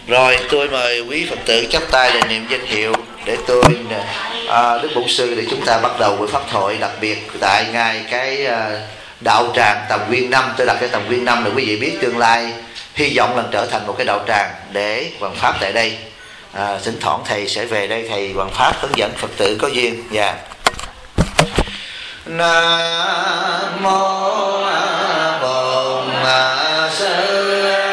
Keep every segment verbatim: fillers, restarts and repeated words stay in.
Rồi tôi mời quý Phật tử chắp tay để niệm danh hiệu để tôi à, Đức Bổn Sư để chúng ta bắt đầu buổi pháp thoại, đặc biệt tại ngay cái à, đạo tràng Tầm Nguyên Năm. Tôi đặt cái Tầm Nguyên Năm để quý vị biết tương lai hy vọng lần trở thành một cái đạo tràng để hoằng pháp tại đây. À, thỉnh thoảng thầy sẽ về đây thầy hoằng pháp hướng dẫn Phật tử có duyên. Dạ. Yeah. Nam mô A Bổn Sư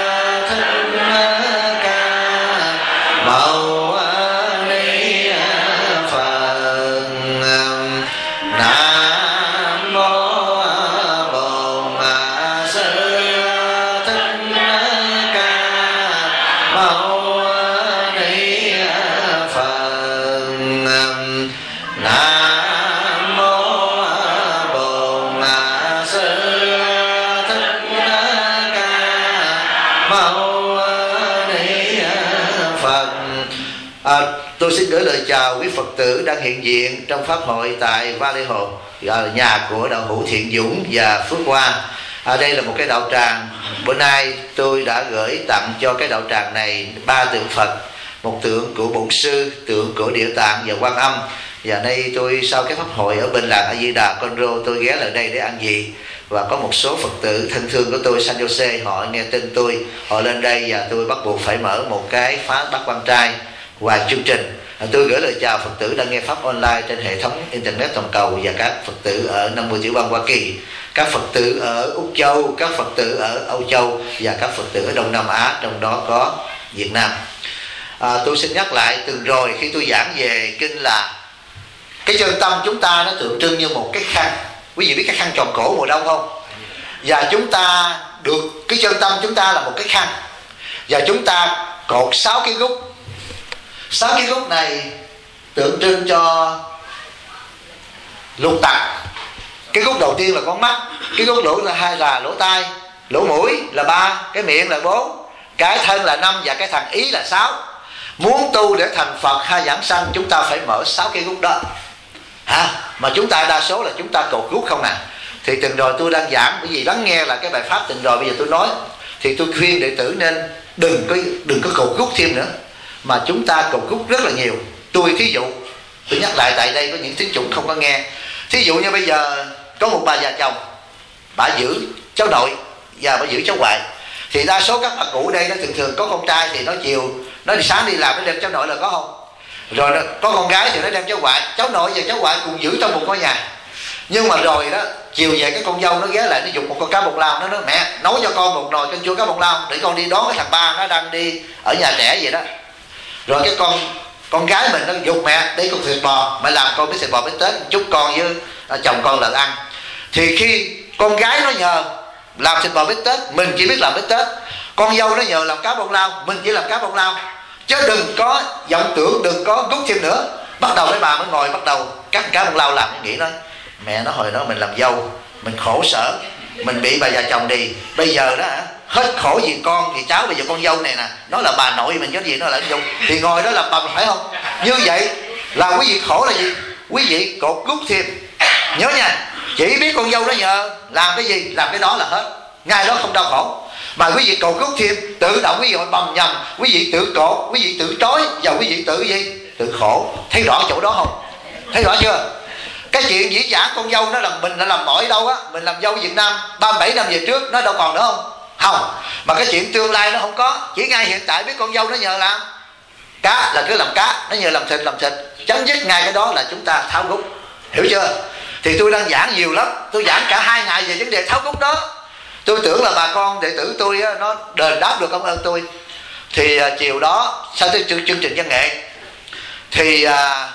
Tôi xin gửi lời chào quý Phật tử đang hiện diện trong pháp hội tại Valley Hồ, nhà của đạo hữu Thiện Dũng và Phước Hoa. À, đây là một cái đạo tràng. Bữa nay tôi đã gửi tặng cho cái đạo tràng này ba tượng Phật, một tượng của Bổn Sư, tượng của Địa Tạng và Quan Âm. Và nay tôi sau cái pháp hội ở bên làng A Di Đà Con Rô, tôi ghé lại đây để ăn gì. Và có một số Phật tử thân thương của tôi, San Jose, họ nghe tin tôi, họ lên đây và tôi bắt buộc phải mở một cái phá bát quan trai ngoài chương trình. À, tôi gửi lời chào Phật tử đang nghe pháp online trên hệ thống internet toàn cầu và các Phật tử ở năm mươi tiểu bang Hoa Kỳ, các Phật tử ở Úc Châu, các Phật tử ở Âu Châu và các Phật tử ở Đông Nam Á, trong đó có Việt Nam. À, tôi xin nhắc lại từng rồi khi tôi giảng về kinh là cái chân tâm chúng ta nó tượng trưng như một cái khăn. Quý vị biết cái khăn tròn cổ mùa đông không? Và chúng ta được cái chân tâm chúng ta là một cái khăn, và chúng ta cột sáu cái gút. Sáu cái gút này tượng trưng cho lục tặc. Cái gút đầu tiên là con mắt, cái gút lỗ là hai là lỗ tai, lỗ mũi là ba, cái miệng là bốn, cái thân là năm và cái thằng ý là sáu. Muốn tu để thành Phật hay giảng sanh, chúng ta phải mở sáu cái gút đó. À, mà chúng ta đa số là chúng ta cột gút không nè. Thì từng rồi tôi đang giảng, bởi vì lắng nghe là cái bài pháp từng rồi bây giờ tôi nói, thì tôi khuyên đệ tử nên đừng có đừng có cột gút thêm nữa, mà chúng ta cột gút rất là nhiều. Tôi thí dụ, tôi nhắc lại tại đây có những thính chúng không có nghe. Thí dụ như bây giờ có một bà già chồng, bà giữ cháu nội và bà giữ cháu ngoại. Thì đa số các bà cụ đây nó thường thường có con trai thì nó chiều, nó đi sáng đi làm nó đem cháu nội là có không? Rồi nó, có con gái thì nó đem cháu ngoại, cháu nội và cháu ngoại cùng giữ trong một ngôi nhà. Nhưng mà rồi đó, chiều về cái con dâu nó ghé lại, nó dùng một con cá bông lau, nó nói mẹ nấu cho con một nồi canh chua cá bông lau để con đi đón cái thằng ba nó đang đi ở nhà trẻ vậy đó. Rồi cái con con gái mình nó giục mẹ đây con thịt bò, mẹ làm con biết thịt bò bít tết chúc con với chồng con là ăn. Thì khi con gái nó nhờ làm thịt bò bít tết, mình chỉ biết làm bít tết. Con dâu nó nhờ làm cá bông lau, mình chỉ làm cá bông lau. Chứ đừng có vọng tưởng, đừng có rút thêm nữa. Bắt đầu mấy bà mới ngồi bắt đầu cắt cá bông lau làm. Nghĩ nói mẹ nó hồi đó mình làm dâu, mình khổ sở, mình bị bà già chồng đi. Bây giờ đó hả, hết khổ vì con thì cháu, bây giờ con dâu này nè, nó là bà nội mình, cái gì nó là anh Dung, thì ngồi đó làm bầm, phải không? Như vậy là quý vị khổ là gì? Quý vị cột rút thêm. Nhớ nha, chỉ biết con dâu nó nhờ làm cái gì, làm cái đó là hết, ngay đó không đau khổ. Mà quý vị cột rút thêm, tự động quý vị bầm nhầm, quý vị tự cột, quý vị tự trói, và quý vị tự gì? Tự khổ. Thấy rõ chỗ đó không? Thấy rõ chưa? Cái chuyện dĩ dãn con dâu nó là mình đã làm mỏi đâu á, mình làm dâu Việt Nam ba mươi bảy năm về trước nó đâu còn nữa không? Không. Mà cái chuyện tương lai nó không có, chỉ ngay hiện tại biết con dâu nó nhờ làm cá là cứ làm cá, nó nhờ làm thịt làm thịt, chấm dứt ngay cái đó là chúng ta tháo rút. Hiểu chưa? Thì tôi đang giảng nhiều lắm, tôi giảng cả hai ngày về vấn đề tháo rút đó. Tôi tưởng là bà con đệ tử tôi á, nó đền đáp được công ơn tôi. Thì à, chiều đó sau cái chương, chương trình văn nghệ thì à,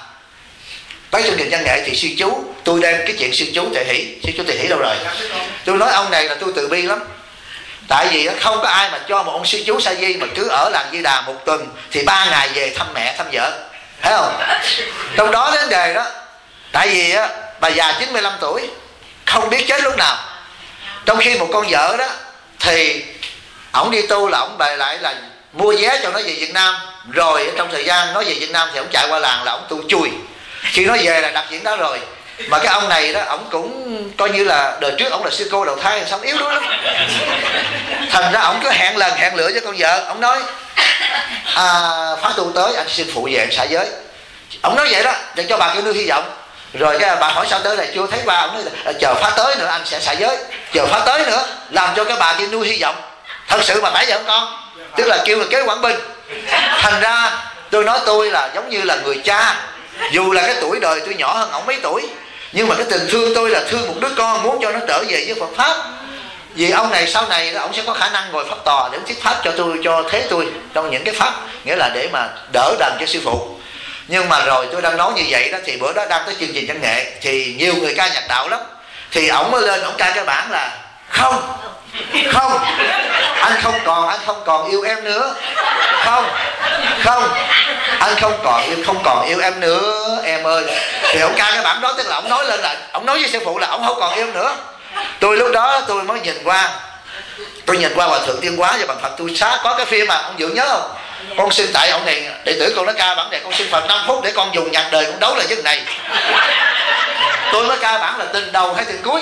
tới chương trình văn nghệ thì sư chú, tôi đem cái chuyện sư chú Tề Hỷ. Sư chú Tề Hỷ đâu rồi? Tôi nói ông này là tôi từ bi lắm. Tại vì không có ai mà cho một ông sư chú Sa Di mà cứ ở làng Di Đà một tuần thì ba ngày về thăm mẹ thăm vợ, thấy không? Trong đó vấn đề đó, tại vì á, bà già chín mươi lăm tuổi không biết chết lúc nào. Trong khi một con vợ đó thì ổng đi tu là ổng bày lại là mua vé cho nó về Việt Nam, rồi trong thời gian nó về Việt Nam thì ổng chạy qua làng là ổng tu chui. Khi nó về là đặt chuyện đó rồi. Mà cái ông này đó, ổng cũng coi như là đời trước ổng là sư cô đầu thai, sống yếu đuối lắm. Thành ra ổng cứ hẹn lần hẹn lựa với con vợ. Ổng nói à, khóa tu tới anh xin phụ về anh xả giới. Ông nói vậy đó để cho bà kêu nêu hy vọng. Rồi cái bà hỏi sao tới này chưa thấy ba, ông nói là chờ khóa tới nữa anh sẽ xả giới, chờ khóa tới nữa, làm cho cái bà kêu nuôi hy vọng. Thật sự mà phải vậy không con? Tức là kêu là kế Quảng Bình. Thành ra tôi nói tôi là giống như là người cha, dù là cái tuổi đời tôi nhỏ hơn ổng mấy tuổi, nhưng mà cái tình thương tôi là thương một đứa con, muốn cho nó trở về với Phật pháp. Vì ông này sau này ông sẽ có khả năng ngồi pháp tòa để thuyết pháp cho tôi, cho thế tôi trong những cái pháp, nghĩa là để mà đỡ đần cho sư phụ. Nhưng mà rồi tôi đang nói như vậy đó, thì bữa đó đang tới chương trình văn nghệ, thì nhiều người ca nhạc đạo lắm, thì ổng mới lên ổng ca cái bản là không không anh không còn anh không còn yêu em nữa, không không anh không còn yêu không còn yêu em nữa em ơi. Thì ổng ca cái bản đó, tức là ổng nói lên là ổng nói với sư phụ là ổng không còn yêu nữa. Tôi lúc đó tôi mới nhìn qua, tôi nhìn qua Hòa Thượng Tiên Hóa và Bằng Phật Tu Xá có cái phim mà ông Dưỡng nhớ không? Con xin tại ông này đệ tử con nó ca bản này, con xin Phật năm phút để con dùng nhạc đời con đấu lại với này. Tôi mới ca bản là tình đầu hay tình cuối.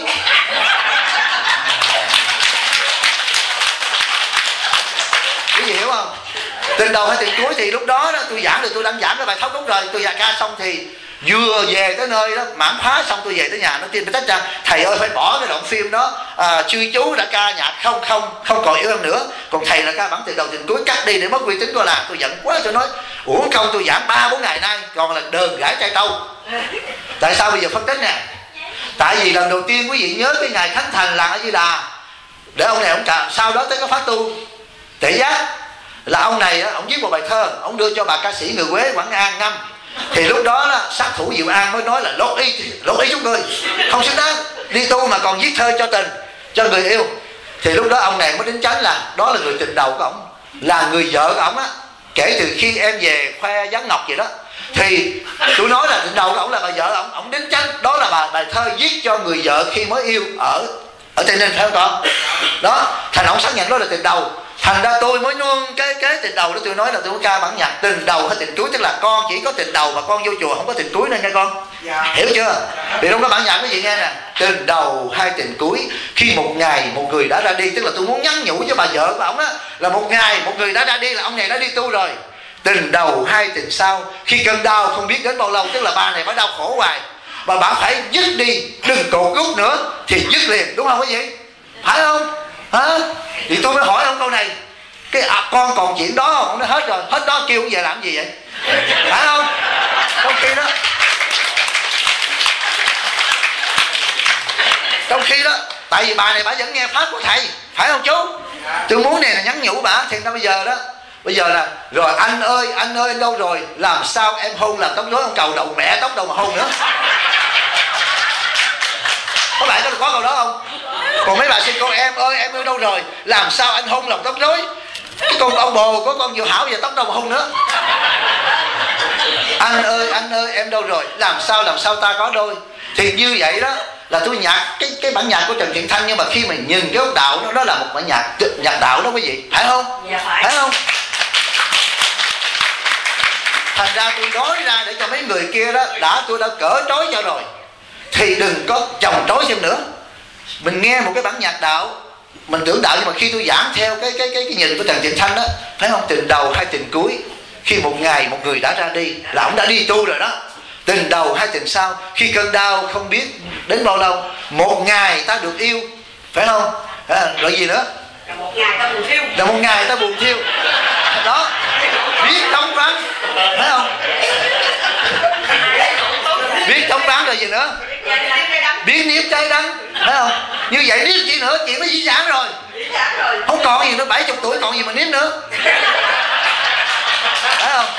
Quý vị hiểu không? Tình đầu hay tình cuối thì lúc đó, đó tôi giảng rồi, tôi đang giảng cái bài thóc đúng rồi, tôi giảng ca xong thì vừa về tới nơi đó mãn phá xong tôi về tới nhà nó tin tách ra thầy ơi phải bỏ cái đoạn phim đó, à, sư chú đã ca nhạc không không không còn yêu em nữa, còn thầy là ca bản từ đầu tình cuối cắt đi để mất uy tín của làng. Tôi giận quá, tôi nói uổng công tôi giảng ba bốn ngày nay còn là đờn gãi trai trâu. Tại sao bây giờ phân tích nè? Tại vì lần đầu tiên quý vị nhớ cái ngày khánh thành làng A Di Đà để ông này ông cả, sau đó tới cái phát tu Tệ Giác là ông này ông viết một bài thơ, ông đưa cho bà ca sĩ người Quế Quảng An ngâm. Thì lúc đó là sát thủ Diệu An mới nói là lốt y lốt y chúng người không xứng đáng đi tu mà còn viết thơ cho tình cho người yêu. Thì lúc đó ông này mới đính chánh là đó là người tình đầu của ông, là người vợ của ông á, kể từ khi em về khoe giáng ngọc vậy đó. Thì tôi nói là tình đầu của ông là bà vợ ông, ông đính chánh đó là bài bài thơ viết cho người vợ khi mới yêu ở ở Tây Ninh, phải không con? Đó, thành ông xác nhận đó là tình đầu. Thành ra tôi mới luôn cái cái tình đầu đó, tôi nói là tôi có ca bản nhạc tình đầu hay tình cuối, tức là con chỉ có tình đầu mà con vô chùa không có tình cuối nữa nha con. Dạ. Hiểu chưa? Thì trong cái bản nhạc quý vị nghe nè, tình đầu hay tình cuối, khi một ngày một người đã ra đi, tức là tôi muốn nhắn nhủ với bà vợ của ông á, là một ngày một người đã ra đi là ông này đã đi tu rồi. Tình đầu hay tình sau, khi cơn đau không biết đến bao lâu, tức là bà này phải đau khổ hoài, mà bà phải dứt đi, đừng cột rút nữa thì dứt liền, đúng không quý vị? Phải không? Hả? Thì tôi mới hỏi ông câu này, cái à, con còn chuyện đó không? Ông nói hết rồi, hết đó kêu ông về làm gì vậy? Phải không? Trong khi đó Trong khi đó tại vì bà này bà vẫn nghe pháp của thầy, phải không chú? Tôi muốn này là nhắn nhủ bà. Thì bây giờ đó, bây giờ là rồi anh ơi anh ơi anh đâu rồi, làm sao em hôn làm tóc rối, ông cầu đầu mẹ tóc đâu mà hôn nữa. Có phải có câu đó không? Còn mấy bà xin cô em ơi em ơi đâu rồi, làm sao anh hôn lòng tóc rối, cái con ông bồ có con Diệu Hảo giờ tóc đâu mà hôn nữa. Anh ơi anh ơi em đâu rồi, làm sao làm sao ta có đôi. Thì như vậy đó là tôi nhạc cái cái bản nhạc của Trần Thiện Thanh, nhưng mà khi mình nhìn cái gốc đạo nó, đó là một bản nhạc nhạc đạo đó quý vị, phải không? Dạ, phải. Phải không? Thành ra tôi nói ra để cho mấy người kia đó, đã tôi đã cỡ trói cho rồi thì đừng có chồng trói thêm nữa. Mình nghe một cái bản nhạc đạo mình tưởng đạo, nhưng mà khi tôi giảng theo cái cái cái, cái nhìn của Trần Thiện Thanh đó, phải không? Tình đầu hay tình cuối, khi một ngày một người đã ra đi là ông đã đi tu rồi đó. Tình đầu hay tình sau, khi cơn đau không biết đến bao lâu, một ngày ta được yêu, phải không? À, rồi gì nữa? Là một ngày ta buồn thiêu. Là một ngày ta buồn thiêu. Đó, biết đóng vắng, phải không? Biết đóng vắng rồi gì nữa? Biết nếm cay đắng, phải không? Như vậy nếm gì nữa, chuyện nó dĩ dãn rồi, không còn gì nữa, bảy mươi tuổi còn gì mà nếm nữa, phải không?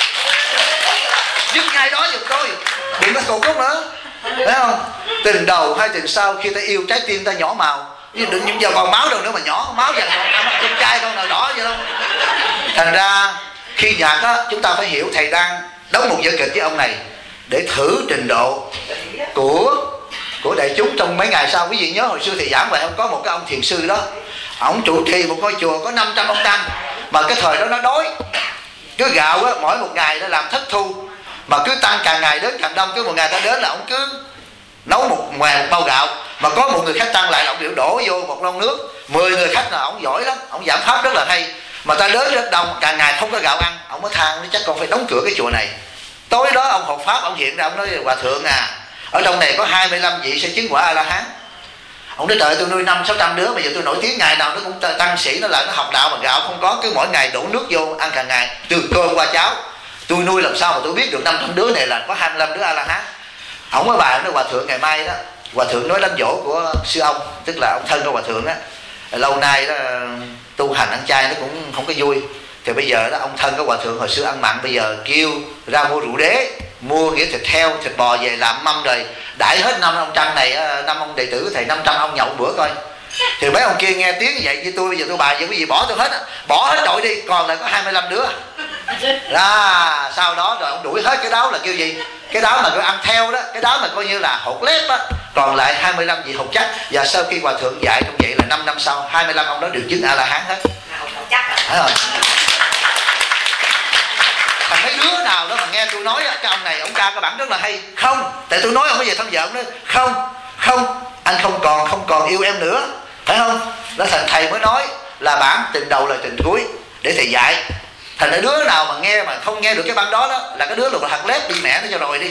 Dứt ngay đó giùm tôi, đừng có cột rút nữa, phải không? Tình đầu hay tình sau, khi ta yêu trái tim ta nhỏ màu, nhưng đừng nhưng giờ còn máu đâu nữa mà nhỏ, máu dần con trai con nào đỏ vậy đâu. Thành ra khi nhạc đó chúng ta phải hiểu thầy đang đóng một vở kịch với ông này để thử trình độ của của đại chúng trong mấy ngày sau. Quý vị nhớ hồi xưa thầy giảng về ông có một cái ông thiền sư đó, ông trụ trì một ngôi chùa có năm trăm ông tăng, mà cái thời đó nó đói, cứ gạo á, mỗi một ngày nó làm thất thu, mà cứ tăng càng ngày đến càng đông, cứ một ngày ta đến là ông cứ nấu một ngoài một bao gạo, mà có một người khách tăng lại là ông đều đổ vô một lon nước. Mười người khách là ông giỏi lắm, ông giảng pháp rất là hay, mà ta đến rất đông, càng ngày không có gạo ăn. Ông mới than, chắc con phải đóng cửa cái chùa này. Tối đó ông hộ pháp ông hiện ra, ông nói hòa thượng à, ở trong này có hai mươi lăm vị sẽ chứng quả A La Hán. Ông nói trời, tôi nuôi năm sáu trăm đứa, bây giờ tôi nổi tiếng ngày nào nó cũng tăng sĩ nó lại nó học đạo mà gạo không có, cứ mỗi ngày đổ nước vô ăn càng ngày, từ cơm qua cháo. Tôi nuôi làm sao mà tôi biết được năm trăm đứa này là có hai mươi lăm đứa A La Hán. Ông có bài nói hòa thượng ngày mai đó, hòa thượng nói đánh dỗ của sư ông, tức là ông thân của hòa thượng á, lâu nay đó tu hành ăn chay nó cũng không có vui. Thì bây giờ đó ông thân của hòa thượng hồi xưa ăn mặn, bây giờ kêu ra mua rượu đế, mua nghĩa thịt heo, thịt bò về làm mâm rồi đãi hết năm ông Trăng này, năm ông đệ tử thầy năm trăm ông nhậu bữa coi. Thì mấy ông kia nghe tiếng vậy với tôi, bây giờ tôi bài vậy cái gì bỏ tôi hết, bỏ hết trội đi, còn lại có hai mươi lăm đứa. Ra sau đó rồi ông đuổi hết cái đó là kêu gì? Cái đó mà tôi ăn theo đó, cái đó mà coi như là hột lép á, còn lại hai mươi lăm vị hột chắc. Và sau khi hòa thượng dạy trong vậy là năm năm sau hai mươi lăm ông đó được chứng A La Hán hết. Thấy không? Thành mấy đứa nào đó mà nghe tôi nói cái ông này ông ca cái bản rất là hay, không, tại tôi nói ông có về thăm vợ ông nói không, không, anh không còn không còn yêu em nữa, phải không? Đó thành thầy mới nói là bản tình đầu là tình cuối để thầy dạy. Thành ra đứa nào mà nghe mà không nghe được cái băng đó đó là cái đứa là hạt lép, đi mẹ nó cho rồi đi.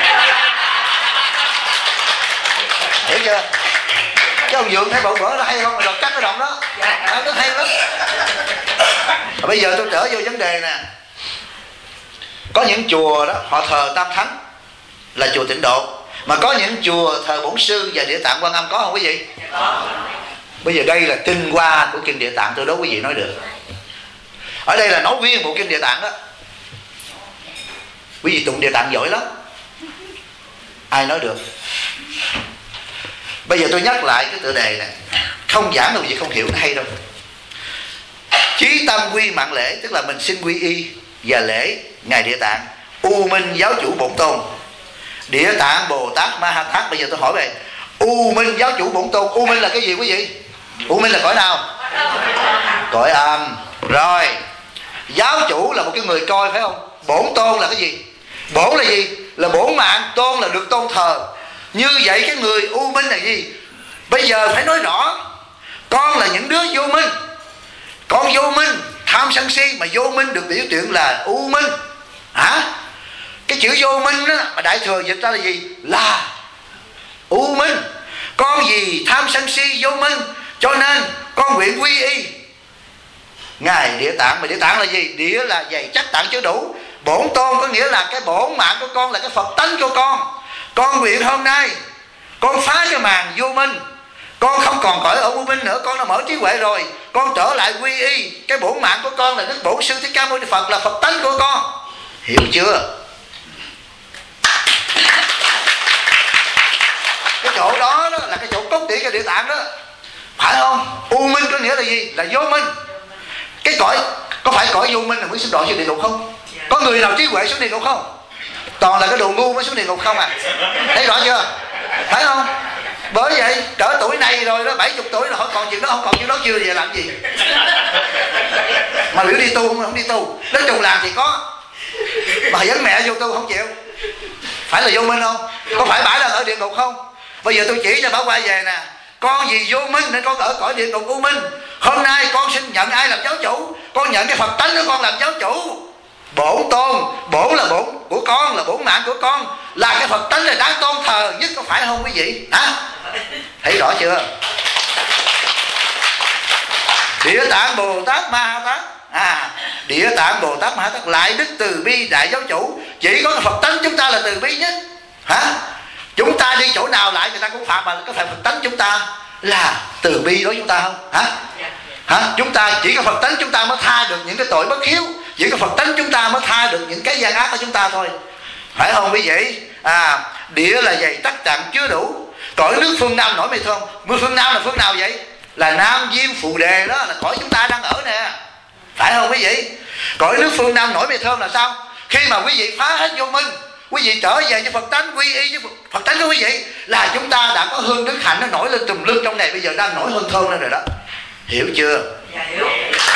Hiểu chưa? Cái ông Dượng thấy bộ bữa nó hay không, mà đọc cắt cái đoạn đó nó hay lắm. Và bây giờ tôi trở vô vấn đề nè. Có những chùa đó họ thờ Tam Thánh là chùa Tịnh Độ, mà có những chùa thờ Bổn Sư và Địa Tạng Quan Âm, có không quý vị? Bây giờ đây là tinh hoa của kinh Địa Tạng, tôi đố quý vị nói được. Ở đây là nói nguyên bộ kinh Địa Tạng đó. Quý vị tụng Địa Tạng giỏi lắm, ai nói được? Bây giờ tôi nhắc lại cái tựa đề này, không giảng đâu gì không hiểu nó hay đâu. Chí tâm quy mạng lễ, tức là mình xin quy y và lễ ngài Địa Tạng U Minh Giáo Chủ Bổn Tôn Địa Tạng Bồ Tát Ma Ha Tát. Bây giờ tôi hỏi về U Minh Giáo Chủ Bổn Tôn, U Minh là cái gì quý vị? U Minh là cõi nào? Cõi âm. Rồi giáo chủ là một cái người coi, phải không? Bổn Tôn là cái gì? Bổn là gì? Là bổn mạng, tôn là được tôn thờ. Như vậy cái người U Minh là gì? Bây giờ phải nói rõ. Con là những đứa vô minh, con vô minh tham sân si, mà vô minh được biểu tượng là U Minh. Hả? Cái chữ vô minh đó, mà Đại Thừa dịch ra là gì? Là U Minh. Con gì tham sân si vô minh, cho nên con nguyện quy y ngài Địa Tạng. Mà Địa Tạng là gì? Địa là dày chắc tạng chứa đủ. Bổn Tôn có nghĩa là cái bổn mạng của con, là cái Phật tánh của con. Con nguyện hôm nay con phá cái màn vô minh, con không còn cõi ở U Minh nữa, con đã mở trí huệ rồi, con trở lại quy y cái bổn mạng của con là Đức Bổn Sư Thích Ca Mâu Ni Phật, là Phật tánh của con. Hiểu chưa? Cái chỗ đó, đó là cái chỗ cốt tỉ cái Địa Tạng đó, phải không? U Minh có nghĩa là gì? Là vô minh. Cái cõi, có phải cõi vô minh là mới xuống đoạn xuống địa ngục không? Có người nào trí huệ xuống địa ngục không? Toàn là cái đồ ngu mới xuống địa ngục không à? Thấy rõ chưa? Phải không? Bởi vậy cỡ tuổi này rồi đó, bảy mươi tuổi rồi, họ còn chuyện đó, không còn chuyện đó chưa về làm gì? Mà biểu đi tu không, không đi tu. Đến trùng làng thì có, mà dẫn mẹ vô tu không chịu. Phải là vô minh không? Có phải bả đang ở địa ngục không? Bây giờ tôi chỉ cho bả quay về nè. Con vì vô minh nên con ở cõi địa ngục U Minh. Hôm nay con xin nhận ai làm giáo chủ? Con nhận cái Phật tánh của con làm giáo chủ. Bổn Tôn, bổn là bổn của con, là bổn mạng của con, là cái Phật tánh là đáng tôn thờ nhất, có phải không quý vị? Hả? Thấy rõ chưa? Địa Tạng Bồ Tát Ma Ha Tát. À, Địa Tạng Bồ Tát Ma Ha Tát lại đức từ bi đại giáo chủ. Chỉ có cái Phật tánh chúng ta là từ bi nhất. Hả? Chúng ta đi chỗ nào lại người ta cũng phạm, mà có phải Phật tánh chúng ta là từ bi đối với chúng ta không? Hả? Hả? Chúng ta chỉ có Phật tánh chúng ta mới tha được những cái tội bất hiếu, chỉ có Phật tánh chúng ta mới tha được những cái gian ác của chúng ta thôi, phải không quý vị? À, địa là dày tắc tạng chứa đủ. Cõi nước phương Nam nổi mây thơm. Mưa phương Nam là phương nào vậy? Là Nam Diêm Phù Đề, đó là cõi chúng ta đang ở nè, phải không quý vị? Cõi nước phương Nam nổi mây thơm là sao? Khi mà quý vị phá hết vô minh, quý vị trở về với Phật tánh, quy y với Phật, Phật tánh của quý vị, là chúng ta đã có hương đức hạnh nó nổi lên tùm lum trong này, bây giờ đang nổi hương thơm lên rồi đó. Hiểu chưa? Dạ hiểu.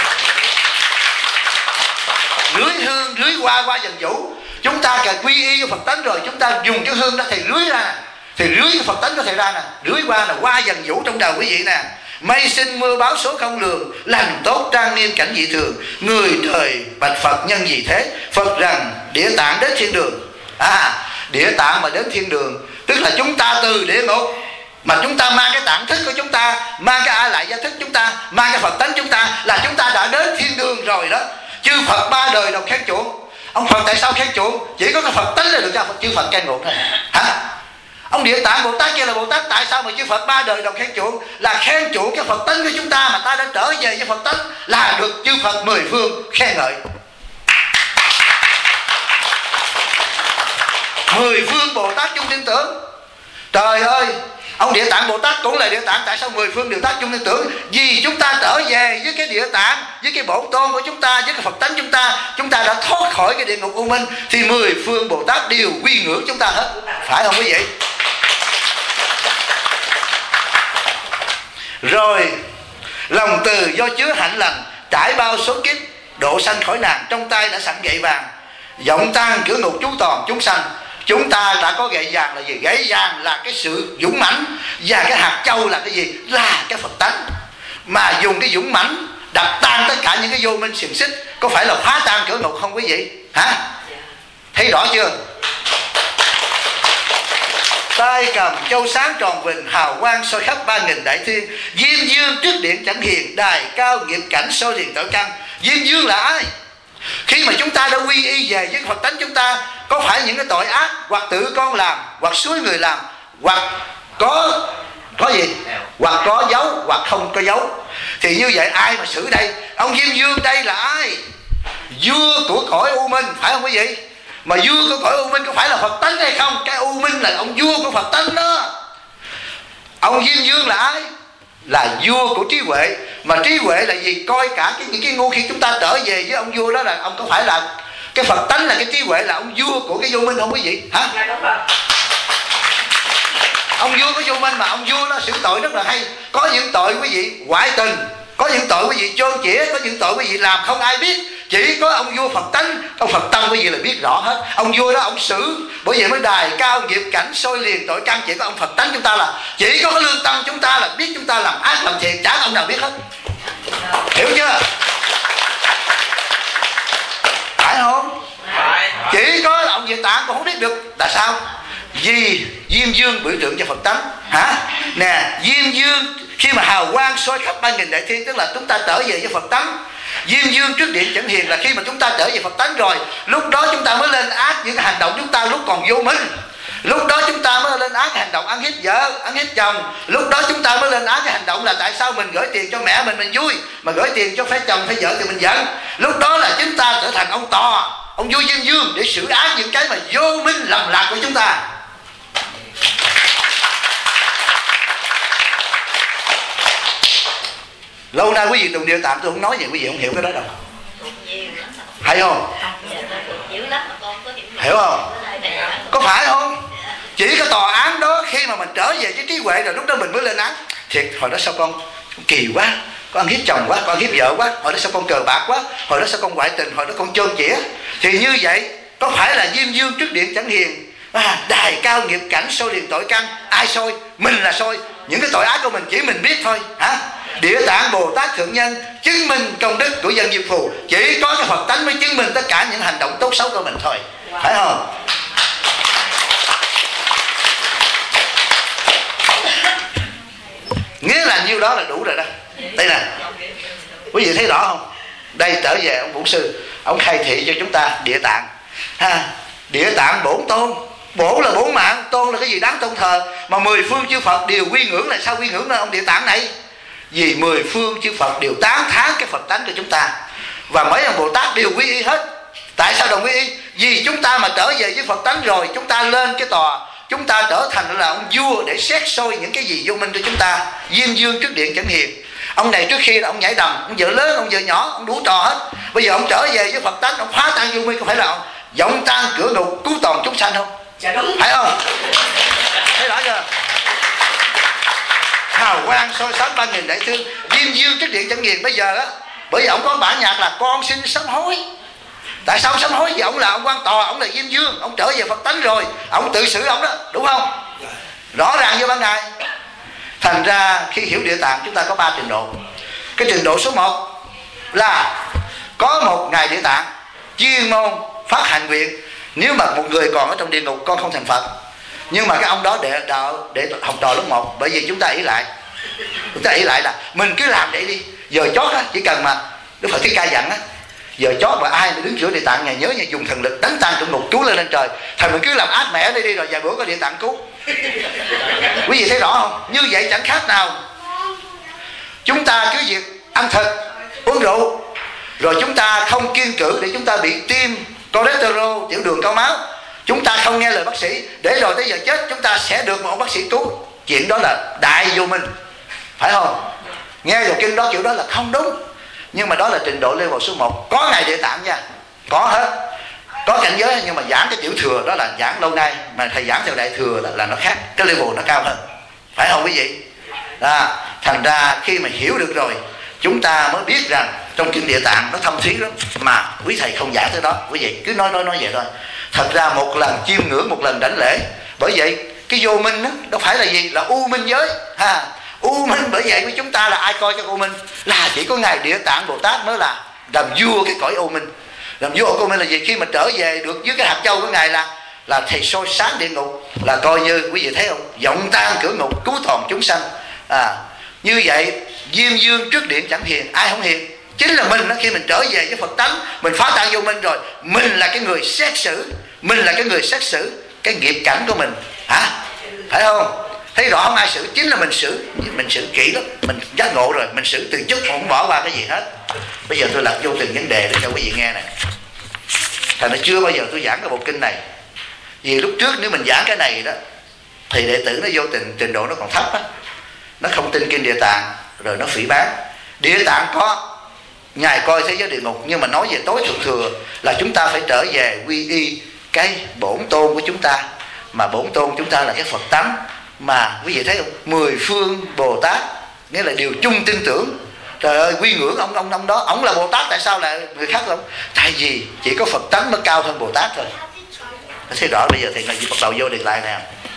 Rưới hương, rưới hoa, hoa dần vũ. Chúng ta cần quy y với Phật tánh rồi, chúng ta dùng cái hương đó thầy rưới ra, thì rưới cái Phật tánh của thầy ra nè, rưới qua là hoa dần vũ trong đời quý vị nè. mây sinh mưa báo số không lường, lành tốt trang nghiêm cảnh dị thường, người trời bạch Phật nhân gì thế? Phật rằng Địa Tạng đến thiên đường. À, Địa Tạng mà đến thiên đường tức là chúng ta từ địa ngục mà chúng ta mang cái tạng thức của chúng ta, mang cái A Lại Gia thức chúng ta, mang cái Phật tánh chúng ta, là chúng ta đã đến thiên đường rồi đó. Chư Phật ba đời đồng khen chuộng. Ông Phật tại sao khen chuộng? Chỉ có cái Phật tánh là được cho chư Phật khen ngợi thôi hả? Ông Địa Tạng Bồ Tát kia là Bồ Tát, tại sao mà chư Phật ba đời đồng khen chuộng? Là khen chuộng cái Phật tánh của chúng ta, mà ta đã trở về với Phật tánh là được chư Phật mười phương khen ngợi. Mười phương Bồ Tát chung tin tưởng. Trời ơi, ông Địa Tạng Bồ Tát cũng là Địa Tạng, tại sao mười phương Địa Tát chung tin tưởng? Vì chúng ta trở về với cái Địa Tạng, với cái bổn tôn của chúng ta, với cái Phật tánh chúng ta, chúng ta đã thoát khỏi cái địa ngục u minh, thì mười phương Bồ Tát đều quy ngưỡng chúng ta hết, phải không quý vị? Rồi lòng từ do chứa hạnh lành, trải bao số kiếp, độ sanh khỏi nạn, trong tay đã sẵn gậy vàng, giọng tan cửa ngục chú toàn chúng sanh. Chúng ta đã có gậy vàng là gì? Gậy vàng là cái sự dũng mãnh, và cái hạt châu là cái gì? Là cái Phật tánh. Mà dùng cái dũng mãnh đập tan tất cả những cái vô minh xiềng xích, có phải là phá tan cửa ngục không quý vị? Hả? Thấy rõ chưa? Tay cầm châu sáng tròn vình, hào quang soi khắp ba nghìn đại thiên, Diêm Dương trước điện chẳng hiền, đài cao nghiệp cảnh soi liền tội căn. Diêm Dương là ai? Khi mà chúng ta đã quy y về với Phật tánh chúng ta, có phải những cái tội ác hoặc tự con làm, hoặc suối người làm, hoặc có có gì, hoặc có dấu hoặc không có dấu, thì như vậy ai mà xử đây? Ông Diêm Dương đây là ai? Vua của cõi u minh, phải không quý vị? Mà vua của cõi u minh có phải là Phật tánh hay không? Cái u minh là ông vua của Phật tánh đó. Ông Diêm Dương là ai? Là vua của trí huệ. Mà trí huệ là gì? Coi cả cái, những cái ngu, khi chúng ta trở về với ông vua đó, là ông có phải là cái Phật tánh, là cái trí huệ, là ông vua của cái vô minh không quý vị? Hả? Ông vua của vô minh, mà ông vua đó xử tội rất là hay. Có những tội quý vị ngoại tình, có những tội quý vị chôn chĩa, có những tội quý vị làm không ai biết, chỉ có ông vua Phật tánh, ông Phật tâm quý vị là biết rõ hết. Ông vua đó ông xử, bởi vậy mới đài cao nghiệp cảnh soi liền tội căn. Chỉ có ông Phật tánh chúng ta là, chỉ có cái lương tâm chúng ta là biết chúng ta làm ác làm thiện, chả ông nào biết hết. Hiểu chưa? Phải không? Chỉ có là ông Địa Tạng cũng không biết được. Là sao? Vì Diêm Dương biểu tượng cho Phật tánh. Hả? Nè, Diêm Dương khi mà hào quang soi khắp ba nghìn đại thiên, tức là chúng ta trở về với Phật tánh. Diêm Dương trước điện chẳng hiền là khi mà chúng ta trở về Phật tánh rồi, lúc đó chúng ta mới lên ác những hành động chúng ta lúc còn vô minh. Lúc đó chúng ta mới lên ác hành động ăn hiếp vợ, ăn hiếp chồng. Lúc đó chúng ta mới lên ác cái hành động là tại sao mình gửi tiền cho mẹ mình mình vui, mà gửi tiền cho phải chồng phải vợ thì mình giận. Lúc đó là chúng ta trở thành ông Tò, ông vua Diêm Dương để xử ác những cái mà vô minh lầm lạc của chúng ta. Lâu nay quý vị tụng Địa Tạng tôi không nói gì, quý vị không hiểu cái đó đâu. Hay không? Hiểu không? Có phải không? Chỉ cái tòa án đó khi mà mình trở về với trí huệ rồi lúc đó mình mới lên án. Thiệt hồi đó sao con kỳ quá, con ăn hiếp chồng quá, con ăn hiếp vợ quá, hồi đó sao con cờ bạc quá, hồi đó sao con ngoại tình, hồi đó con chôn chĩa. Thì như vậy có phải là Diêm Dương trước điện chẳng hiền, à, đài cao nghiệp cảnh soi liền tội căn. Ai soi? Mình là soi. Những cái tội ác của mình chỉ mình biết thôi. Hả? Địa Tạng Bồ Tát Thượng Nhân chứng minh công đức của dân Diêm Phù. Chỉ có cái Phật tánh mới chứng minh tất cả những hành động tốt xấu của mình thôi. Phải không? Nghĩa là nhiêu đó là đủ rồi đó. Đây nè, quý vị thấy rõ không? Đây trở về ông Bổn Sư, ông khai thị cho chúng ta Địa Tạng. Ha, Địa Tạng bổn tôn. Bổn là bổn mạng, tôn là cái gì đáng tôn thờ. Mà mười phương chư Phật đều quy ngưỡng. Là sao quy ngưỡng ông Địa Tạng này? Vì mười phương chư Phật đều tán thán cái Phật tánh của chúng ta, và mấy ông Bồ Tát đều quy y hết. Tại sao đồng quy y? Vì chúng ta mà trở về với Phật tánh rồi, chúng ta lên cái tòa, chúng ta trở thành là ông vua để xét soi những cái gì vô minh của chúng ta. Diêm Dương trước điện chẳng hiền. Ông này trước khi là ông nhảy đầm, ông vợ lớn, ông vợ nhỏ, ông đủ trò hết. Bây giờ ông trở về với Phật tánh, ông phá tan vô minh, có phải là ông giọng tan cửa ngục cứu toàn chúng sanh không? Dạ đúng. Phải không? Thấy rõ chưa? Hào quang soi sáng ba nghìn đại thương, Diêm Dương trước điện chẳng hiền. Bây giờ á, bởi vì ông có bản nhạc là con xin sám hối. Tại sao ông sám hối? Vì ông là ông quan tòa, ông là Diêm Dương, ông trở về Phật tánh rồi, ông tự xử ông đó, đúng không? Rõ ràng như ban ngày. Thành ra khi hiểu Địa Tạng chúng ta có ba trình độ. Cái trình độ số một là có một ngài Địa Tạng chuyên môn phát hành nguyện, nếu mà một người còn ở trong địa ngục con không thành Phật. Nhưng mà cái ông đó để đạo để học trò lớp một, bởi vì chúng ta ý lại chúng ta ý lại là mình cứ làm để đi, giờ chót á, chỉ cần mà Đức Phật Thích Ca dặn á, giờ chót mà ai mà đứng giữa Địa Tạng nhà nhớ nha, dùng thần lực đánh tan trong ngục cứu lên lên trời. Thành mình cứ làm ác mẹ đi đi, rồi vài bữa có Địa Tạng cứu. Quý vị thấy rõ không? Như vậy chẳng khác nào chúng ta cứ việc ăn thịt uống rượu, rồi chúng ta không kiêng cữ để chúng ta bị tim cholesterol, tiểu đường cao máu, chúng ta không nghe lời bác sĩ, để rồi tới giờ chết chúng ta sẽ được một ông bác sĩ cứu. Chuyện đó là đại vô minh, phải không? Nghe vào kinh đó kiểu đó là không đúng. Nhưng mà đó là trình độ level số một. Có ngài Địa Tạng nha, có hết, có cảnh giới. Nhưng mà giảng cái tiểu thừa đó là giảng lâu nay, mà thầy giảng theo đại thừa là, là nó khác, cái level nó cao hơn, phải không quý vị? À, thành ra khi mà hiểu được rồi, chúng ta mới biết rằng trong kinh Địa Tạng nó thâm thúy lắm, mà quý thầy không giảng tới đó. Quý vị cứ nói nói nói vậy thôi. Thật ra một lần chiêm ngưỡng, một lần đảnh lễ. Bởi vậy cái vô minh đó, đó phải là gì? Là u minh giới ha. U minh, bởi vậy với chúng ta là ai coi cho u minh? Là chỉ có ngài Địa Tạng Bồ Tát mới là làm vua cái cõi u minh. Làm vua của mình là gì? Khi mà trở về được dưới cái hạt châu của ngài là là thầy soi sáng địa ngục, là coi như quý vị thấy không, vọng tan cửa ngục, cứu toàn chúng sanh. À, như vậy Diêm Dương trước điện chẳng hiền, ai không hiền? Chính là mình đó. Khi mình trở về với Phật tánh, mình phá tan vô minh rồi, mình là cái người xét xử, mình là cái người xét xử cái nghiệp cảnh của mình, hả? Phải không? Thấy rõ không? Ai xử? Chính là mình xử. Mình xử kỹ lắm, mình giác ngộ rồi, mình xử từ chút không bỏ qua cái gì hết. Bây giờ tôi lật vô từng vấn đề để cho quý vị nghe này. Thành ra chưa bao giờ tôi giảng cái bộ kinh này, vì lúc trước nếu mình giảng cái này đó thì đệ tử nó vô tình trình độ nó còn thấp á, nó không tin kinh Địa Tạng, rồi nó phỉ báng. Địa Tạng có, ngài coi thế giới địa ngục, nhưng mà nói về tối thượng thừa là chúng ta phải trở về quy y cái bổn tôn của chúng ta. Mà bổn tôn chúng ta là cái Phật tánh. Mà quý vị thấy không, mười phương Bồ Tát nghĩa là điều chung tin tưởng. Trời ơi, quy ngưỡng ông ông ông đó, ông là Bồ Tát, tại sao lại người khác không? Tại vì chỉ có Phật tánh mới cao hơn Bồ Tát thôi. Thấy rõ. Bây giờ thì bắt đầu vô điện lại nè.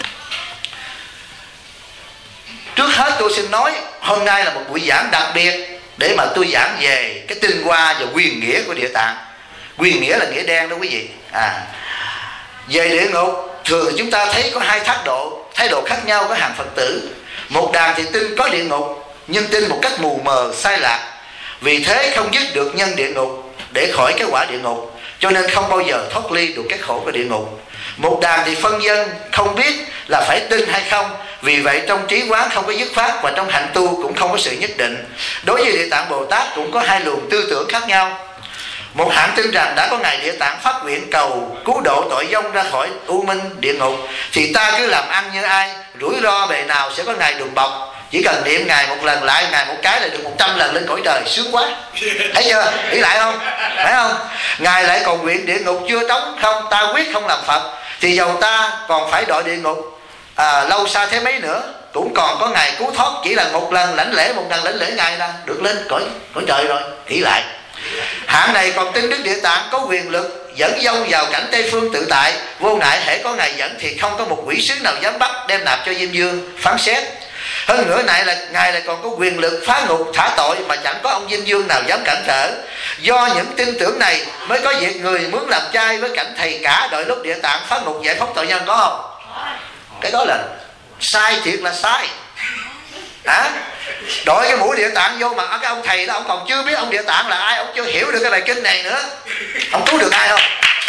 Trước hết tôi xin nói, hôm nay là một buổi giảng đặc biệt để mà tôi giảng về cái tinh hoa và quyền nghĩa của Địa Tạng. Quyền nghĩa là nghĩa đen đó quý vị. À, về địa ngục thường chúng ta thấy có hai thái độ, thái độ khác nhau của hàng Phật tử. Một đàn thì tin có địa ngục, nhưng tin một cách mù mờ sai lạc, vì thế không dứt được nhân địa ngục để khỏi cái quả địa ngục, cho nên không bao giờ thoát ly được cái khổ của địa ngục. Một đàn thì phân dân, không biết là phải tin hay không, vì vậy trong trí quán không có dứt phát, và trong hạnh tu cũng không có sự nhất định. Đối với Địa Tạng Bồ Tát cũng có hai luồng tư tưởng khác nhau. Một hạng tin rằng đã có ngài Địa Tạng phát nguyện cầu cứu độ tội vong ra khỏi u minh địa ngục, thì ta cứ làm ăn như ai, rủi ro bề nào sẽ có ngài đùm bọc, chỉ cần niệm ngài một lần, lại ngài một cái là được một trăm lần lên cõi trời, sướng quá. Thấy chưa? Nghĩ lại không? Phải không? Ngài lại còn nguyện địa ngục chưa trống, không, ta quyết không làm Phật, thì dầu ta còn phải đọa địa ngục à, lâu xa thế mấy nữa, cũng còn có ngài cứu thoát, chỉ là một lần lãnh lễ, một lần lãnh lễ ngài là được lên cõi cõi trời rồi. Nghĩ lại. Hạng này còn tin Đức Địa Tạng có quyền lực dẫn dông vào cảnh Tây Phương tự tại, vô ngại hễ có ngài dẫn thì không có một quỷ sứ nào dám bắt đem nạp cho Diêm Dương phán xét. Hơn nữa này là ngài lại còn có quyền lực phá ngục thả tội, mà chẳng có ông Diêm Dương nào dám cản trở. Do những tin tưởng này mới có việc người muốn làm trai với cảnh thầy cả, đợi lúc Địa Tạng phá ngục giải phóng tội nhân, có không? Cái đó là sai, thiệt là sai. Hả? Đội cái mũ Địa Tạng vô mà cái ông thầy đó, ông còn chưa biết ông Địa Tạng là ai, ông chưa hiểu được cái bài kinh này nữa, ông cứu được ai không?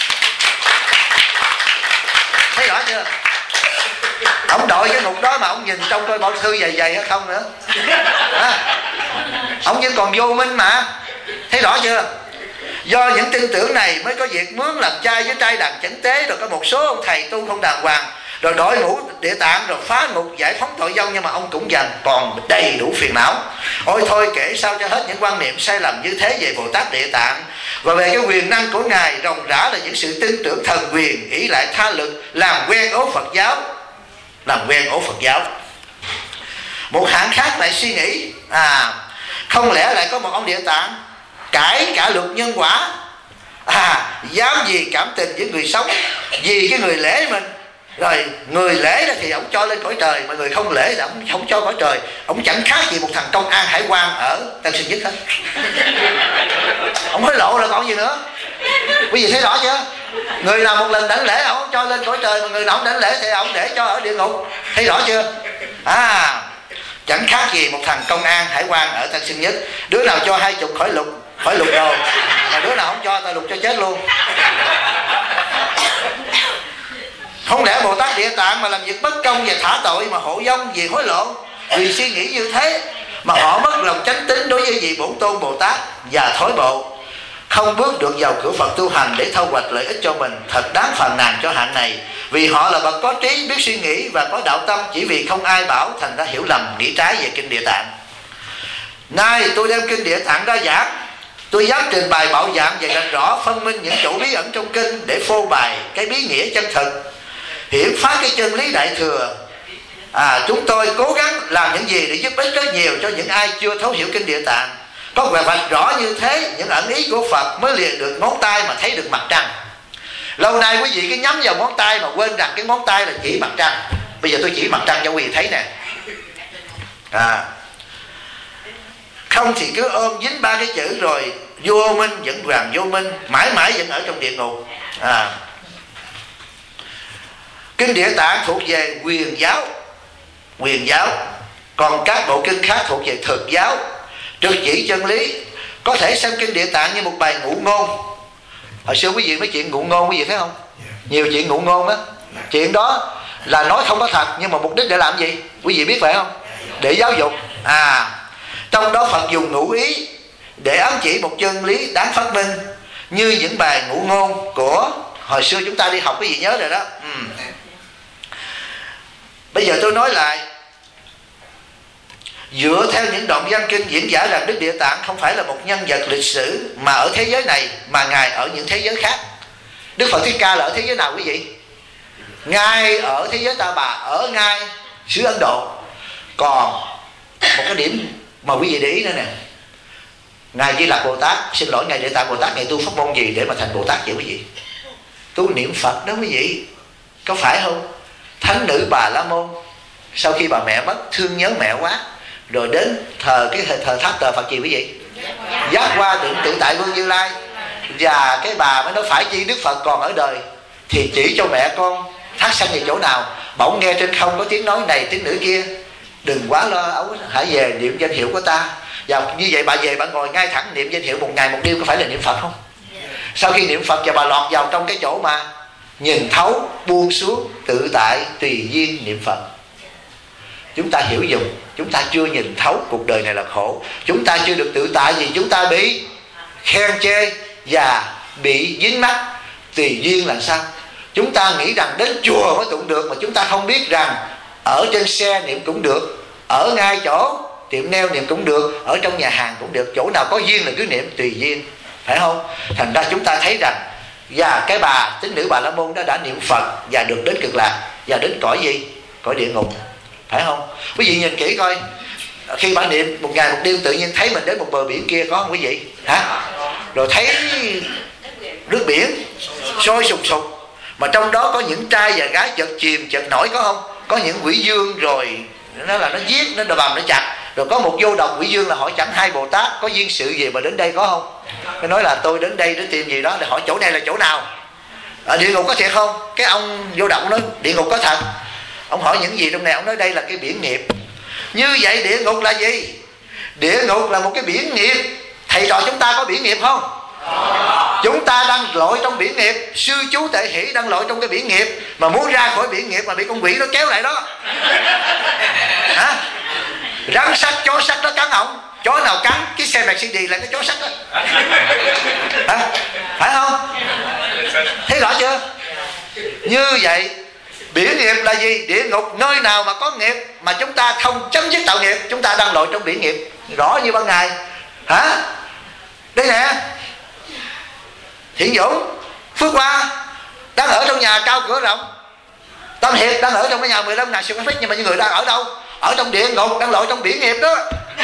Thấy rõ chưa? Ông đội cái ngục đó mà ông nhìn trong coi bảo thư dày dày hay không nữa. À, ông vẫn còn vô minh mà. Thấy rõ chưa? Do những tin tưởng này mới có việc mướn làm trai với trai đàn chẩn tế, rồi có một số ông thầy tu không đàng hoàng, rồi đội mũ Địa Tạng rồi phá ngục giải phóng tội vong, nhưng mà ông cũng dần còn đầy đủ phiền não. Ôi thôi kể sao cho hết những quan niệm sai lầm như thế về Bồ Tát Địa Tạng, và về cái quyền năng của ngài ròng rã là những sự tin tưởng thần quyền, ỷ lại tha lực, làm quen ố Phật giáo, làm quen ố Phật giáo. Một hạng khác lại suy nghĩ, à, không lẽ lại có một ông Địa Tạng cãi cả luật nhân quả, à, dám vì cảm tình với người sống, vì cái người lễ mình Rồi người lễ đó thì ông cho lên cõi trời, mà người không lễ thì ông không cho cõi trời. Ông chẳng khác gì một thằng công an hải quan ở Tân Sơn Nhất hết. Ông hối lộ là còn gì nữa. Quý vị thấy rõ chưa? Người nào một lần đảnh lễ ông cho lên cõi trời, mà người nào không đảnh lễ thì ông để cho ở địa ngục. Thấy rõ chưa? À, chẳng khác gì một thằng công an hải quan ở Tân Sơn Nhất. Đứa nào cho hai chục khỏi lục, khỏi lục đồ, mà đứa nào không cho ta lục cho chết luôn. Không lẽ Bồ Tát Địa Tạng mà làm việc bất công và thả tội mà hộ vong vì hối lộ, vì suy nghĩ như thế mà họ mất lòng chánh tín đối với vị Bổn Tôn Bồ Tát và thối bộ, không bước được vào cửa Phật tu hành để thu hoạch lợi ích cho mình. Thật đáng phàn nàn cho hạng này, vì họ là bậc có trí, biết suy nghĩ và có đạo tâm, chỉ vì không ai bảo thành ra hiểu lầm, nghĩ trái về kinh Địa Tạng. Nay tôi đem kinh Địa Tạng ra giảng, tôi dám trình bày bạo dạng và gạch rõ phân minh những chỗ bí ẩn trong kinh để phô bày cái bí nghĩa chân thực, hiển phát cái chân lý đại thừa. À, chúng tôi cố gắng làm những gì để giúp ích rất nhiều cho những ai chưa thấu hiểu kinh Địa Tạng. Có quẹt vạch rõ như thế, những ẩn ý của Phật mới liền được ngón tay mà thấy được mặt trăng. Lâu nay quý vị cứ nhắm vào ngón tay mà quên rằng cái ngón tay là chỉ mặt trăng. Bây giờ tôi chỉ mặt trăng cho quý vị thấy nè. À, không thì cứ ôm dính ba cái chữ rồi vô minh vẫn vàng vô minh, mãi mãi vẫn ở trong địa ngục. À, kinh Địa Tạng thuộc về quyền giáo, quyền giáo, còn các bộ kinh khác thuộc về thực giáo, trực chỉ chân lý. Có thể xem kinh Địa Tạng như một bài ngụ ngôn. Hồi xưa quý vị nói chuyện ngụ ngôn, quý vị thấy không? Nhiều chuyện ngụ ngôn á. Chuyện đó là nói không có thật, nhưng mà mục đích để làm gì? Quý vị biết phải không? Để giáo dục. À, trong đó Phật dùng ngụ ý để ám chỉ một chân lý đáng phát minh, như những bài ngụ ngôn của hồi xưa chúng ta đi học, quý vị nhớ rồi đó. Ừ. Bây giờ tôi nói lại, dựa theo những đoạn văn kinh diễn giải rằng Đức Địa Tạng không phải là một nhân vật lịch sử mà ở thế giới này, mà Ngài ở những thế giới khác. Đức Phật Thích Ca là ở thế giới nào quý vị? Ngài ở thế giới Ta Bà, ở ngay xứ Ấn Độ. Còn một cái điểm mà quý vị để ý nữa nè, Ngài Di Lặc Bồ Tát, xin lỗi Ngài Địa Tạng Bồ Tát, Ngài tu pháp môn gì để mà thành Bồ Tát vậy quý vị? Tu niệm Phật đó quý vị, có phải không? Thánh nữ Bà La Môn, sau khi bà mẹ mất thương nhớ mẹ quá, rồi đến thờ cái thờ tháp tờ Phật gì quý vị? Giác Hoa Định Tự Tại Vương Như Lai. Và cái bà mới nói phải chi Đức Phật còn ở đời thì chỉ cho mẹ con thác sanh về chỗ nào. Bỗng nghe trên không có tiếng nói này tiếng nữ kia, đừng quá lo ấu, hãy về niệm danh hiệu của ta. Và như vậy bà về bà ngồi ngay thẳng niệm danh hiệu một ngày một đêm, có phải là niệm Phật không? Sau khi niệm Phật và bà lọt vào trong cái chỗ mà nhìn thấu, buông xuống, tự tại, tùy duyên niệm Phật. Chúng ta hiểu dùng, chúng ta chưa nhìn thấu cuộc đời này là khổ. Chúng ta chưa được tự tại vì chúng ta bị khen chê và bị dính mắc. Tùy duyên là sao? Chúng ta nghĩ rằng đến chùa mới tụng được, mà chúng ta không biết rằng ở trên xe niệm cũng được, ở ngay chỗ tiệm nail niệm cũng được, ở trong nhà hàng cũng được. Chỗ nào có duyên là cứ niệm, tùy duyên, phải không? Thành ra chúng ta thấy rằng và cái bà tín nữ Bà La Môn đó đã niệm Phật và được đến Cực Lạc, và đến cõi gì? Cõi địa ngục, phải không? Quý vị nhìn kỹ coi, khi bà niệm một ngày một đêm tự nhiên thấy mình đến một bờ biển kia, có không quý vị? Hả? Rồi thấy nước biển sôi sục sục, mà trong đó có những trai và gái chợt chìm chợt nổi, có không? Có những quỷ dương rồi nó là nó giết, nó đòi bầm, nó chặt. Rồi có một vô độc quỷ dương là hỏi chẳng hai Bồ Tát có duyên sự gì mà đến đây, có không? Nó nói là tôi đến đây để tìm gì đó. Để hỏi chỗ này là chỗ nào? Ở địa ngục có thiệt không? Cái ông vô độc nói địa ngục có thật. Ông hỏi những gì trong này? Ông nói đây là cái biển nghiệp. Như vậy địa ngục là gì? Địa ngục là một cái biển nghiệp. Thầy trò chúng ta có biển nghiệp không? Chúng ta đang lội trong biển nghiệp. Sư chú Tệ Hỷ đang lội trong cái biển nghiệp, mà muốn ra khỏi biển nghiệp mà bị con quỷ nó kéo lại đó. Hả? Rắn sắt, chó sắt nó cắn ổng. Chó nào cắn cái xe Mercedes là cái chó sắt đó. Hả? Phải không? Thấy rõ chưa? Như vậy biển nghiệp là gì? Địa ngục, nơi nào mà có nghiệp mà chúng ta không chấm dứt tạo nghiệp, chúng ta đang lội trong biển nghiệp, rõ như ban ngày. Hả? Đây nè, Thiện Dũng, Phước Hoa đang ở trong nhà cao cửa rộng. Tâm Hiệp đang ở trong cái nhà mười lăm ngàn square feet, nhưng mà những người đang ở đâu? Ở trong địa ngục, đang lội trong biển nghiệp đó.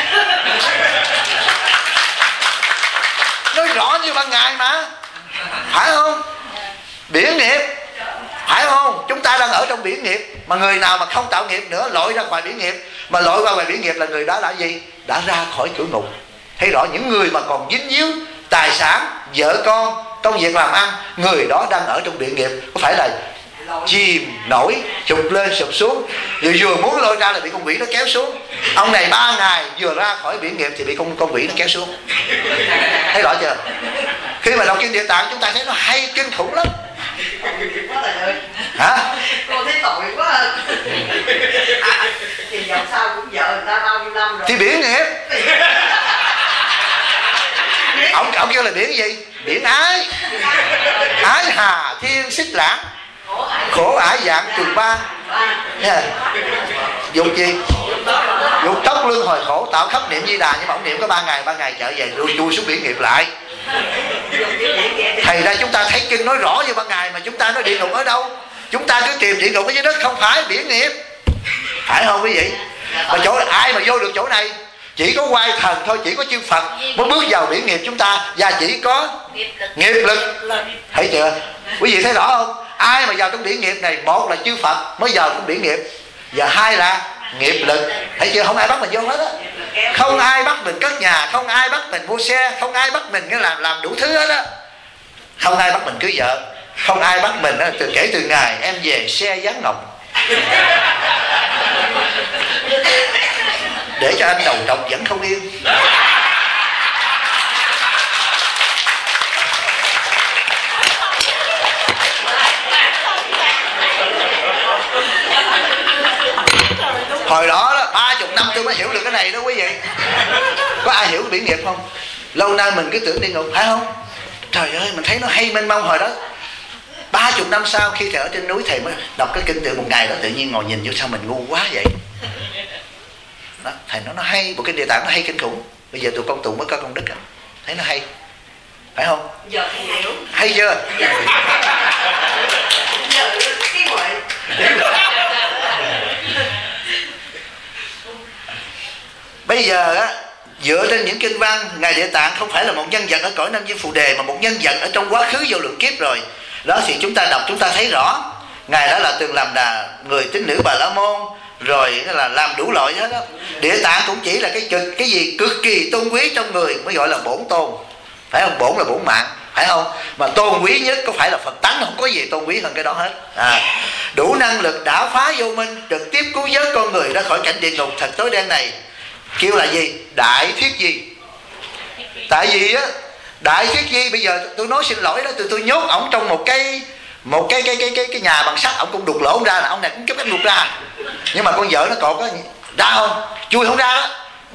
Nói rõ như ban ngày mà, phải không? Biển nghiệp, phải không? Chúng chúng ta đang ở trong biển nghiệp, mà người nào mà không tạo nghiệp nữa lội ra ngoài biển nghiệp, mà lội qua ngoài biển nghiệp là người đó đã gì? Đã ra khỏi cửa ngục. Thấy rõ, những người mà còn dính díu tài sản, vợ con, công việc làm ăn, người đó đang ở trong biển nghiệp. Có phải là chìm nổi, chụp lên sụp xuống, vừa vừa muốn lôi ra là bị con quỷ nó kéo xuống. Ông này ba ngày vừa ra khỏi biển nghiệp thì bị con con quỷ nó kéo xuống. Thấy rõ chưa? Khi mà đọc kinh Địa Tạng chúng ta thấy nó hay kinh khủng lắm. Hả? Cô thấy tội quá à. À, thì dạo sau cũng vợ người ta bao nhiêu năm rồi. Thì biển nghiệp. Ông ông kêu là biển gì? Biển ái. Ái hà thiên xích lãng, khổ ải dạng trường ba. Yeah. Dục gì? Dục tóc lưng hồi khổ, tạo khắp niệm Di Đà. Nhưng mà ông niệm có ba ngày, ba ngày trở về rồi chui xuống biển nghiệp lại. Thầy ra chúng ta thấy kinh nói rõ như ban ngày, mà chúng ta nói địa ngục ở đâu? Chúng ta cứ tìm địa ngục ở dưới đất, không phải biển nghiệp. Phải không quý vị? Mà chỗ ai mà vô được chỗ này? Chỉ có oai thần thôi, chỉ có chư Phật mới bước vào biển nghiệp chúng ta, và chỉ có nghiệp lực. Thấy chưa? Quý vị thấy rõ không? Ai mà vào trong biển nghiệp này, một là chư Phật mới vào trong biển nghiệp, và hai là nghiệp lực. Thấy chưa? Không ai bắt mình vô hết á. Không ai bắt mình cất nhà, không ai bắt mình mua xe, không ai bắt mình làm làm đủ thứ hết á. Không ai bắt mình cưới vợ, không ai bắt mình á, từ kể từ ngày em về xe dán ngọc để cho anh đầu trọc vẫn không yên. Hồi đó đó, ba chục năm tôi mới hiểu được cái này đó quý vị. Có ai hiểu cái biển nghiệp không? Lâu nay mình cứ tưởng địa ngục, phải không? Trời ơi, mình thấy nó hay mênh mông. Hồi đó ba chục năm sau khi thầy ở trên núi, thầy mới đọc cái kinh tượng một ngày đó, tự nhiên ngồi nhìn vô sao mình ngu quá vậy đó, thầy nói nó hay, bộ kinh Địa Tạng nó hay kinh khủng. Bây giờ tụi con tụng mới có công đức à. Thấy nó hay, phải không? Giờ thầy hiểu. Hay chưa? Giờ cái ngoại. Bây giờ á, dựa trên những kinh văn, Ngài Địa Tạng không phải là một nhân vật ở cõi Nam Diêm Phù Đề, mà một nhân vật ở trong quá khứ vô lượng kiếp rồi. Đó thì chúng ta đọc chúng ta thấy rõ. Ngài đã là từng làm đà người tín nữ Bà La Môn, rồi là làm đủ loại hết đó. Địa Tạng cũng chỉ là cái cực, cái gì cực kỳ tôn quý trong người mới gọi là bổn tôn. Phải không? Bổn là bổn mạng, phải không? Mà tôn quý nhất có phải là Phật tánh, không có gì tôn quý hơn cái đó hết. À, đủ năng lực đã phá vô minh, trực tiếp cứu vớt con người ra khỏi cảnh địa ngục thật tối đen này. Kêu là gì? Đại Thiết Di. Tại vì á, Đại Thiết Di bây giờ tôi nói xin lỗi đó, tôi tôi nhốt ổng trong một cái một cái cái cái cái cái nhà bằng sắt, ổng cũng đục lỗ ra, là ông này cũng kiếm cách đục ra. Nhưng mà con vợ nó cột á, ra không? Chui không ra đó.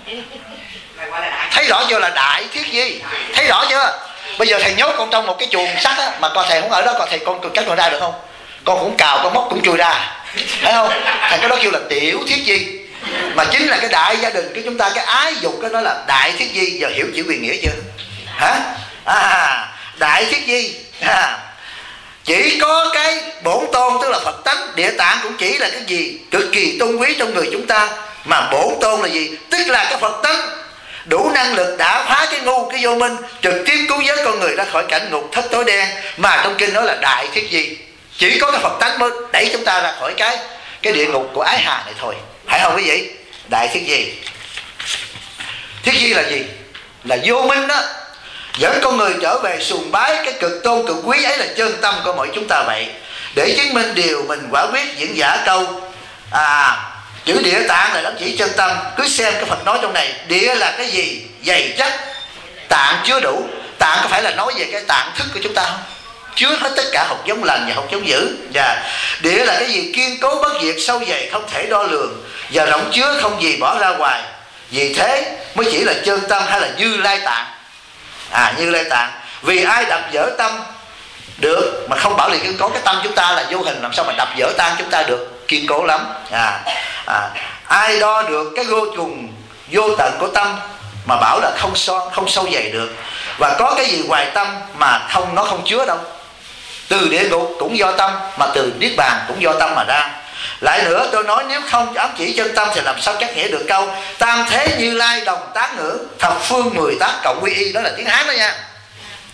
Thấy rõ chưa? Là Đại Thiết Di. Thấy rõ chưa? Bây giờ thầy nhốt con trong một cái chuồng sắt á, mà con thầy không ở đó, con thầy con cách con ra được không? Con cũng cào, con móc cũng chui ra, thấy không? Thầy cái đó kêu là Tiểu Thiết Di. Mà chính là cái đại gia đình của chúng ta, cái ái dục cái đó là Đại Thiết Di. Giờ hiểu chữ quyền nghĩa chưa? Hả? À, Đại Thiết Di. À, chỉ có cái bổn tôn tức là Phật tánh. Địa Tạng cũng chỉ là cái gì cực kỳ tôn quý trong người chúng ta. Mà bổn tôn là gì? Tức là cái Phật tánh đủ năng lực đã phá cái ngu, cái vô minh, trực tiếp cứu vớt con người ra khỏi cảnh ngục thất tối đen. Mà trong kinh nói là Đại Thiết Di. Chỉ có cái Phật tánh mới đẩy chúng ta ra khỏi cái cái địa ngục của ái hà này thôi. Phải không quý vị? Đại Thiết Di. Thiết Di là gì? Là vô minh đó, dẫn con người trở về sùng bái cái cực tôn cực quý ấy là chân tâm của mọi chúng ta vậy. Để chứng minh điều mình quả quyết diễn giả câu à, chữ Địa Tạng là đấng chỉ chân tâm. Cứ xem cái Phật nói trong này, địa là cái gì? Dày chắc, tạng chứa đủ. Tạng có phải là nói về cái tạng thức của chúng ta không? Chứa hết tất cả hột giống lành và hột giống dữ. Và địa là cái gì? Kiên cố bất diệt, sâu dày không thể đo lường, và rộng chứa không gì bỏ ra ngoài. Vì thế mới chỉ là chân tâm hay là Như Lai Tạng. À, Như Lai Tạng. Vì ai đập vỡ tâm được mà không bảo liền kiên cố? Cái tâm chúng ta là vô hình, làm sao mà đập vỡ tan chúng ta được? Kiên cố lắm. À, à, ai đo được cái vô cùng vô tận của tâm mà bảo là không so, không sâu dày được? Và có cái gì ngoài tâm mà không nó không chứa đâu? Từ địa ngục cũng do tâm, mà từ niết bàn cũng do tâm mà ra. Lại nữa tôi nói, nếu không ám chỉ chân tâm thì làm sao chắc nghĩa được câu tam thế Như Lai đồng tác ngữ, thập phương mười tác cộng quy y. Đó là tiếng Hán đó nha.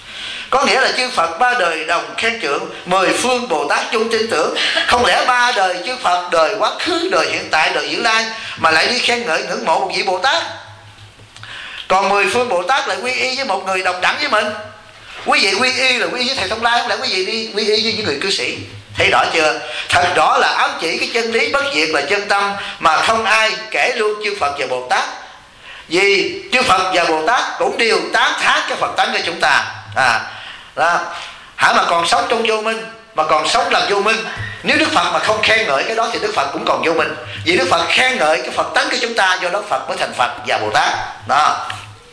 Có nghĩa là chư Phật ba đời đồng khen trượng, mười phương Bồ Tát chung tin tưởng. Không lẽ ba đời chư Phật, đời quá khứ, đời hiện tại, đời vị lai, mà lại đi khen ngợi ngưỡng mộ một vị Bồ Tát? Còn mười phương Bồ Tát lại quy y với một người đồng đẳng với mình. Quý vị quy y là quy y với Thầy Thông Lai, không lẽ quý vị đi quy y với những người cư sĩ? Thấy rõ chưa? Thật rõ là ám chỉ cái chân lý bất diệt là chân tâm, mà không ai kể luôn chư Phật và Bồ Tát. Vì chư Phật và Bồ Tát cũng đều tán thán cái Phật tánh của chúng ta. À, đó. Hả, mà còn sống trong vô minh, mà còn sống làm vô minh. Nếu Đức Phật mà không khen ngợi cái đó thì Đức Phật cũng còn vô minh. Vì Đức Phật khen ngợi cái Phật tánh của chúng ta, do đó Phật mới thành Phật và Bồ Tát. Đó.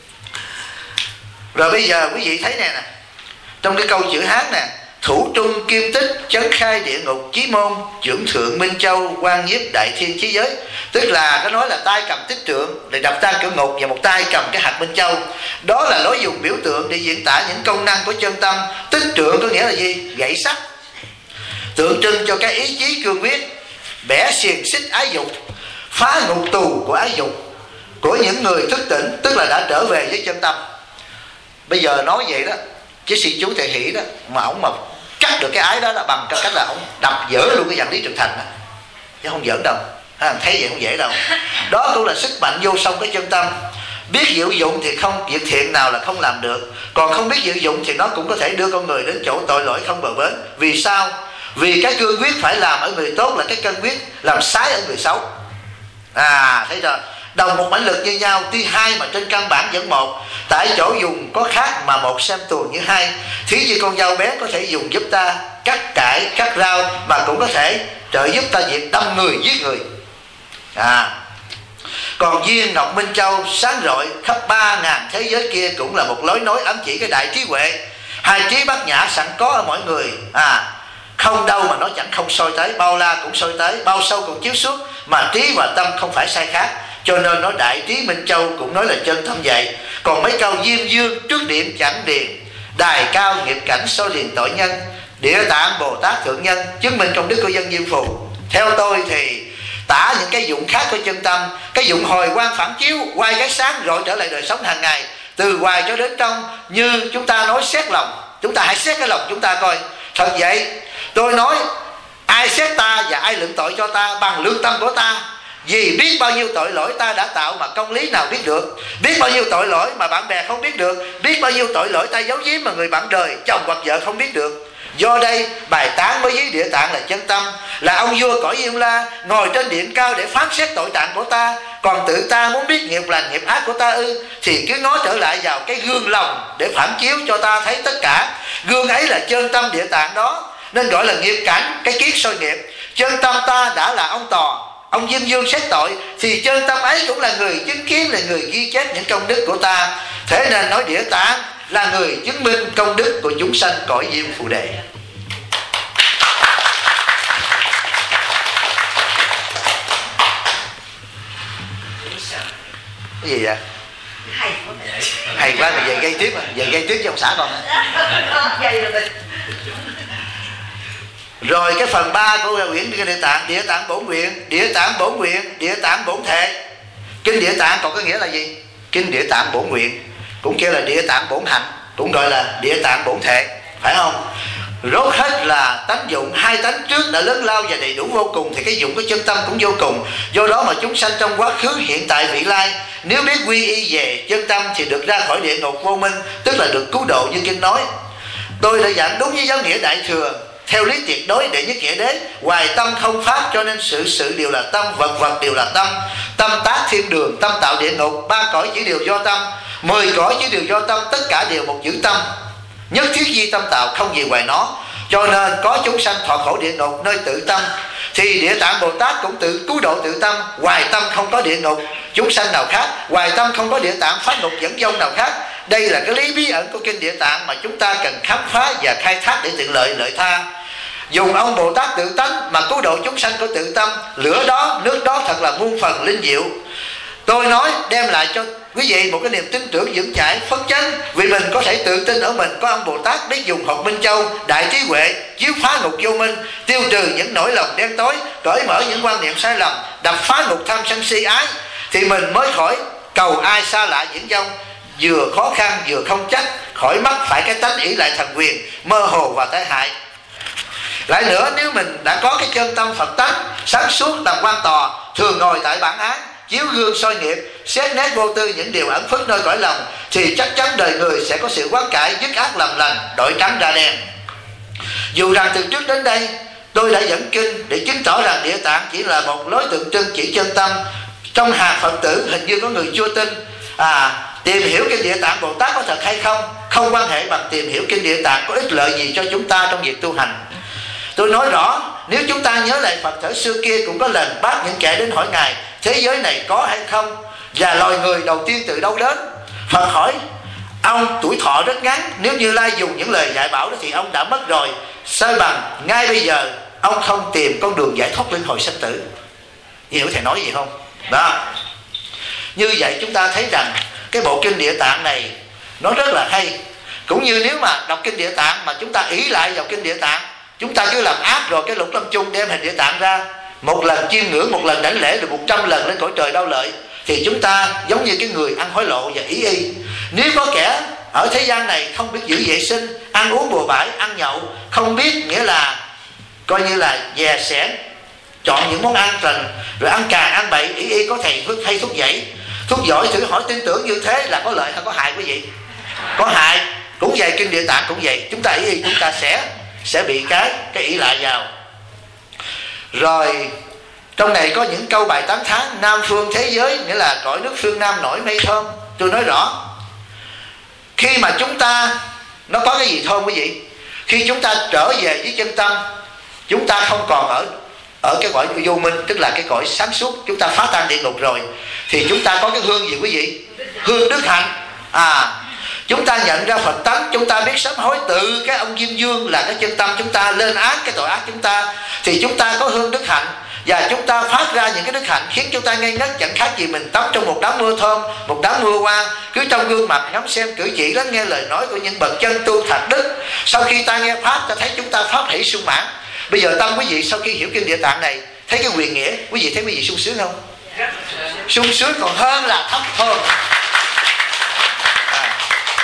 Rồi bây giờ quý vị thấy nè, nè trong cái câu chữ Hán nè: thủ trung kim tích, chấn khai địa ngục, chí môn, trưởng thượng minh châu, quan nhiếp đại thiên chí giới. Tức là có nói là tay cầm tích trượng để đập tan cửa ngục, và một tay cầm cái hạt minh châu. Đó là lối dùng biểu tượng để diễn tả những công năng của chân tâm. Tích trượng có nghĩa là gì? Gậy sắt, tượng trưng cho cái ý chí cương quyết, bẻ xiềng xích ái dục, phá ngục tù của ái dục của những người thức tỉnh, tức là đã trở về với chân tâm. Bây giờ nói vậy đó, chứ sư chú Thầy Hỷ đó, mà ổng mà cắt được cái ái đó là bằng cái cách là ổng đập dở luôn cái dàn Lý Trường Thành đó, chứ không giỡn đâu. À, thấy vậy không dễ đâu. Đó cũng là sức mạnh vô song của chân tâm. Biết diệu dụng thì không việc thiện nào là không làm được, còn không biết diệu dụng thì nó cũng có thể đưa con người đến chỗ tội lỗi không bờ bến. Vì sao? Vì cái cương quyết phải làm ở người tốt là cái cương quyết làm sai ở người xấu. À, thấy rồi, đồng một mãnh lực như nhau, tuy hai mà trên căn bản vẫn một. Tại chỗ dùng có khác mà một xem tuồng như hai. Thí như con dao bé có thể dùng giúp ta cắt cải, cắt rau, mà cũng có thể trợ giúp ta việc đâm người, giết người. À, còn viên ngọc minh châu sáng rọi khắp ba ngàn thế giới kia cũng là một lối nối ám chỉ cái đại trí huệ. Hai trí bát nhã sẵn có ở mỗi người. À, không đâu mà nó chẳng không soi tới, bao la cũng soi tới, bao sâu cũng chiếu suốt, mà trí và tâm không phải sai khác. Cho nên nói đại trí minh châu cũng nói là chân tâm vậy. Còn mấy câu diêm dương trước điện chẳng điền, đài cao nghiệp cảnh soi liền tội nhân, địa tạng Bồ Tát thượng nhân chứng minh công đức của dân diêm phù. Theo tôi thì tả những cái dụng khác của chân tâm, cái dụng hồi quang phản chiếu, quay cái sáng rồi trở lại đời sống hàng ngày, từ ngoài cho đến trong. Như chúng ta nói xét lòng, chúng ta hãy xét cái lòng chúng ta coi. Thật vậy, tôi nói ai xét ta và ai lượng tội cho ta bằng lương tâm của ta. Vì biết bao nhiêu tội lỗi ta đã tạo mà công lý nào biết được. Biết bao nhiêu tội lỗi mà bạn bè không biết được. Biết bao nhiêu tội lỗi ta giấu giếm mà người bạn đời, chồng hoặc vợ không biết được. Do đây bài tán với dưới địa tạng là chân tâm, là ông vua cõi Diêm La ngồi trên điện cao để phán xét tội trạng của ta. Còn tự ta muốn biết nghiệp lành nghiệp ác của ta ư, thì cứ ngó trở lại vào cái gương lòng để phản chiếu cho ta thấy tất cả. Gương ấy là chân tâm địa tạng đó, nên gọi là nghiệp cảnh, cái kiết soi nghiệp. Chân tâm ta đã là ông tòa, ông Diêm Dương xét tội, thì chân tâm ấy cũng là người chứng kiến, là người ghi chép những công đức của ta. Thế nên nói địa tạng là người chứng minh công đức của chúng sanh cõi Diêm Phù Đề. Cái gì vậy? Hay quá. Hay quá, rồi về gây tiếp à? Về gây tiếp cho ông xã con hả? Rồi cái phần ba của quyển Địa Tạng, Địa Tạng Bổn Nguyện, Địa Tạng Bổn Nguyện, Địa Tạng Bổn Thệ. Kinh Địa Tạng còn có nghĩa là gì? Kinh Địa Tạng Bổn Nguyện cũng kêu là Địa Tạng Bổn Hạnh, cũng gọi là Địa Tạng Bổn Thệ, phải không? Rốt hết là tánh dụng, hai tánh trước đã lớn lao và đầy đủ vô cùng, thì cái dụng của chân tâm cũng vô cùng. Do đó mà chúng sanh trong quá khứ, hiện tại, vị lai, nếu biết quy y về chân tâm thì được ra khỏi địa ngục vô minh, tức là được cứu độ như kinh nói. Tôi đã giảng đúng với giáo nghĩa Đại Thừa, theo lý tuyệt đối đệ nhất nghĩa đế, hoài tâm không pháp, cho nên sự sự đều là tâm, vật vật đều là tâm. Tâm tác thiên đường, tâm tạo địa ngục, ba cõi chỉ đều do tâm, mười cõi chỉ đều do tâm, tất cả đều một chữ tâm. Nhất thiết di tâm tạo, không gì ngoài nó. Cho nên có chúng sanh thọ khổ địa ngục nơi tự tâm, thì Địa Tạng Bồ Tát cũng tự cứu độ tự tâm. Hoài tâm không có địa ngục chúng sanh nào khác, hoài tâm không có địa tạng phát ngục dẫn dông nào khác. Đây là cái lý bí ẩn của kinh Địa Tạng mà chúng ta cần khám phá và khai thác để tiện lợi lợi tha. Dùng ông Bồ Tát tự tánh mà cứu độ chúng sanh của tự tâm, lửa đó, nước đó thật là muôn phần linh diệu. Tôi nói đem lại cho quý vị một cái niềm tin tưởng vững chãi, phấn chấn, vì mình có thể tự tin ở mình có ông Bồ Tát biết dùng học Minh Châu, đại trí huệ, chiếu phá ngục vô minh, tiêu trừ những nỗi lòng đen tối, cởi mở những quan niệm sai lầm, đập phá ngục tham sân si ái, thì mình mới khỏi cầu ai xa lạ diễn dông, vừa khó khăn vừa không trách, khỏi mắc phải cái tánh ỷ lại thần quyền, mơ hồ và tai hại. Lại nữa, nếu mình đã có cái chân tâm Phật tánh, sáng suốt tầm quan tòa, thường ngồi tại bản án, chiếu gương soi nghiệp, xét nét vô tư những điều ẩn phức nơi cõi lòng, thì chắc chắn đời người sẽ có sự quán cải, dứt ác làm lành, đổi trắng ra đen. Dù rằng từ trước đến đây tôi đã dẫn kinh để chứng tỏ rằng Địa Tạng chỉ là một lối tượng trưng chỉ chân tâm, trong hàng Phật tử hình như có người chưa tin. À, tìm hiểu kinh Địa Tạng Bồ Tát có thật hay không không quan hệ bằng tìm hiểu kinh Địa Tạng có ích lợi gì cho chúng ta trong việc tu hành. Tôi nói rõ, nếu chúng ta nhớ lại Phật thời xưa kia cũng có lần bác những kẻ đến hỏi Ngài thế giới này có hay không, và loài người đầu tiên từ đâu đến. Phật hỏi ông tuổi thọ rất ngắn, nếu Như Lai dùng những lời dạy bảo đó thì ông đã mất rồi, sao bằng ngay bây giờ ông không tìm con đường giải thoát luân hồi sanh tử. Hiểu thầy nói gì không? Đó. Như vậy chúng ta thấy rằng cái bộ kinh Địa Tạng này nó rất là hay. Cũng như nếu mà đọc kinh Địa Tạng mà chúng ta ý lại vào kinh Địa Tạng, chúng ta cứ làm ác rồi cái Lục Lâm Chung đem hình Địa Tạng ra, một lần chiêm ngưỡng, một lần đảnh lễ, rồi một trăm lần lên cõi trời đau lợi, thì chúng ta giống như cái người ăn hối lộ và ý y. Nếu có kẻ ở thế gian này không biết giữ vệ sinh, ăn uống bừa bãi, ăn nhậu, không biết nghĩa là coi như là dè sẻn, chọn những món ăn trần, rồi ăn càng ăn bậy, ý y có thầy thuốc hay thuốc dãy, thuốc giỏi, thử hỏi tin tưởng như thế là có lợi hay có hại quý vị? Có hại. Cũng vậy, kinh Địa Tạng cũng vậy, chúng ta ý y chúng ta sẽ sẽ bị cái cái ý lại vào. Rồi trong này có những câu bài tán thán Nam phương thế giới, nghĩa là cõi nước phương Nam nổi mây thơm. Tôi nói rõ, khi mà chúng ta, nó có cái gì thơm quý vị? Khi chúng ta trở về với chân tâm, chúng ta không còn ở ở cái cõi vô minh, tức là cái cõi sáng suốt, chúng ta phá tan địa ngục rồi, thì chúng ta có cái hương gì quý vị? Hương đức hạnh. À, chúng ta nhận ra Phật tánh, chúng ta biết sám hối từ cái ông Diêm Dương là cái chân tâm chúng ta lên ác cái tội ác chúng ta, thì chúng ta có hương đức hạnh, và chúng ta phát ra những cái đức hạnh khiến chúng ta ngây ngất, chẳng khác gì mình tắm trong một đám mưa thơm, một đám mưa hoa. Cứ trong gương mặt ngắm xem cử chỉ, lắng nghe lời nói của những bậc chân tu thật đức. Sau khi ta nghe pháp, ta thấy chúng ta pháp hỷ sung mãn. Bây giờ tâm quý vị sau khi hiểu kinh Địa Tạng này, thấy cái quyền nghĩa, quý vị thấy quý vị sung sướng không? Sung sướng còn hơn là thấp hơn. À.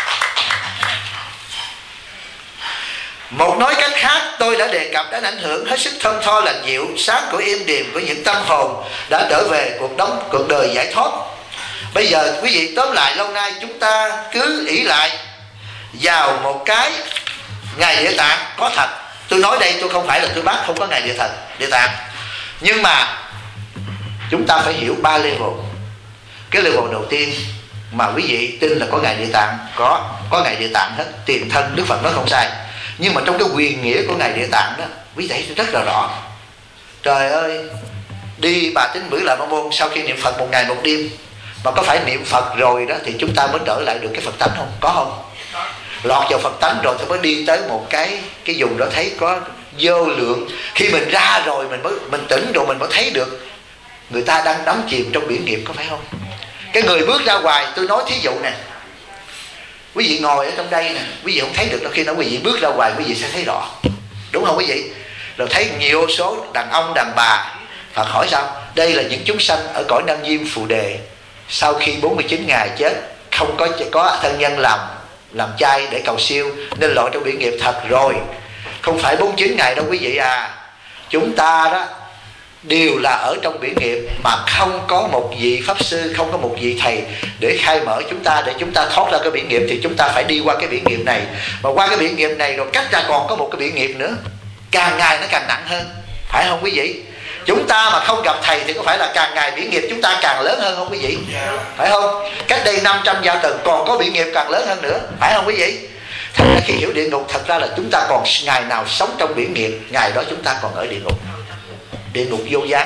Một nói cách khác, tôi đã đề cập đến ảnh hưởng hết sức thơm tho lành dịu, sáng của êm đềm của những tâm hồn đã trở về cuộc đóng cuộc đời giải thoát. Bây giờ quý vị tóm lại, lâu nay chúng ta cứ ỷ lại vào một cái Ngài Địa Tạng có thật. Tôi nói đây tôi không phải là tôi bác không có Ngài Địa Thật Địa Tạng, nhưng mà chúng ta phải hiểu ba level. Cái level đầu tiên mà quý vị tin là có Ngài Địa Tạng, có có Ngài Địa Tạng hết, tiền thân Đức Phật nói không sai. Nhưng mà trong cái quyền nghĩa của Ngài Địa Tạng đó, quý vị thấy rất là rõ. Trời ơi, đi Bà Tín Bửu Lạc Ma Môn sau khi niệm Phật một ngày một đêm, mà có phải niệm Phật rồi đó thì chúng ta mới trở lại được cái Phật tánh không? Có không? Lọt vào Phật tánh rồi thì mới đi tới một cái cái vùng đó thấy có vô lượng. Khi mình ra rồi mình mới mình tỉnh rồi mình mới thấy được người ta đang đắm chìm trong biển nghiệp, có phải không? Cái người bước ra ngoài, tôi nói thí dụ nè, quý vị ngồi ở trong đây nè, quý vị không thấy được đâu, khi nào quý vị bước ra ngoài quý vị sẽ thấy rõ, đúng không quý vị? Rồi thấy nhiều số đàn ông đàn bà. Phật hỏi sao? Đây là những chúng sanh ở cõi Nam Diêm Phù Đề, sau khi bốn mươi chín ngày chết không có có thân nhân làm làm chay để cầu siêu, nên lọt trong biển nghiệp thật rồi. Không phải bốn mươi chín ngày đâu quý vị à. Chúng ta đó đều là ở trong biển nghiệp, mà không có một vị pháp sư, không có một vị thầy để khai mở chúng ta, để chúng ta thoát ra cái biển nghiệp. Thì chúng ta phải đi qua cái biển nghiệp này, mà qua cái biển nghiệp này rồi cách ra còn có một cái biển nghiệp nữa, càng ngày nó càng nặng hơn, phải không quý vị? Chúng ta mà không gặp thầy thì có phải là càng ngày biển nghiệp chúng ta càng lớn hơn không quý vị? Phải không? Cách đây năm trăm gia tầng còn có biển nghiệp càng lớn hơn nữa, phải không quý vị? Thật ra khi hiểu địa ngục, thật ra là chúng ta còn ngày nào sống trong biển nghiệp, ngày đó chúng ta còn ở địa ngục. Địa ngục vô gián.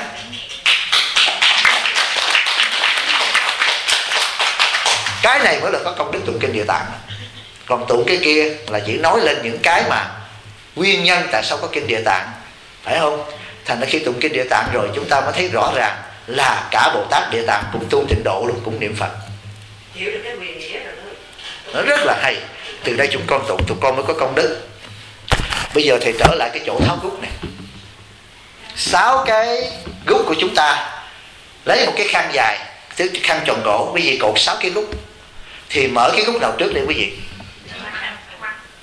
Cái này mới là có công đức tụng kinh Địa Tạng. Còn tụng cái kia là chỉ nói lên những cái mà nguyên nhân tại sao có kinh Địa Tạng, phải không? Thành ra khi tụng kinh Địa Tạng rồi chúng ta mới thấy rõ ràng là cả Bồ Tát Địa Tạng cũng tu tịnh độ luôn, cũng niệm Phật. Hiểu được cái quyền nghĩa rồi đó. Nó rất là hay. Từ đây chúng con tụng, tụi con mới có công đức. Bây giờ thầy trở lại cái chỗ tháo gút này. Sáu cái gút của chúng ta, lấy một cái khăn dài, tức khăn tròn cổ, quý vị cột sáu cái gút, thì mở cái gút nào trước để quý vị?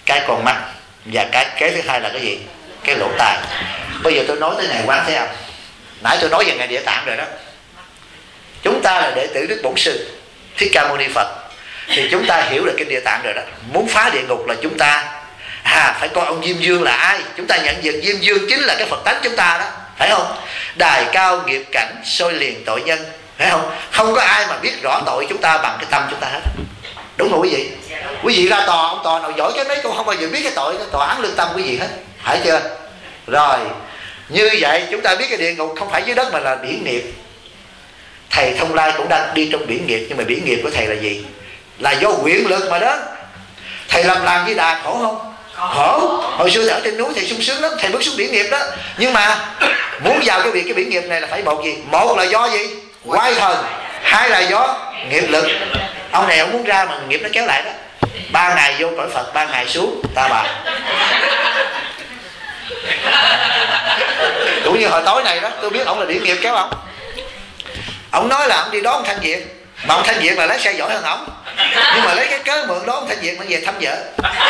cái con mắt, và cái cái thứ hai là cái gì? Cái lỗ tai. Bây giờ tôi nói tới ngày Quán Thế Âm. Nãy tôi nói về ngày Địa Tạng rồi đó. Chúng ta là đệ tử Đức Bổn Sư Thích Ca Mâu Ni Phật, thì chúng ta hiểu được kinh Địa Tạng rồi đó. Muốn phá địa ngục là chúng ta à, phải coi ông Diêm Dương là ai. Chúng ta nhận diện Diêm Dương chính là cái Phật tánh chúng ta đó, phải không? Đài cao nghiệp cảnh, soi liền tội nhân, phải không? Không có ai mà biết rõ tội chúng ta bằng cái tâm chúng ta hết. Đúng không quý vị? Quý vị ra tòa, ông tòa nào giỏi cái mấy cũng không bao giờ biết cái tội, cái tòa án lương tâm quý vị hết, phải chưa? Rồi, như vậy chúng ta biết cái địa ngục không phải dưới đất mà là biển nghiệp. Thầy Thông Lai cũng đang đi trong biển nghiệp, nhưng mà biển nghiệp của thầy là gì? Là do quyền lực mà đó. Thầy làm làng với Đà khổ không? Khổ. Hồi xưa thầy ở trên núi thầy sung sướng lắm, thầy bước xuống biển nghiệp đó. Nhưng mà muốn vào cái việc cái biển nghiệp này là phải một gì? Một là do gì? Quái thần. Hai là do nghiệp lực. Ông này ông muốn ra mà nghiệp nó kéo lại đó. Ba ngày vô cõi Phật, ba ngày xuống ta bà. Cũng như hồi tối này đó, tôi biết ông là biển nghiệp kéo ông. Ông nói là ông đi đón ông Thanh Việt, mà ông Thanh Việt là lái xe giỏi hơn ông, nhưng mà lấy cái cớ mượn đó ông Thanh Việt mà về thăm vợ.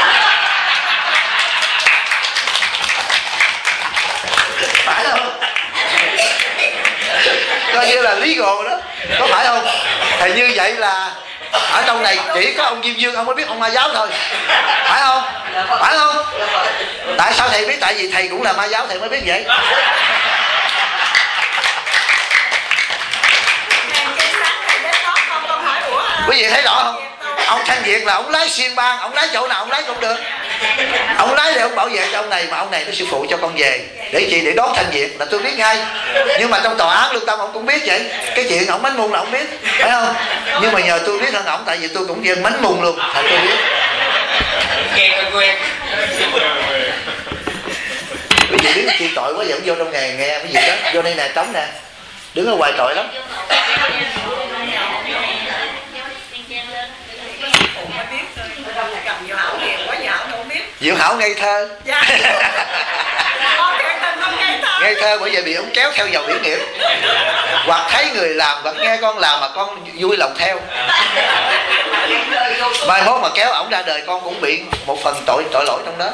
Phải không? Coi như là legal đó, có phải không? Thì như vậy là ở trong này chỉ có ông Diêm Dương ông mới biết ông ma giáo thôi, phải không? Phải không? Tại sao thầy biết? Tại vì thầy cũng là ma giáo, thầy mới biết vậy. Quý vị thấy rõ không? Ông Thanh Việt là ông lái xuyên bang, ông lái chỗ nào ông lái cũng được. Ông lái để ông bảo vệ cho ông này, mà ông này nó sư phụ cho con về. Để chi? Để đón Thanh Việt là tôi biết ngay. Nhưng mà trong tòa án lương tâm ông cũng biết vậy. Cái chuyện ông mánh mung là ông biết, phải không? Nhưng mà nhờ tôi biết hơn ông, tại vì tôi cũng dân mánh mung luôn, thành tôi biết. Quen quen. Quý vị biết chi tội quá, vẫn vô trong nghề nghe cái gì đó. Vô đây nè, trống nè, đứng ở ngoài tội lắm. Diệu Hảo ngây thơ. Dạ. Ngây thơ bởi vì bị ông kéo theo dòng biển nghiệp. Hoặc thấy người làm, hoặc nghe con làm mà con vui lòng theo. Mai mốt mà kéo ổng ra đời con cũng bị một phần tội tội lỗi trong đó.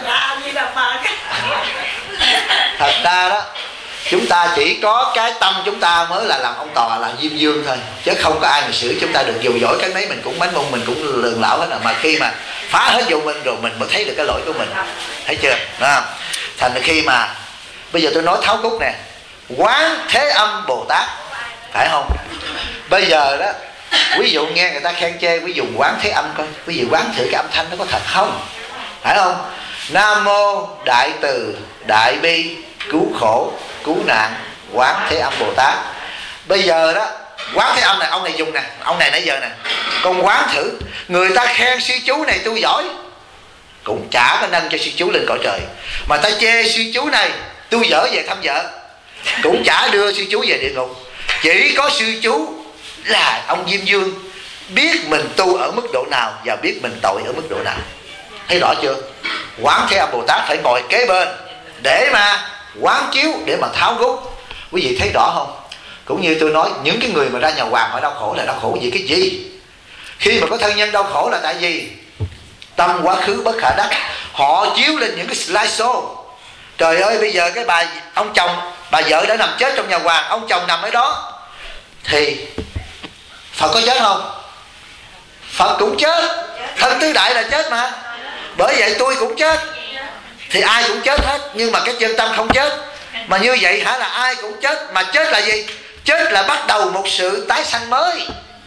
Thật ra đó, chúng ta chỉ có cái tâm chúng ta mới là làm ông tòa, làm Diêm Dương thôi, chứ không có ai mà xử chúng ta được. Dù giỏi cái mấy mình cũng bánh mông, mình cũng lường lão hết rồi. Mà khi mà phá hết vô mình rồi mình mới thấy được cái lỗi của mình, thấy chưa? Đó. Thành khi mà bây giờ tôi nói tháo cúc nè, Quán Thế Âm Bồ Tát, phải không? Bây giờ đó, ví dụ nghe người ta khen chê, quý dùng Quán Thế Âm coi, quý vị quán thử cái âm thanh nó có thật không, phải không? Nam mô Đại Từ Đại Bi Cứu Khổ Cứu Nạn Quán Thế Âm Bồ Tát. Bây giờ đó, Quán Thế Âm này ông này dùng nè, ông này nãy giờ nè, con quán thử. Người ta khen sư chú này tu giỏi, cũng chả có nâng cho sư chú lên cõi trời. Mà ta chê sư chú này tu dở về thăm vợ, cũng chả đưa sư chú về địa ngục. Chỉ có sư chú là ông Diêm Dương biết mình tu ở mức độ nào và biết mình tội ở mức độ nào. Thấy rõ chưa? Quán Thế Âm Bồ Tát phải ngồi kế bên để mà quán chiếu, để mà tháo gút. Quý vị thấy rõ không? Cũng như tôi nói, những cái người mà ra nhà hoàng họ đau khổ là đau khổ vì cái gì? Khi mà có thân nhân đau khổ là tại vì tâm quá khứ bất khả đắc. Họ chiếu lên những cái slideshow. Trời ơi, bây giờ cái bà ông chồng, bà vợ đã nằm chết trong nhà hoàng, ông chồng nằm ở đó, thì Phật có chết không? Phật cũng chết, thân tứ đại là chết mà. Bởi vậy tôi cũng chết, thì ai cũng chết hết. Nhưng mà cái chân tâm không chết. Mà như vậy hả là ai cũng chết. Mà chết là gì? Chết là bắt đầu một sự tái sanh mới,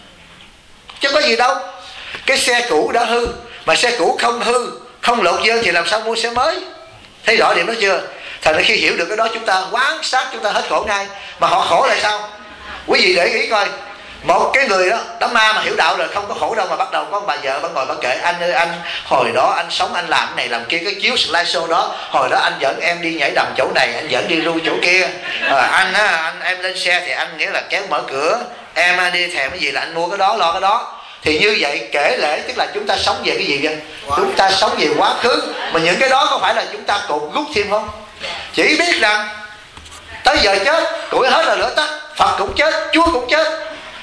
chứ có gì đâu. Cái xe cũ đã hư, mà xe cũ không hư, không lột dơn thì làm sao mua xe mới? Thấy rõ điểm đó chưa? Thành ra khi hiểu được cái đó, chúng ta quán sát, chúng ta hết khổ ngay. Mà họ khổ là sao? Quý vị để ý coi, một cái người đó, đám ma mà hiểu đạo rồi không có khổ đâu, mà bắt đầu có bà vợ bà ngồi bà kể: anh ơi anh, hồi đó anh sống anh làm cái này làm kia, cái chiếu slideshow đó, hồi đó anh dẫn em đi nhảy đầm chỗ này, anh dẫn đi ru chỗ kia, à, anh á, anh em lên xe thì anh nghĩa là kéo mở cửa, em đi thèm cái gì là anh mua cái đó, lo cái đó. Thì như vậy kể lễ tức là chúng ta sống về cái gì vậy? Chúng ta sống về quá khứ. Mà những cái đó có phải là chúng ta cột rút thêm không? Chỉ biết rằng tới giờ chết, tuổi hết là lửa tắt, Phật cũng chết, Chúa cũng chết.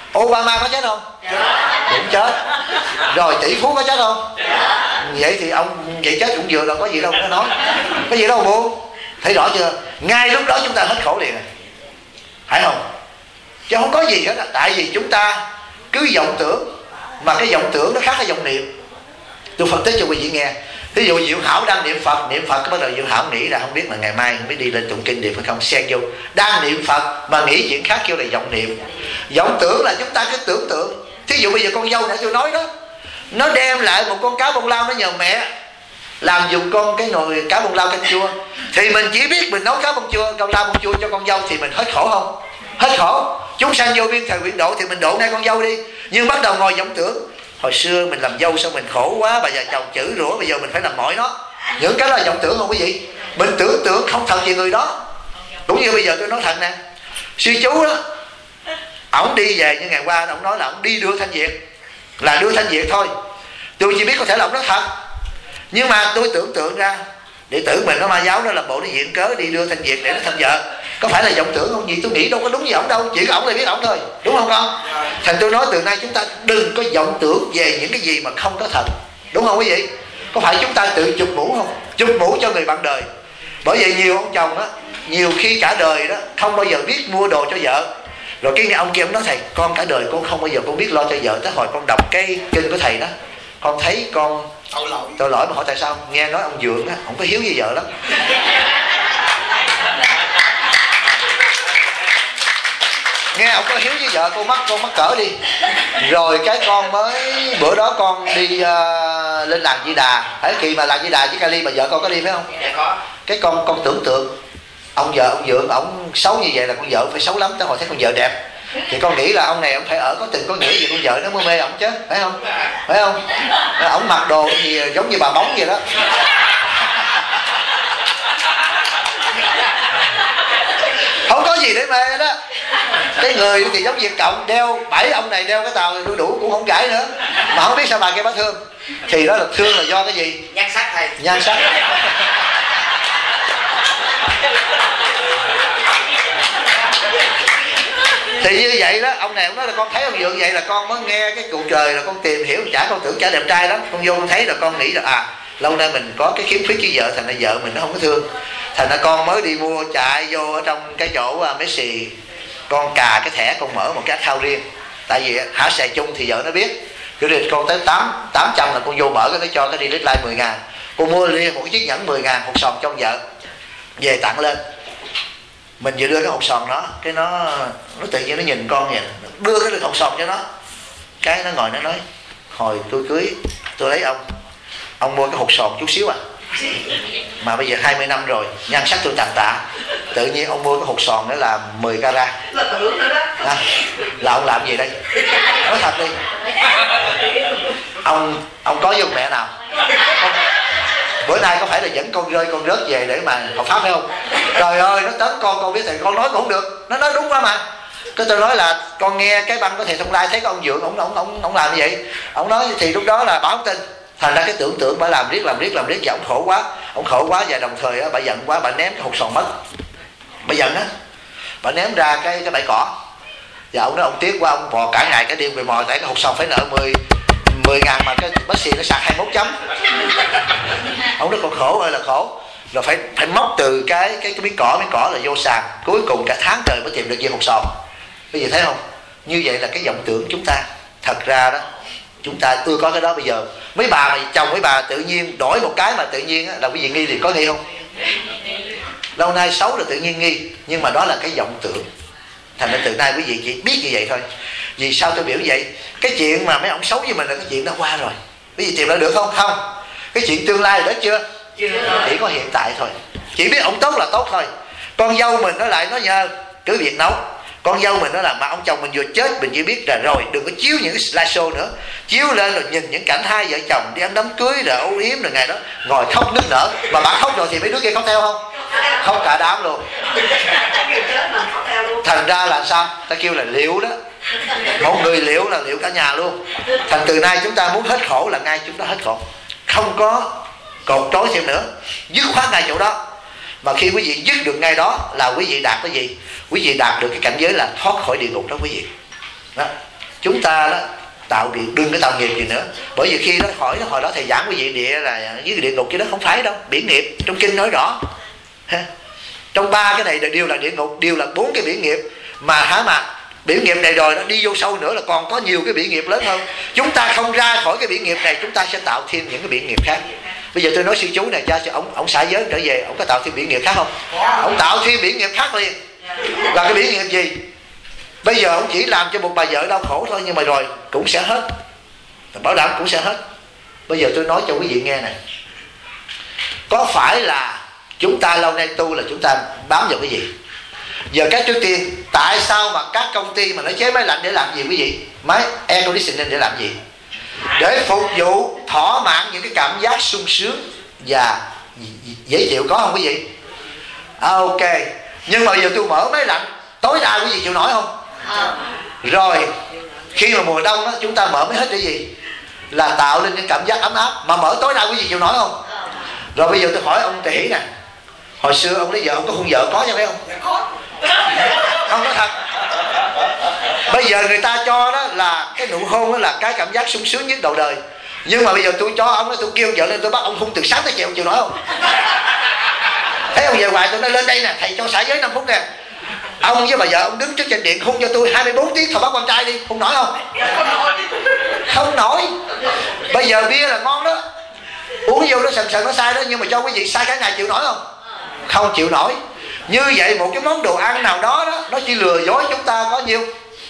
Obama có chết không? Cũng chết. Rồi tỷ phú có chết không? Vậy thì ông vậy chết cũng vừa đâu có gì đâu có nói. Có gì đâu buồn. Thấy rõ chưa? Ngay lúc đó chúng ta hết khổ liền. Phải không? Chứ không có gì hết. Tại vì chúng ta cứ vọng tưởng, mà cái vọng tưởng nó khác với vọng niệm. Tôi phân tích cho quý vị nghe. Ví dụ Diệu Hảo đang niệm Phật, niệm Phật cái bắt đầu Diệu Hảo nghĩ là không biết là ngày mai mới đi lên tụng kinh niệm phải không, xen vô. Đang niệm Phật mà nghĩ chuyện khác kêu là vọng niệm. Vọng tưởng là chúng ta cứ tưởng tượng. Thí dụ bây giờ con dâu nãy tôi nói đó, nó đem lại một con cá bông lau, nó nhờ mẹ làm dùng con cái nồi cá bông lau canh chua, thì mình chỉ biết mình nấu cá bông chua, con lau bông chua cho con dâu thì mình hết khổ không? Hết khổ. Chúng sanh vô biên thời nguyện độ thì mình độ ngay con dâu đi. Nhưng bắt đầu ngồi vọng tưởng, hồi xưa mình làm dâu sao mình khổ quá, bà già chồng chữ rủa, bây giờ mình phải làm mỏi nó. Những cái đó là vọng tưởng không quý vị? Mình tưởng tượng không thật về người đó. Đúng như bây giờ tôi nói thật nè, sư chú đó, ổng đi về như ngày qua ổng nói là ổng đi đưa Thanh Việt, là đưa Thanh Việt thôi. Tôi chỉ biết có thể là ổng nói thật, nhưng mà tôi tưởng tượng ra đệ tử mình nó ma giáo đó là bộ nó viện cớ đi đưa Thanh Việt để nó thăm vợ. Có phải là vọng tưởng không gì? Tôi nghĩ đâu có đúng gì ổng đâu, chỉ có ổng là biết ổng thôi, đúng không con? Thành tôi nói từ nay chúng ta đừng có vọng tưởng về những cái gì mà không có thật, đúng không quý vị? Có phải chúng ta tự chụp mũ không? Chụp mũ cho người bạn đời. Bởi vậy nhiều ông chồng đó, nhiều khi cả đời đó không bao giờ biết mua đồ cho vợ. Rồi cái ông kia ông nói thầy, con cả đời con không bao giờ con biết lo cho vợ, tới hồi con đọc cái kinh của thầy đó, con thấy con tội lỗi, tội lỗi mà hỏi tại sao? Nghe nói ông Dượng á, ông có hiếu với vợ lắm. Nghe ông có hiếu với vợ, con mắc con mắc cỡ đi. Rồi cái con mới bữa đó con đi uh, lên làng Di Đà, phải kỳ mà làng Di Đà với Cali mà vợ con có đi phải không? Dạ có. Cái con con tưởng tượng ông vợ ông Dượng ổng xấu như vậy là con vợ phải xấu lắm, tới hồi thấy con vợ đẹp thì con nghĩ là ông này ông phải ở có tình có nghĩa gì con vợ nó mới mê ổng chứ, phải không? Phải không? Ổng mặc đồ gì giống như bà bóng vậy đó. Không có gì để mê đó. Cái người thì giống Việt Cộng, đeo bảy ông này đeo cái tàu đuôi đủ cũng không gãy nữa, mà không biết sao bà kia bà thương. Thì đó là thương là do cái gì? Nhan sắc thầy. Nhan sắc. Thì như vậy đó, ông này ông nói là con thấy ông Dượng vậy là con mới nghe cái cụ trời là con tìm hiểu, chả con tưởng chả đẹp trai lắm, con vô con thấy là con nghĩ là à lâu nay mình có cái khiếm khuyết với vợ, thành ra vợ mình nó không có thương, thành ra con mới đi mua chạy vô ở trong cái chỗ uh, Messi, con cà cái thẻ con mở một cái account riêng, tại vì hả xài chung thì vợ nó biết, cứ đi con tới tám tám trăm là con vô mở cái nó cho cái đi lít like mười ngàn, con mua liền một cái chiếc nhẫn mười ngàn hột sòn cho vợ về tặng lên. Mình vừa đưa cái hột sòn nó, cái nó nó tự nhiên nó nhìn con vậy, đưa cái hột sòn cho nó, cái nó ngồi nó nói hồi tôi cưới tôi lấy ông ông mua cái hột sòn chút xíu à, mà bây giờ hai mươi năm rồi nhan sắc tôi tàn tạ, tự nhiên ông mua cái hột sòn đó là mười carat à, là ông làm gì đây? Nói thật đi, ông ông có với mẹ nào? Ông, bữa nay có phải là dẫn con rơi con rớt về để mà học pháp phải không? Trời ơi, nó tấn con con biết thầy con nói cũng không được, nó nói đúng quá mà. Cái tôi nói là con nghe cái băng của thầy Thông Lai thấy cái ông Dượng ông ông ông ông làm như vậy, ông nói thì lúc đó là bảo không tin, thành ra cái tưởng tượng bà làm riết làm riết làm riết và ông khổ quá, ông khổ quá và đồng thời bà giận quá, bà ném cái hột sòn mất, bà giận á, bà ném ra cái cái bãi cỏ, và ông nói ông tiếc quá, ông bò cả ngày cái đêm về mò, tại cái hột sòn phải nợ mười mười ngàn mà cái bác sĩ nó sạc hai mươi mốt chấm. Ông nói còn khổ ơi là khổ, rồi phải phải móc từ cái cái cái miếng cỏ miếng cỏ là vô sàn, cuối cùng cả tháng trời mới tìm được viên hột sòn. Bây giờ thấy không? Như vậy là cái vọng tưởng chúng ta. Thật ra đó chúng ta ưa có cái đó. Bây giờ mấy bà mà chồng mấy bà tự nhiên đổi một cái mà tự nhiên á, là quý vị nghi thì có nghi không? Lâu nay xấu là tự nhiên nghi, nhưng mà đó là cái vọng tưởng. Thành ra từ nay quý vị chỉ biết như vậy thôi. Vì sao tôi biểu vậy? Cái chuyện mà mấy ông xấu với mình là cái chuyện đã qua rồi. Quý vị tìm lại được không? Không. Cái chuyện tương lai đó chưa? Chỉ có hiện tại thôi. Chỉ biết ông tốt là tốt thôi. Con dâu mình nó lại nó nhờ cứ việc nấu. Con dâu mình nó là mà ông chồng mình vừa chết, mình chỉ biết là rồi đừng có chiếu những cái slideshow nữa, chiếu lên rồi nhìn những cảnh hai vợ chồng đi ăn đám cưới rồi âu yếm rồi ngày đó ngồi khóc nức nở, mà bà khóc rồi thì mấy đứa kia khóc theo không? Khóc cả đám luôn. Thành ra là sao? Ta kêu là liệu đó, một người liệu là liệu cả nhà luôn. Thành từ nay chúng ta muốn hết khổ là ngay chúng ta hết khổ, không có cột trói thêm nữa, dứt khoát ngay chỗ đó. Mà khi quý vị dứt được ngay đó là quý vị đạt cái gì? Quý vị đạt được cái cảnh giới là thoát khỏi địa ngục đó quý vị. Đó. chúng ta đó tạo nghiệp, đừng có tạo nghiệp gì nữa. Bởi vì khi đó hỏi nó hồi đó thầy giảng quý vị địa là dưới địa ngục, chứ đó không phải đâu, biển nghiệp trong kinh nói rõ ha. Trong ba cái này đều là địa ngục, đều là bốn cái biển nghiệp mà hả mà biển nghiệp này rồi nó đi vô sâu nữa là còn có nhiều cái biển nghiệp lớn hơn. Chúng ta không ra khỏi cái biển nghiệp này, chúng ta sẽ tạo thêm những cái biển nghiệp khác. Bây giờ tôi nói sư chú này, cha ông ông xả giới trở về, ông có tạo thêm biển nghiệp khác không? Ông tạo thêm biển nghiệp khác liền. Là cái biển nghiệp gì? Bây giờ ông chỉ làm cho một bà vợ đau khổ thôi, nhưng mà rồi cũng sẽ hết, bảo đảm cũng sẽ hết. Bây giờ tôi nói cho quý vị nghe này, có phải là chúng ta lâu nay tu là chúng ta bám vào cái gì? Giờ cái trước tiên, tại sao mà các công ty mà nó chế máy lạnh để làm gì quý vị? Máy air conditioning để làm gì? Để phục vụ thỏa mãn những cái cảm giác sung sướng và dễ chịu, có không quý vị? À, ok. Nhưng mà giờ tôi mở máy lạnh tối đa quý vị chịu nổi không? À. Rồi khi mà mùa đông đó, chúng ta mở máy hết để gì? Là tạo lên những cảm giác ấm áp. Mà mở tối đa quý vị chịu nổi không? Rồi bây giờ tôi hỏi ông Tỷ nè, hồi xưa ông lấy vợ, ông có hôn vợ có chứ phải không? Không có thật. Bây giờ người ta cho đó là cái nụ hôn đó là cái cảm giác sung sướng nhất đầu đời. Nhưng mà bây giờ tôi cho ông, tôi kêu vợ lên, tôi bắt ông hôn từ sáng tới chiều, chịu nổi không? Thấy ông về hoài, tôi nói lên đây nè, thầy cho xả giới năm phút nè. Ông với bà vợ ông đứng trước trên điện hôn cho tôi hai mươi bốn tiếng, thôi bắt con trai đi, không nổi không? Không nổi. Bây giờ bia là ngon đó, uống vô nó sần sần nó sai đó, nhưng mà cho quý vị sai cả ngày chịu nổi không? Không chịu nổi. Như vậy một cái món đồ ăn nào đó đó, nó chỉ lừa dối chúng ta có nhiêu?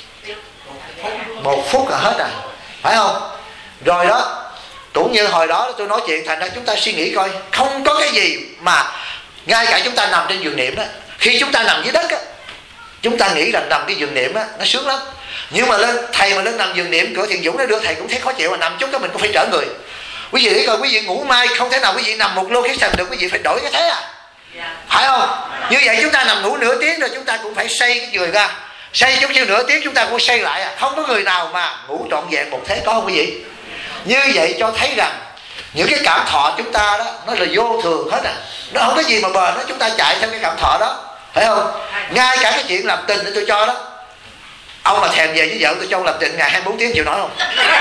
Một phút là hết à, phải không? Rồi đó, cũng như hồi đó tôi nói chuyện, thành ra chúng ta suy nghĩ coi, không có cái gì mà ngay cả chúng ta nằm trên giường niệm đó, khi chúng ta nằm dưới đất á, chúng ta nghĩ rằng nằm cái giường niệm á nó sướng lắm. Nhưng mà lên thầy mà lên nằm giường niệm, cửa Thiện Dũng nó đưa thầy cũng thấy khó chịu, mà nằm chút cái mình cũng phải trở người. Quý vị nghĩ coi, quý vị ngủ mai không thể nào quý vị nằm một location được, quý vị phải đổi cái thế à, phải không? Như vậy chúng ta nằm ngủ nửa tiếng rồi chúng ta cũng phải xây cái người ra, xây chút xíu nửa tiếng chúng ta cũng xây lại à. Không có người nào mà ngủ trọn vẹn một thế, có không quý vị? Như vậy cho thấy rằng những cái cảm thọ chúng ta đó nó là vô thường hết à, nó không có gì mà bền đó, chúng ta chạy theo cái cảm thọ đó, phải không? Ngay cả cái chuyện làm tình thì tôi cho đó, ông mà thèm về với vợ tôi cho ông làm tình ngày hai mươi bốn tiếng chịu nói không?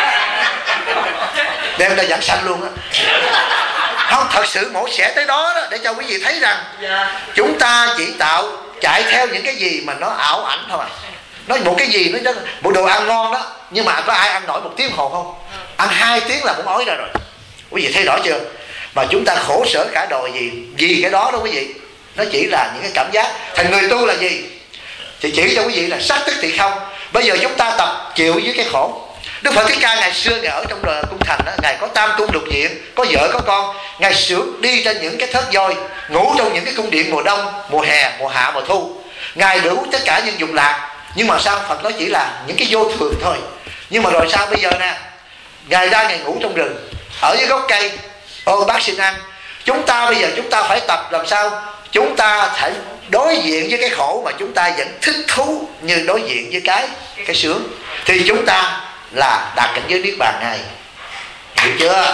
Đem ra giảng sanh luôn á. Không, thật sự mổ xẻ tới đó, đó để cho quý vị thấy rằng chúng ta chỉ tạo chạy theo những cái gì mà nó ảo ảnh thôi à. Nó một cái gì nó một đồ ăn ngon đó, nhưng mà có ai ăn nổi một tiếng hồ không? Ăn hai tiếng là cũng ói ra rồi. Quý vị thấy rõ chưa? Mà chúng ta khổ sở cả đời gì vì cái đó đó quý vị. Nó chỉ là những cái cảm giác. Thành người tu là gì? Thì chỉ cho quý vị là sắc tức thì không. Bây giờ chúng ta tập chịu với cái khổ. Đức Phật Thích Ca ngày xưa ngài ở trong cung thành đó, ngài có tam cung lục diện, có vợ có con, ngài sướng đi trên những cái thớt voi, ngủ trong những cái cung điện mùa đông, mùa hè, mùa hạ, mùa thu. Ngài đủ tất cả những dục lạc. Nhưng mà sao? Phật nói chỉ là những cái vô thường thôi. Nhưng mà rồi sao bây giờ nè? Ngài ra ngài ngủ trong rừng, ở dưới gốc cây, ô bác xin ăn. Chúng ta bây giờ chúng ta phải tập làm sao? Chúng ta phải đối diện với cái khổ mà chúng ta vẫn thích thú như đối diện với cái cái sướng, thì chúng ta là đạt cảnh giới niết bàn này. Hiểu chưa?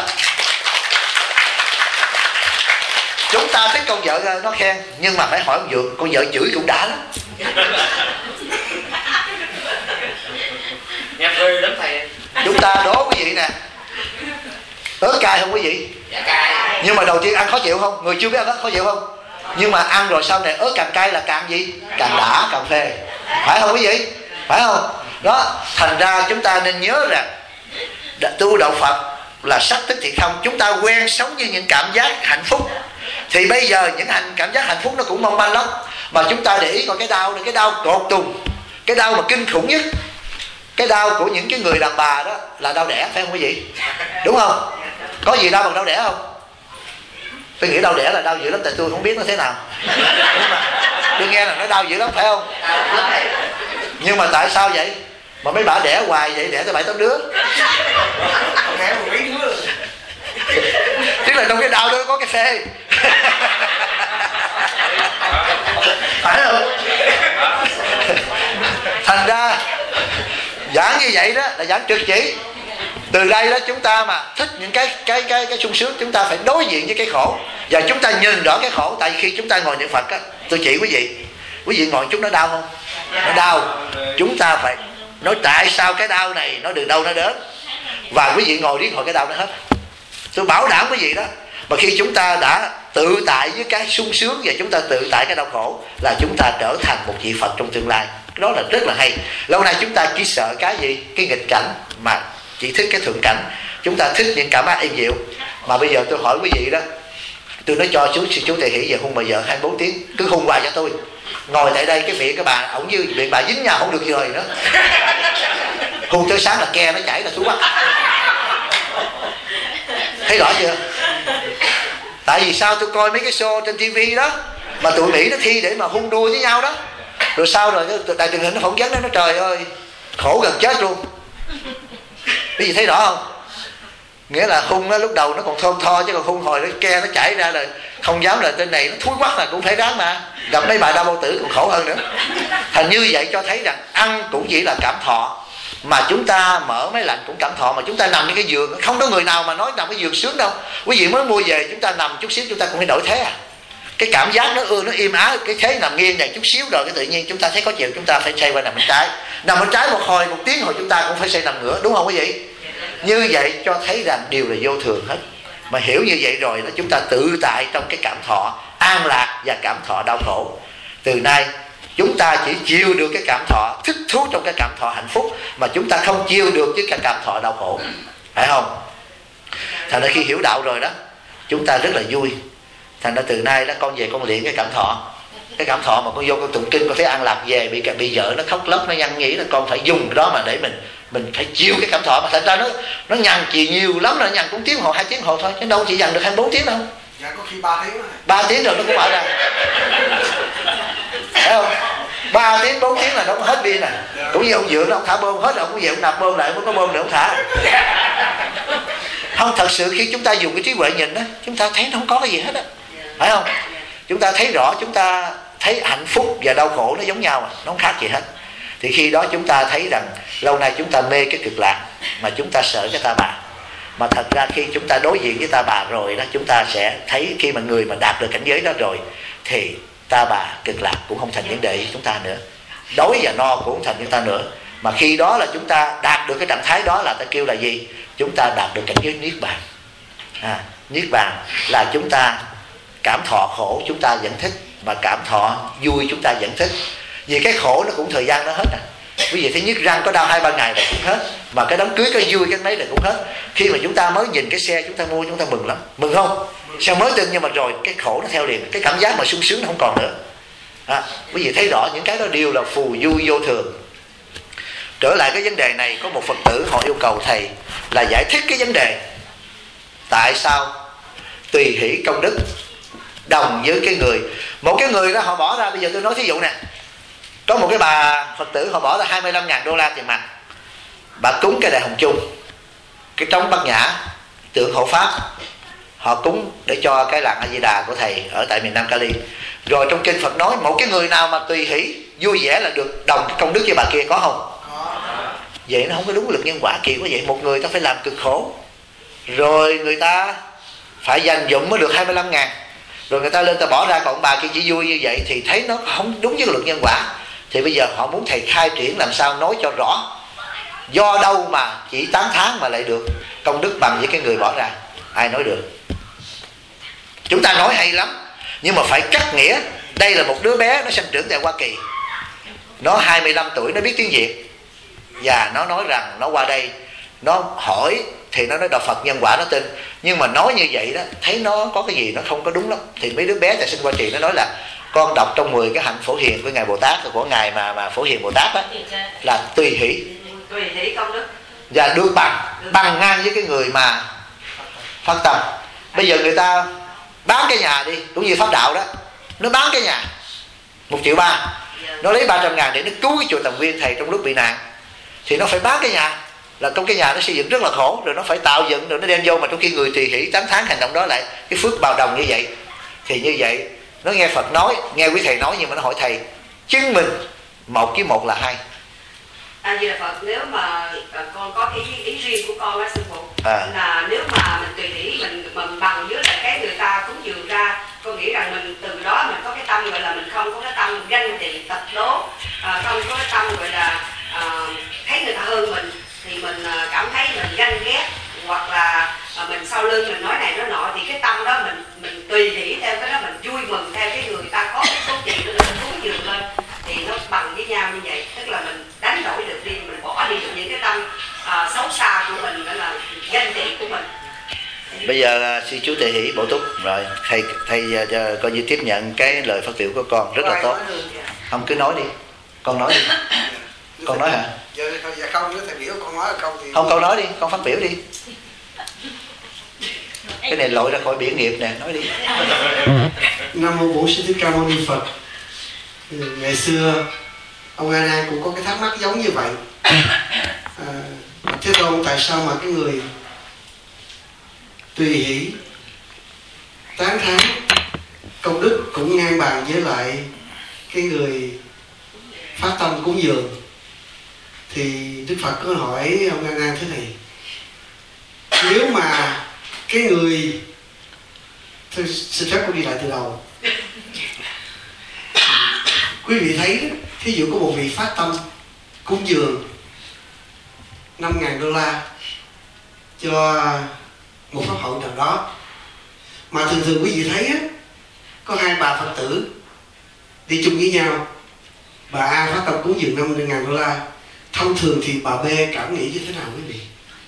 Chúng ta thích con vợ nó khen, nhưng mà phải hỏi con vợ, con vợ chửi cũng đã lắm. Nhạc rơi lắm thầy. Chúng ta đố quý vị nè, ớt cay không quý vị? Dạ cay. Nhưng mà đầu tiên ăn khó chịu không? Người chưa biết ăn ớt khó chịu không? Nhưng mà ăn rồi sau này ớt càng cay là càng gì? Càng đã, càng phê. Phải không quý vị? Phải không? Đó, thành ra chúng ta nên nhớ rằng tu đạo Phật là sắc tức thì không. Chúng ta quen sống như những cảm giác hạnh phúc, thì bây giờ những hành cảm giác hạnh phúc nó cũng mong manh lắm. Mà chúng ta để ý coi cái đau này, cái đau cột tùng, cái đau mà kinh khủng nhất, cái đau của những cái người đàn bà đó là đau đẻ, phải không quý vị? Đúng không? Có gì đau bằng đau đẻ không? Tôi nghĩ đau đẻ là đau dữ lắm, tại tôi không biết nó thế nào. Nhưng mà tôi nghe là nó đau dữ lắm, phải không? Nhưng mà tại sao vậy? Mà mấy bà đẻ hoài vậy, đẻ tới bảy tám đứa. Tức là trong cái đau đó có cái phê. Phải không? Thành ra giảng như vậy đó là giảng trực chỉ. Từ đây đó chúng ta mà thích những cái cái cái cái sung sướng, chúng ta phải đối diện với cái khổ và chúng ta nhìn rõ cái khổ. Tại vì khi chúng ta ngồi niệm Phật á, tôi chỉ quý vị, quý vị ngồi chút nó đau không? Nó đau. Chúng ta phải nói tại sao cái đau này nó từ đâu nó đến, và quý vị ngồi riết hồi cái đau nó hết. Tôi bảo đảm quý vị đó. Mà khi chúng ta đã tự tại với cái sung sướng và chúng ta tự tại cái đau khổ là chúng ta trở thành một vị Phật trong tương lai. Đó là rất là hay. Lâu nay chúng ta chỉ sợ cái gì? Cái nghịch cảnh, mà chỉ thích cái thuận cảnh. Chúng ta thích những cảm giác êm dịu. Mà bây giờ tôi hỏi quý vị đó, tôi nói cho chú chú Tề Hỷ về hôn bà vợ hai mươi bốn tiếng, cứ hôn hoài cho tôi. Ngồi tại đây cái miệng cái bà ổng như miệng bà dính nhau không được rời nữa. Hôn tới sáng là ke nó chảy ra xuống mắt. Thấy rõ chưa? Tại vì sao tôi coi mấy cái show trên tivi đó mà tụi Mỹ nó thi để mà hung đua với nhau đó, rồi sau rồi đài truyền hình nó phỏng vấn đó, nó trời ơi khổ gần chết luôn. Cái gì thấy rõ không? Nghĩa là hung nó lúc đầu nó còn thơm tho, chứ còn hung hồi nó ke nó chảy ra là không dám, là tên này nó thúi quắc là cũng phải ráng mà. Gặp mấy bà đau bao tử còn khổ hơn nữa. Thành như vậy cho thấy rằng ăn cũng chỉ là cảm thọ, mà chúng ta mở máy lạnh cũng cảm thọ, mà chúng ta nằm trên cái giường không có người nào mà nói nằm cái giường sướng đâu. Quý vị mới mua về chúng ta nằm chút xíu chúng ta cũng phải đổi thế à. Cái cảm giác nó ưa nó im ái, cái thế nằm nghiêng này chút xíu rồi cái tự nhiên chúng ta thấy có chịu, chúng ta phải xoay qua nằm bên trái. Nằm bên trái một hồi một tiếng hồi chúng ta cũng phải xoay nằm ngửa, đúng không quý vị? Như vậy cho thấy rằng điều là vô thường hết. Mà hiểu như vậy rồi là chúng ta tự tại trong cái cảm thọ an lạc và cảm thọ đau khổ. Từ nay chúng ta chỉ chịu được cái cảm thọ thích thú trong cái cảm thọ hạnh phúc, mà chúng ta không chịu được với cái cảm thọ đau khổ, phải không? Thành ra khi hiểu đạo rồi đó, chúng ta rất là vui. Thành ra từ nay đó con về con luyện cái cảm thọ. Cái cảm thọ mà con vô con tụng kinh, con thấy an lạc về bị bị vợ nó khóc lóc nó nhăn nhỉ, là con phải dùng cái đó mà để mình mình phải chịu cái cảm thọ. Mà thành ra nó nó nhăn chì nhiều lắm, là nhăn cũng tiếng hồ hai tiếng hồ thôi, chứ đâu chỉ dằn được hai mươi bốn tiếng đâu. Dạ có khi ba tiếng rồi. ba tiếng rồi nó cũng mở ra. Thấy không? ba tiếng bốn tiếng là nó hết pin nè. Cũng như ông Dượng nó ông thả bơm hết rồi, ông cũng về ông nạp bơm lại, mới có bơm để ông thả. Không, thật sự khi chúng ta dùng cái trí huệ nhìn đó, chúng ta thấy nó không có cái gì hết á, phải không? Chúng ta thấy rõ, chúng ta thấy hạnh phúc và đau khổ nó giống nhau mà, nó không khác gì hết. Thì khi đó chúng ta thấy rằng lâu nay chúng ta mê cái cực lạc, mà chúng ta sợ cái ta bà. Mà thật ra khi chúng ta đối diện với ta bà rồi đó, chúng ta sẽ thấy khi mà người mà đạt được cảnh giới đó rồi thì ta bà cực lạc cũng không thành vấn đề với chúng ta nữa, đói và no cũng không thành chúng ta nữa. Mà khi đó là chúng ta đạt được cái trạng thái đó là ta kêu là gì? Chúng ta đạt được cảnh giới niết bàn. à, Niết bàn là chúng ta cảm thọ khổ chúng ta vẫn thích, mà cảm thọ vui chúng ta vẫn thích. Vì cái khổ nó cũng thời gian nó hết à. Quý vị thấy nhức răng có đau hai ba ngày là cũng hết, mà cái đám cưới cái vui cái mấy là cũng hết. Khi mà chúng ta mới nhìn cái xe chúng ta mua chúng ta mừng lắm, mừng không? Xe mới tin, nhưng mà rồi cái khổ nó theo liền, cái cảm giác mà sung sướng nó không còn nữa. à, Quý vị thấy rõ những cái đó đều là phù du vô thường. Trở lại cái vấn đề này, có một Phật tử họ yêu cầu thầy là giải thích cái vấn đề tại sao tùy hỷ công đức đồng với cái người, một cái người đó họ bỏ ra, bây giờ tôi nói thí dụ nè, có một cái bà Phật tử họ bỏ ra hai mươi lăm ngàn đô la tiền mặt, bà cúng cái Đại Hồng Chung, cái trống Bát Nhã, tượng hộ pháp, họ cúng để cho cái làng A Di Đà của thầy ở tại miền Nam Cali. Rồi trong kinh Phật nói một cái người nào mà tùy hỷ vui vẻ là được đồng cái công đức với bà kia, có không? Vậy nó không có đúng lực nhân quả. Kỳ quá vậy, một người ta phải làm cực khổ, rồi người ta phải dành dụm mới được hai mươi lăm ngàn, rồi người ta lên ta bỏ ra, còn bà kia chỉ vui như vậy thì thấy nó không đúng với luật nhân quả. Thì bây giờ họ muốn thầy khai triển làm sao nói cho rõ, do đâu mà chỉ tám tháng mà lại được công đức bằng với cái người bỏ ra. Ai nói được? Chúng ta nói hay lắm, nhưng mà phải cắt nghĩa. Đây là một đứa bé nó sinh trưởng tại Hoa Kỳ, nó hai mươi lăm tuổi, nó biết tiếng Việt, và nó nói rằng nó qua đây, nó hỏi thì nó nói đạo Phật nhân quả nó tin, nhưng mà nói như vậy đó thấy nó có cái gì nó không có đúng lắm. Thì mấy đứa bé tại sinh Hoa Kỳ nó nói là con đọc trong mười cái hạnh Phổ Hiền của ngài Bồ Tát, của ngài mà mà Phổ Hiền Bồ Tát đó, là tùy hỷ, tùy hỷ công đức, và được bằng bằng ngang với cái người mà phát tâm. Bây giờ người ta bán cái nhà đi, cũng như Pháp Đạo đó, nó bán cái nhà một triệu ba, nó lấy ba trăm ngàn để nó cứu cái chùa Tầm Viên thầy trong lúc bị nạn, thì nó phải bán cái nhà, là trong cái nhà nó xây dựng rất là khổ, rồi nó phải tạo dựng, rồi nó đem vô, mà trong khi người tùy hỷ tám tháng hành động đó lại cái phước bào đồng như vậy. Thì như vậy nó nghe Phật nói, nghe quý thầy nói, nhưng mà nó hỏi thầy chứng minh một với một là hai. A Di Đà Phật, nếu mà con có cái ý, ý riêng của con á sư phụ, à. là nếu mà mình tùy hỷ mình mình bằng với lại cái người ta cúng dường ra, con nghĩ rằng mình từ đó mình có cái tâm gọi là mình không có cái tâm ganh tị tật đố, à, không có cái tâm gọi là à, hơn mình thì mình cảm thấy mình ganh ghét, hoặc là mình sau lưng mình nói này nói nọ, thì cái tâm đó mình mình tùy hỷ theo cái đó, mình vui mừng theo cái người ta có cái số tiền nó lên cúng dường lên, thì nó bằng với nhau như vậy. Tức là mình đánh đổi được đi, mình bỏ đi được những cái tâm à, xấu xa của mình, đó là ganh tị của mình. Bây giờ sư chú Tề Hỷ bổ túc rồi, thầy thầy uh, coi như tiếp nhận cái lời phát biểu của con rất là tốt. Không cứ nói đi, con nói đi. Con nói hả? Dạ, dạ không, nếu thầy biểu con nói là không thì... Không, con nói đi, con phát biểu đi. Cái này lội ra khỏi biển nghiệp nè, nói đi. Nam mô Bổn Sư Thích Ca Mâu Ni Phật. Ngày xưa ông A Nan cũng có cái thắc mắc giống như vậy. À, thế đâu tại sao mà cái người tùy hỷ tán thán công đức cũng ngang bằng với lại cái người phát tâm cúng dường, thì Đức Phật cứ hỏi ông A Nan thế này: nếu mà cái người, thôi xin phép con đi lại từ đầu. Quý vị thấy đó, thí dụ có một vị phát tâm cúng dường năm ngàn đô la cho một pháp hội nào đó, mà thường thường quý vị thấy á, có hai bà Phật tử đi chung với nhau. Bà A phát tâm cúng dường năm ngàn đô la, thông thường thì bà B cảm nghĩ như thế nào quý vị?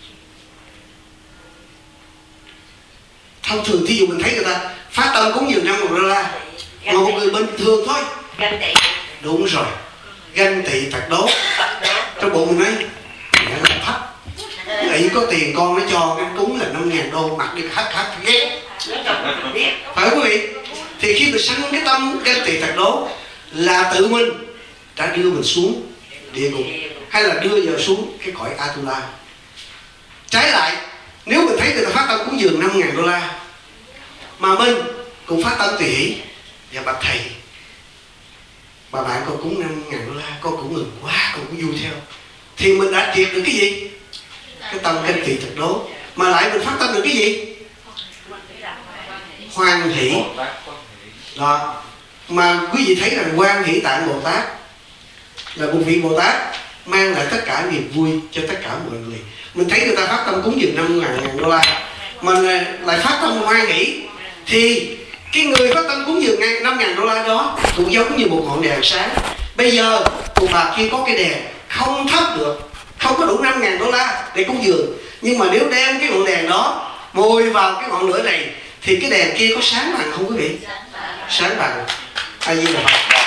Thông thường thí dụ mình thấy người ta phát tâm cúng dường năm ngàn đô la, mà một người bình thường thôi, ganh tị. Đúng rồi, ganh tị tật đố. Trong bụng mình nói mẹ là thấp, nghĩ có tiền con nó cho cái cúng là năm ngàn đô, mặc đi hắt hắt ghét. Phải quý vị? Thì khi mình sanh cái tâm ganh tị tật đố là tự mình đã đưa mình xuống địa ngục, hay là đưa vào xuống cái cõi Atula. Trái lại, nếu mình thấy người ta phát tâm cúng dường năm ngàn đô la mà mình cũng phát tâm tùy hỷ, và bạch thầy, bà bạn con cúng năm ngàn đô la, con cũng mừng quá, con cũng vui theo, thì mình đã triệt được cái gì? Cái tâm ganh tị tật đố. Mà lại mình phát tâm được cái gì? Hoan hỷ. Đó. Mà quý vị thấy rằng Quan Hỷ Tạng Bồ Tát là một vị Bồ Tát mang lại tất cả niềm vui cho tất cả mọi người. Mình thấy người ta phát tâm cúng dường năm ngàn đô la mà lại phát tâm hoan hỷ, thì cái người phát tâm cúng dường năm ngàn đô la đó cũng giống như một ngọn đèn sáng. Bây giờ cụ bà kia có cái đèn không thắp được, không có đủ năm ngàn đô la để cúng dường, nhưng mà nếu đem cái ngọn đèn đó mồi vào cái ngọn lửa này thì cái đèn kia có sáng bằng không quý vị? Sáng bằng. A Di Đà Phật.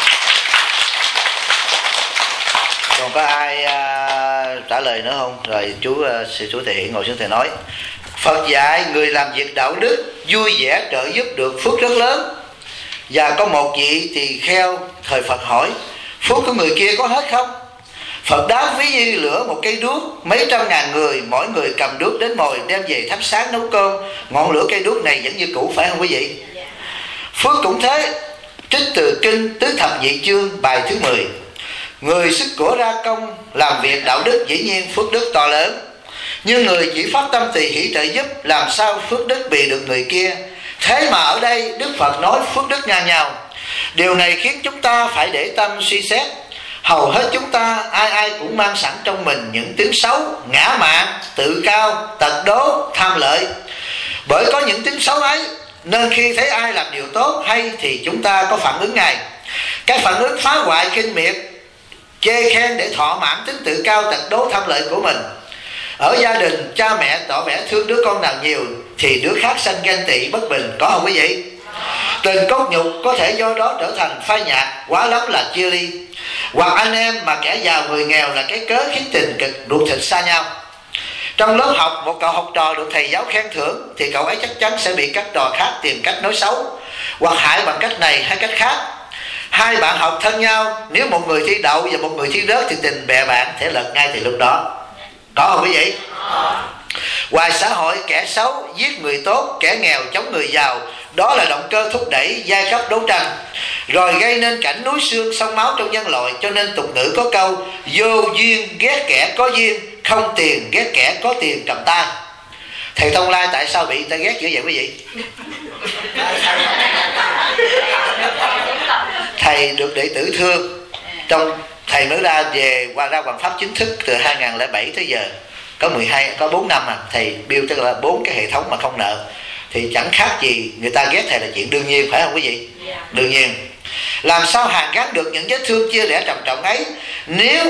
Còn có ai uh, trả lời nữa không? Rồi chú uh, sư chú Tề Hỷ ngồi xuống thầy nói. Phật dạy người làm việc đạo đức vui vẻ trợ giúp được phước rất lớn. Và có một vị tỳ kheo thời Phật hỏi: phước của người kia có hết không? Phật đáp: ví như lửa một cây đuốc, mấy trăm ngàn người, mỗi người cầm đuốc đến mồi đem về thắp sáng nấu cơm, ngọn lửa cây đuốc này vẫn như cũ, phải không quý vị? Phước cũng thế. Trích từ kinh Tứ Thập Nhị Chương bài thứ mười. Người sức của ra công làm việc đạo đức dĩ nhiên phước đức to lớn, nhưng người chỉ phát tâm tùy hỷ trợ giúp làm sao phước đức bị được người kia. Thế mà ở đây Đức Phật nói phước đức ngang nhau. Điều này khiến chúng ta phải để tâm suy xét. Hầu hết chúng ta ai ai cũng mang sẵn trong mình những tính xấu, ngã mạn, tự cao, tật đố, tham lợi. Bởi có những tính xấu ấy nên khi thấy ai làm điều tốt hay thì chúng ta có phản ứng ngay. Cái phản ứng phá hoại kinh miệt, chê khen để thỏa mãn tính tự cao, tật đố, tham lợi của mình. Ở gia đình, cha mẹ tỏ vẻ thương đứa con nào nhiều thì đứa khác sanh ganh tị bất bình, có không quý vị? Tình cốt nhục có thể do đó trở thành phai nhạt, quá lắm là chia ly. Hoặc anh em mà kẻ giàu người nghèo là cái cớ khiến tình cực ruột thịt xa nhau. Trong lớp học, một cậu học trò được thầy giáo khen thưởng thì cậu ấy chắc chắn sẽ bị các trò khác tìm cách nói xấu hoặc hại bằng cách này hay cách khác. Hai bạn học thân nhau, nếu một người thi đậu và một người thi rớt thì tình bè bạn thể lật ngay từ lúc đó. Có không quý vị? Ngoài xã hội, kẻ xấu giết người tốt, kẻ nghèo chống người giàu, đó là động cơ thúc đẩy giai cấp đấu tranh, rồi gây nên cảnh núi xương sông máu trong nhân loại. Cho nên tục ngữ có câu: vô duyên ghét kẻ có duyên, không tiền ghét kẻ có tiền cầm tay. Thầy Thông Lai tại sao bị người ta ghét dữ vậy quý vị? Thầy được đệ tử thương, trong thầy mới ra về qua ra Hoàng Pháp chính thức từ hai không không bảy tới giờ có mười hai có bốn năm à. Thầy build tức là bốn cái hệ thống mà không nợ, thì chẳng khác gì người ta ghét thầy là chuyện đương nhiên, phải không quý vị? Yeah. Đương nhiên. Làm sao hàn gắn được những vết thương chia rẽ trầm trọng ấy nếu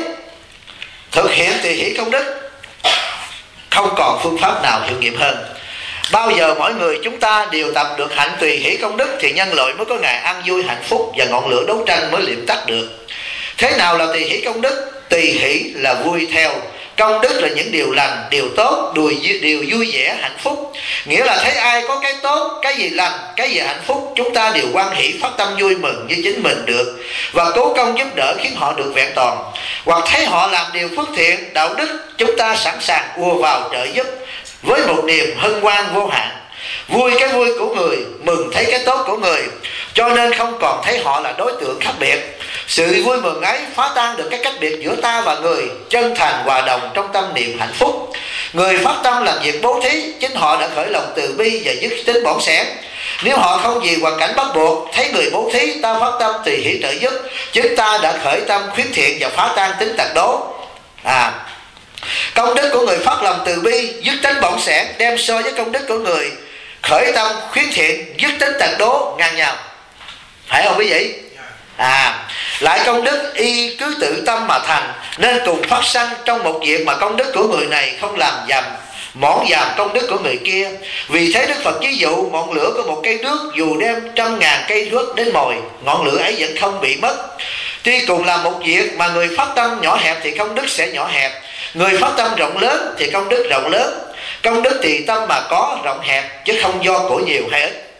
thực hiện tùy hỷ công đức? Không còn phương pháp nào hiệu nghiệm hơn. Bao giờ mỗi người chúng ta đều tập được hạnh tùy hỷ công đức thì nhân loại mới có ngày an vui hạnh phúc và ngọn lửa đấu tranh mới liệm tắt được. Thế nào là tùy hỷ công đức? Tùy hỷ là vui theo, công đức là những điều lành, điều tốt, điều vui vẻ, hạnh phúc. Nghĩa là thấy ai có cái tốt, cái gì lành, cái gì hạnh phúc, chúng ta đều hoan hỷ phát tâm vui mừng như chính mình được và cố công giúp đỡ khiến họ được vẹn toàn. Hoặc thấy họ làm điều phước thiện, đạo đức, chúng ta sẵn sàng ùa vào trợ giúp với một niềm hân hoan vô hạn. Vui cái vui của người, mừng thấy cái tốt của người, cho nên không còn thấy họ là đối tượng khác biệt. Sự vui mừng ấy phá tan được cái cách biệt giữa ta và người, chân thành hòa đồng trong tâm niệm hạnh phúc. Người phát tâm làm việc bố thí, chính họ đã khởi lòng từ bi và dứt tính bỏng sẻn. Nếu họ không vì hoàn cảnh bắt buộc, thấy người bố thí, ta phát tâm tùy hỷ trợ giúp, chúng ta đã khởi tâm khuyến thiện và phá tan tính tật đố. À, công đức của người phát lòng từ bi, dứt tính bỏng sẻn đem so với công đức của người khởi tâm khuyến thiện, dứt tính tật đố ngang nhau, phải không quý vị? À, lại công đức y cứ tự tâm mà thành, nên cùng phát sanh trong một việc mà công đức của người này không làm dầm mỏn dàm công đức của người kia. Vì thế Đức Phật ví dụ ngọn lửa của một cây đuốc, dù đem trăm ngàn cây đuốc đến mồi, ngọn lửa ấy vẫn không bị mất. Tuy cùng làm một việc mà người phát tâm nhỏ hẹp thì công đức sẽ nhỏ hẹp, người phát tâm rộng lớn thì công đức rộng lớn. Công đức tùy tâm mà có, rộng hẹp, chứ không do của nhiều hay ít.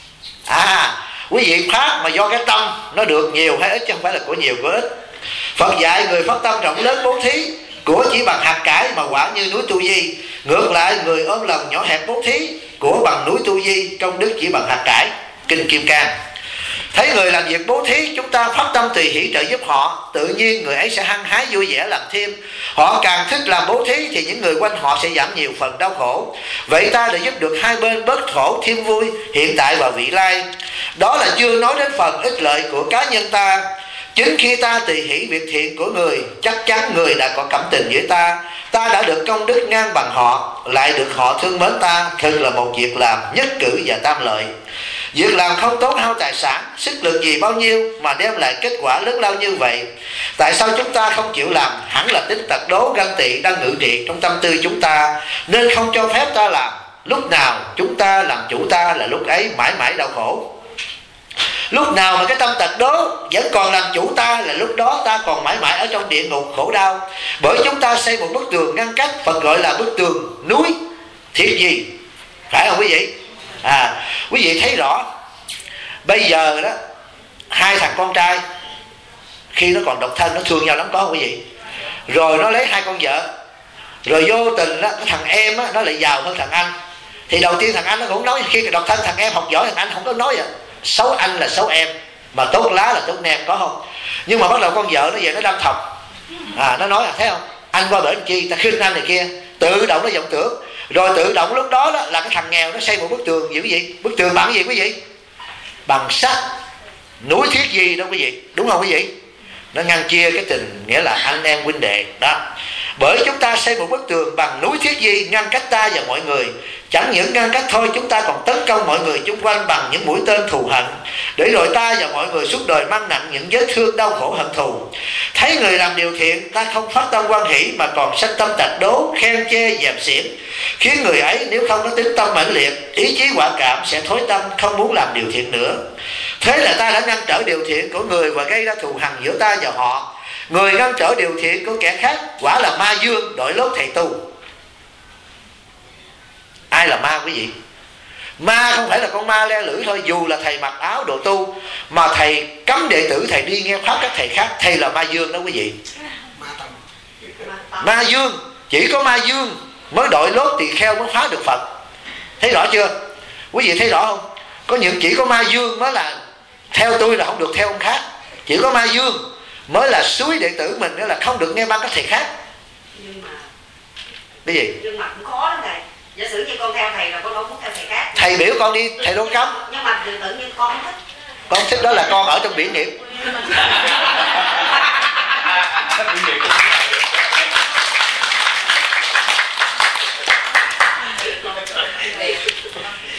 À, quý vị phát mà do cái tâm nó được nhiều hay ít, chứ không phải là của nhiều của ít. Phật dạy người phát tâm rộng lớn bố thí, của chỉ bằng hạt cải mà quả như núi Tu Di. Ngược lại người ôm lòng nhỏ hẹp bố thí, của bằng núi Tu Di, công đức chỉ bằng hạt cải. Kinh Kim Cang. Thấy người làm việc bố thí, chúng ta phát tâm tùy hỷ trợ giúp họ, tự nhiên người ấy sẽ hăng hái vui vẻ làm thêm. Họ càng thích làm bố thí thì những người quanh họ sẽ giảm nhiều phần đau khổ. Vậy ta đã giúp được hai bên bớt khổ thêm vui, hiện tại và vị lai. Đó là chưa nói đến phần ích lợi của cá nhân ta. Chính khi ta tùy hỷ việc thiện của người, chắc chắn người đã có cảm tình với ta, ta đã được công đức ngang bằng họ, lại được họ thương mến ta. Thường là một việc làm nhất cử và tam lợi. Việc làm không tốn hao tài sản, sức lực gì bao nhiêu mà đem lại kết quả lớn lao như vậy. Tại sao chúng ta không chịu làm? Hẳn là tính tật đố ganh tị đang ngự trị trong tâm tư chúng ta, nên không cho phép ta làm. Lúc nào chúng ta làm chủ ta là lúc ấy mãi mãi đau khổ. Lúc nào mà cái tâm tật đố vẫn còn làm chủ ta là lúc đó ta còn mãi mãi ở trong địa ngục khổ đau. Bởi chúng ta xây một bức tường ngăn cách, Phật gọi là bức tường núi thiết gì, phải không quý vị? À, quý vị thấy rõ bây giờ đó, hai thằng con trai khi nó còn độc thân nó thương nhau lắm, có không quý vị? Rồi nó lấy hai con vợ, rồi vô tình đó, cái thằng em đó, nó lại giàu hơn thằng anh. Thì đầu tiên thằng anh nó cũng nói, khi độc thân thằng em học giỏi, thằng anh không có nói vậy. Xấu anh là xấu em, mà tốt lá là tốt em, có không? Nhưng mà bắt đầu con vợ nó về nó đâm thọc, à, nó nói là thấy không, anh qua bển chi ta khinh anh này kia, tự động nó vọng tưởng. Rồi tự động lúc đó, đó là cái thằng nghèo nó xây một bức tường gì quý vị? Bức tường bằng gì quý vị? Bằng sắt, núi thiết gì đó quý vị, đúng không quý vị? Nó ngăn chia cái tình nghĩa là anh em huynh đệ đó. Bởi chúng ta xây một bức tường bằng núi thiết di ngăn cách ta và mọi người. Chẳng những ngăn cách thôi, chúng ta còn tấn công mọi người chung quanh bằng những mũi tên thù hận, để rồi ta và mọi người suốt đời mang nặng những vết thương đau khổ hận thù. Thấy người làm điều thiện, ta không phát tâm hoan hỷ mà còn sanh tâm tật đố, khen chê dèm xiển, khiến người ấy nếu không có tính tâm mãnh liệt, ý chí quả cảm sẽ thối tâm, không muốn làm điều thiện nữa. Thế là ta đã ngăn trở điều thiện của người và gây ra thù hằn giữa ta và họ. Người ngăn trở điều thiện của kẻ khác quả là ma dương đội lốt thầy tu. Ai là ma quý vị? Ma không phải là con ma le lưỡi thôi. Dù là thầy mặc áo đồ tu mà thầy cấm đệ tử thầy đi nghe pháp các thầy khác, thầy là ma dương đó quý vị. Ma dương, chỉ có ma dương mới đội lốt tỳ kheo mới phá được Phật. Thấy rõ chưa? Quý vị thấy rõ không? Có những chỉ có ma dương mới là theo tôi là không được theo ông khác. Chỉ có ma dương mới là suối đệ tử mình, đó là không được nghe băng các thầy khác. Nhưng mà cái gì? Nhưng mà cũng khó lắm thầy. Giả sử như con theo thầy là con đâu muốn theo thầy khác. Thầy biểu con đi, thầy đâu cấm. Nhưng mà tự nhiên con không thích. Con thích đó là con ở trong biển nghiệp.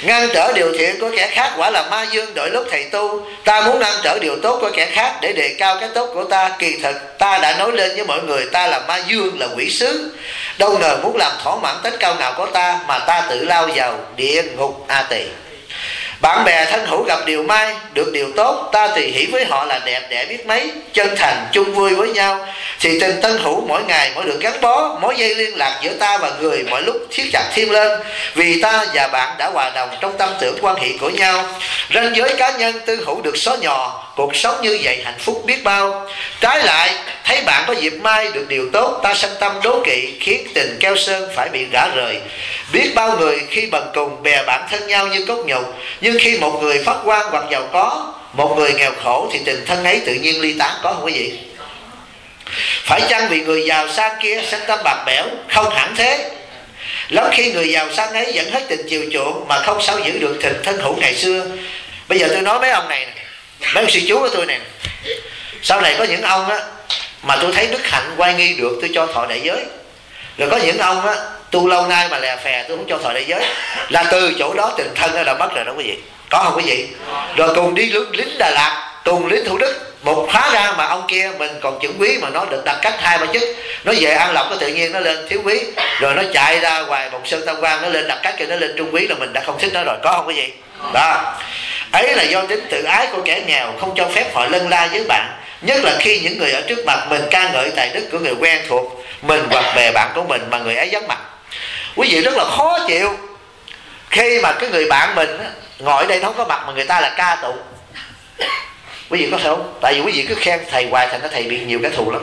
Ngăn trở điều thiện của kẻ khác quả là ma dương đổi lúc thầy tu. Ta muốn ngăn trở điều tốt của kẻ khác để đề cao cái tốt của ta. Kỳ thực ta đã nói lên với mọi người ta là ma dương, là quỷ sứ. Đâu ngờ muốn làm thỏa mãn tính cao ngạo của ta mà ta tự lao vào địa ngục A Tỳ. Bạn bè thân hữu gặp điều may, được điều tốt, ta tùy hỷ với họ là đẹp đẽ biết mấy. Chân thành chung vui với nhau thì tình tân hữu mỗi ngày mỗi được gắn bó. Mối dây liên lạc giữa ta và người mỗi lúc siết chặt thêm lên, vì ta và bạn đã hòa đồng trong tâm tưởng quan hệ của nhau. Ranh giới cá nhân tư hữu được xóa nhòa, cuộc sống như vậy hạnh phúc biết bao. Trái lại thấy bạn có dịp may được điều tốt, ta sanh tâm đố kỵ, khiến tình keo sơn phải bị gã rời. Biết bao người khi bần cùng bè bạn thân nhau như cốt nhục, nhưng khi một người phát quang hoặc giàu có, một người nghèo khổ thì tình thân ấy tự nhiên ly tán, có không quý vị? Phải chăng vì người giàu sang kia sanh tâm bạc bẽo? Không hẳn thế. Lắm khi người giàu sang ấy dẫn hết tình chiều chuộng mà không sao giữ được tình thân hữu ngày xưa. Bây giờ tôi nói mấy ông này, mấy ông sư chú của tôi này, sau này có những ông á mà tôi thấy đức hạnh quay nghi được, tôi cho thọ đại giới. Rồi có những ông á tu lâu nay mà lè phè tôi không cho thọ đại giới, là từ chỗ đó tình thân nó đã mất rồi đó quý vị. Có không quý vị? Rồi cùng đi lính Đà Lạt, cùng lính Thủ Đức, một khóa ra mà ông kia mình còn chuẩn quý mà nó được đặt cách hai ba chức, nó về An Lộc nó tự nhiên nó lên thiếu quý, rồi nó chạy ra ngoài Bồng Sơn Tam Quan nó lên đặt cách cho nó lên trung quý, là mình đã không thích nó rồi. Có không quý vị? Đó, ấy là do tính tự ái của kẻ nghèo không cho phép họ lân la với bạn, nhất là khi những người ở trước mặt mình ca ngợi tài đức của người quen thuộc mình hoặc bè bạn của mình mà người ấy vắng mặt. Quý vị rất là khó chịu khi mà cái người bạn mình á, ngồi ở đây nó không có mặt mà người ta là ca tụng. Quý vị có thể không? Tại vì quý vị cứ khen thầy hoài thành ra thầy bị nhiều kẻ thù lắm.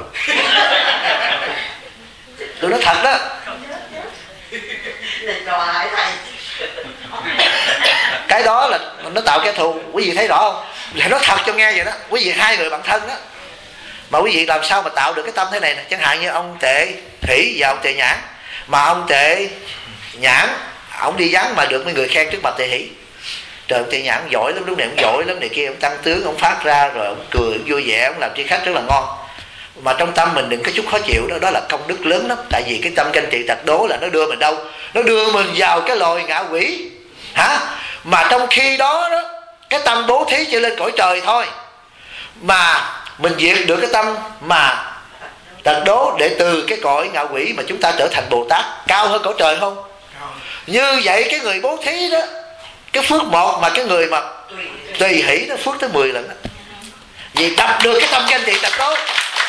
Tôi nói thật đó. Cái đó là nó tạo kẻ thù. Quý vị thấy rõ không? Là nó thật cho nghe vậy đó. Quý vị hai người bạn thân đó, mà quý vị làm sao mà tạo được cái tâm thế này nè. Chẳng hạn như ông Tệ Thủy và ông Tệ Nhãn, mà ông Tệ Nhãn ông đi vắng mà được mấy người khen trước mặt Tệ Hỷ. Trời, ông Tệ Nhãn ông giỏi lắm, lúc này ông giỏi lắm này kia, ông tăng tướng, ông phát ra rồi ông cười, ông vui vẻ, ông làm chi khách rất là ngon. Mà trong tâm mình đừng có chút khó chịu đó, đó là công đức lớn lắm. Tại vì cái tâm canh trị tật đố là nó đưa mình đâu? Nó đưa mình vào cái loài ngạ quỷ hả? Mà trong khi đó đó, cái tâm bố thí chỉ lên cõi trời thôi, mà mình diệt được cái tâm mà tật đố để từ cái cõi ngạ quỷ mà chúng ta trở thành Bồ Tát cao hơn cõi trời không? Như vậy cái người bố thí đó, cái phước một mà cái người mà tùy hỷ nó phước tới mười lần đó. Vì đập được cái tâm canh trị tật đố.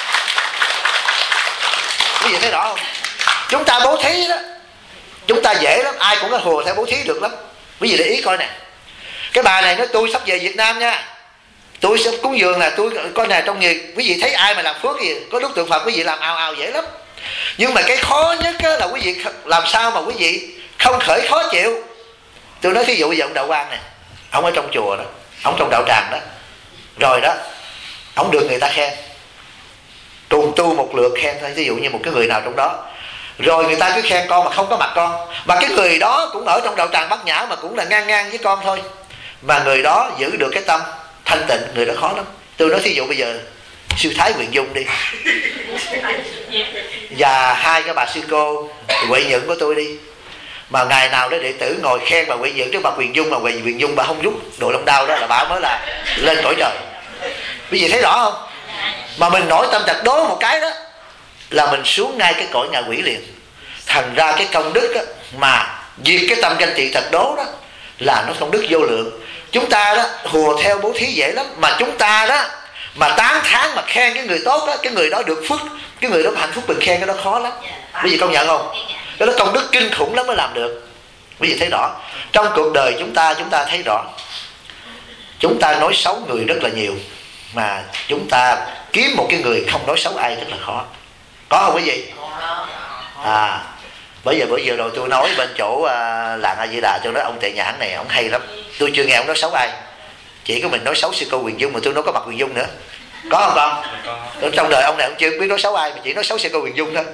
Quý vị thấy rõ không? Chúng ta bố thí đó, chúng ta dễ lắm, ai cũng có hùa theo bố thí được lắm. Quý vị để ý coi nè, cái bà này nói tôi sắp về Việt Nam nha, tôi sẽ cúng dường là tôi coi nè trong nghề. Quý vị thấy ai mà làm phước gì có lúc tượng Phật quý vị làm ào ào dễ lắm. Nhưng mà cái khó nhất là quý vị làm sao mà quý vị không khởi khó chịu. Tôi nói thí dụ bây giờ ông Đạo Quang này, ông ở trong chùa đó, ông trong đạo tràng đó, rồi đó ông được người ta khen, trùng tu một lượt khen thôi, ví dụ như một cái người nào trong đó, rồi người ta cứ khen con mà không có mặt con, mà cái người đó cũng ở trong đạo tràng Bát Nhã mà cũng là ngang ngang với con thôi, mà người đó giữ được cái tâm thanh tịnh, người đó khó lắm. Tôi nói thí dụ bây giờ sư Thái Huyền Dung đi, và hai cái bà sư cô Huệ Nhẫn của tôi đi, mà ngày nào đó đệ tử ngồi khen bà Huệ Nhẫn trước mặt Huyền Dung, mà Huệ Huyền Dung bà không rút đồ lông đau đó là bà mới là lên cõi trời. Quý vị thấy rõ không? Mà mình nổi tâm tật đố một cái đó là mình xuống ngay cái cõi ngạ quỷ liền. Thành ra cái công đức đó, mà diệt cái tâm canh trị tật đố đó là nó công đức vô lượng. Chúng ta đó hùa theo bố thí dễ lắm, mà chúng ta đó mà tán thán mà khen cái người tốt đó, cái người đó được phước, cái người đó hạnh phúc được khen, cái đó khó lắm. Quý vị công nhận không? Cái đó công đức kinh khủng lắm mới làm được. Quý vị thấy rõ trong cuộc đời chúng ta, chúng ta thấy rõ chúng ta nói xấu người rất là nhiều, mà chúng ta kiếm một cái người không nói xấu ai rất là khó. Có không quý vị? À, bởi giờ bữa giờ rồi tôi nói bên chỗ uh, làng A Di Đà, tôi nói ông Tệ Nhãn này ông hay lắm, tôi chưa nghe ông nói xấu ai, chỉ có mình nói xấu sư cô Huyền Dung, mà tôi nói có mặt Huyền Dung nữa. Có không con? Có. Trong đời ông này ông chưa biết nói xấu ai, mà chỉ nói xấu sư cô Huyền Dung thôi.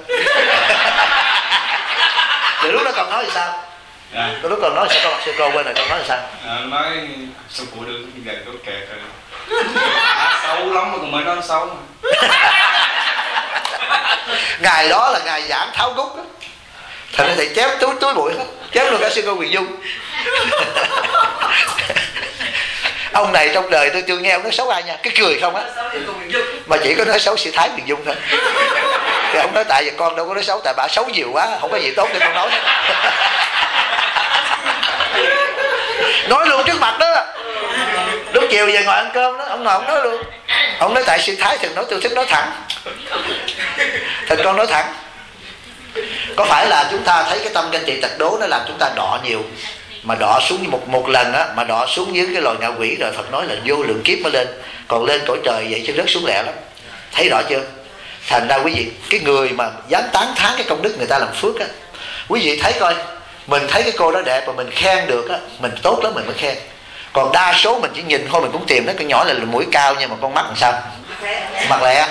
Từ lúc đó con nói thì sao? À. Từ lúc con nói sao có mặt sư cô quên rồi, con nói thì sao? À, nói sư phụ đưa gần có kẹt rồi. À, xấu lắm mà còn mới nói xấu mà. Ngày đó là ngày giảng tháo gút đó, thành ra thầy chép túi túi bụi hết. Chém luôn cả sư cô Huyền Dung. Ông này trong đời tôi chưa nghe ông nói xấu ai nha, cái cười không á, mà chỉ có nói xấu sư Thái Huyền Dung thôi. Thì ông nói tại vì con đâu có nói xấu, tại bà xấu nhiều quá, không có gì tốt để con nói. Nói luôn trước mặt đó. Lúc chiều về ngồi ăn cơm đó, ông ngồi ông nói luôn. Ông nói tại sư Thái thường nói tôi thích nói thẳng, thành con nói thẳng. Có phải là chúng ta thấy cái tâm ganh tị tật đố nó làm chúng ta đọ nhiều, mà đọ xuống một một lần á, mà đọ xuống dưới cái loài ngạ quỷ rồi Phật nói là vô lượng kiếp mới lên, còn lên cõi trời vậy chứ rớt xuống lẹ lắm. Thấy rõ chưa? Thành ra quý vị, cái người mà dám tán thán cái công đức người ta làm phước á, quý vị thấy coi, mình thấy cái cô đó đẹp mà mình khen được á, mình tốt lắm mình mới khen. Còn đa số mình chỉ nhìn thôi, mình cũng tìm nó cái nhỏ là mũi cao nhưng mà con mắt làm sao? Mặt lẹ.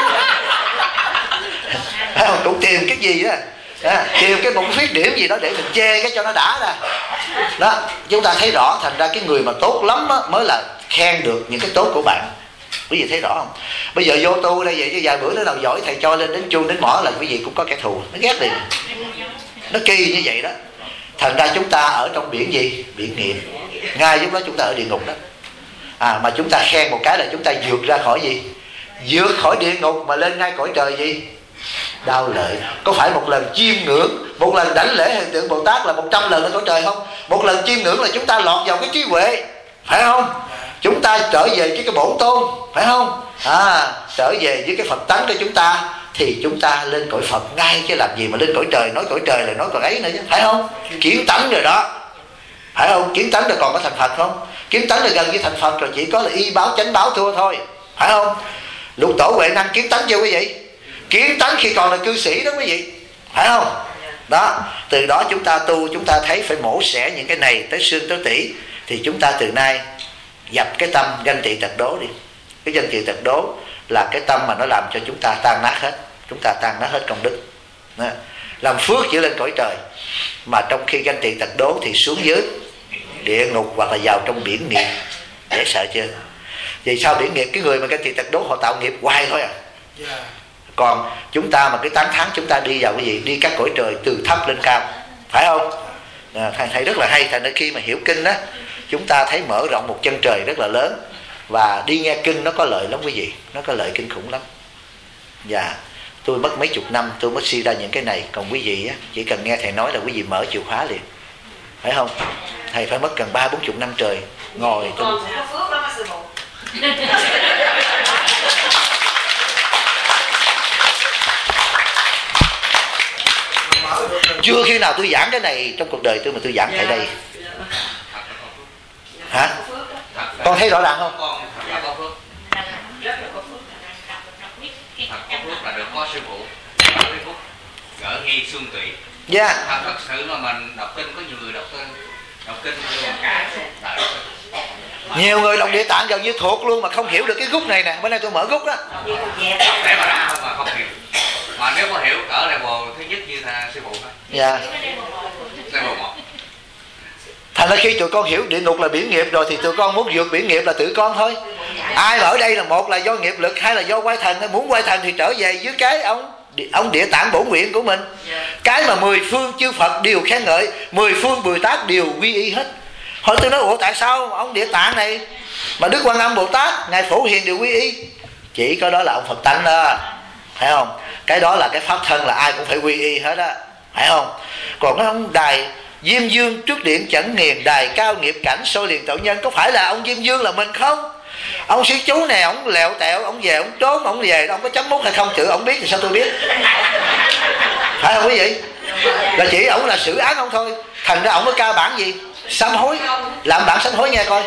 Cũng tìm cái gì đó, à, tìm cái một khuyết điểm gì đó để mình chê cái cho nó đã ra. Đó, chúng ta thấy rõ, thành ra cái người mà tốt lắm á, mới là khen được những cái tốt của bạn. Quý vị thấy rõ không? Bây giờ vô tu đây vậy chứ vài bữa nó nào giỏi thầy cho lên đến chuông đến mỏ là quý vị cũng có kẻ thù, nó ghét liền. Nó kỳ như vậy đó. Thành ra chúng ta ở trong biển gì? Biển nghiệp. Ngay lúc đó chúng ta ở địa ngục đó. À, mà chúng ta khen một cái là chúng ta vượt ra khỏi gì? Vượt khỏi địa ngục mà lên ngay cõi trời gì? Đau lợi. Có phải một lần chiêm ngưỡng, một lần đảnh lễ hiện tượng Bồ Tát là một trăm lần lên cõi trời không? Một lần chiêm ngưỡng là chúng ta lọt vào cái trí huệ, phải không? Chúng ta trở về cái cái bổn tôn, phải không? À, trở về với cái Phật tánh của chúng ta thì chúng ta lên cõi Phật ngay, chứ làm gì mà lên cõi trời. Nói cõi trời là nói còn ấy nữa chứ, phải không? Kiến tánh rồi đó, phải không? Kiến tánh rồi còn có thành Phật không? Kiến tánh là gần với thành Phật rồi, chỉ có là y báo chánh báo thua thôi, phải không? Lục tổ Huệ Năng kiến tánh chưa quý vị? Kiến tánh khi còn là cư sĩ đó quý vị, phải không? Đó, từ đó chúng ta tu, chúng ta thấy phải mổ xẻ những cái này tới xương tới tủy, thì chúng ta từ nay dập cái tâm ganh tị tật đố đi. Cái ganh tị tật đố là cái tâm mà nó làm cho chúng ta tan nát hết, chúng ta tan nát hết công đức. Đó. Làm phước chỉ lên cõi trời, mà trong khi ganh tị tật đố thì xuống dưới địa ngục hoặc là vào trong biển nghiệp. Dễ sợ chưa? Vì sao biển nghiệp? Cái người mà ganh tị tật đố họ tạo nghiệp hoài thôi à. Còn chúng ta mà cái tán thán, chúng ta đi vào cái gì? Đi các cõi trời từ thấp lên cao, phải không? À, thầy thấy rất là hay. Thành ra khi mà hiểu kinh đó, chúng ta thấy mở rộng một chân trời rất là lớn. Và đi nghe kinh nó có lợi lắm quý vị, nó có lợi kinh khủng lắm. Dạ, tôi mất mấy chục năm tôi mới suy ra những cái này. Còn quý vị á, chỉ cần nghe thầy nói là quý vị mở chìa khóa liền, phải không? Thầy phải mất gần ba bốn chục năm trời ngồi tôi... Con có phước lắm á sư phụ. Chưa khi nào tôi giảng cái này trong cuộc đời tôi mà tôi giảng tại đây. Hả? Con thấy rõ ràng không? Con thật có phước. Thật có phước là được có sư phụ gỡ cái phúc, gỡ nghi xương tủy. Dạ. Thật thật sự mà mình đọc kinh, có nhiều người đọc kinh, đọc kinh luôn cả đời. Nhiều người đọc Địa Tạng gần như thuộc luôn mà không hiểu được cái gút này nè. Bữa nay tôi mở gút á. Để mà đọc mà không hiểu. Mà nếu có hiểu cỡ level thứ nhất như là sư phụ thôi. Dạ. Level một. Thành ra khi tụi con hiểu địa ngục là biển nghiệp rồi thì tụi con muốn vượt biển nghiệp là tự con thôi. Ai mà ở đây là một là do nghiệp lực, hai là do quay thần. Muốn quay thần thì trở về dưới cái ông ông Địa Tạng bổn nguyện của mình. Cái mà mười phương chư Phật đều khen ngợi, mười phương Bồ Tát đều quy y hết. Hỏi tôi nói ủa tại sao ông Địa Tạng này mà Đức Quan Âm Bồ Tát, Ngài Phổ Hiền đều quy y? Chỉ có đó là ông Phật tánh đó, phải không? Cái đó là cái pháp thân là ai cũng phải quy y hết á, phải không? Còn cái ông Đài Diêm Dương trước điện chẳng nghiền, đài cao nghiệp cảnh soi liền tội nhân, có phải là ông Diêm Dương là mình không? Ông sư chú này ông lẹo tẹo, ông về ông trốn, ông về ông có chấm mút hay không chữ ông biết thì sao tôi biết? Phải không quý vị? Là chỉ ông là xử án ông thôi. Thành ra ông có ca bản gì? Sám hối. Làm bản sám hối nghe coi.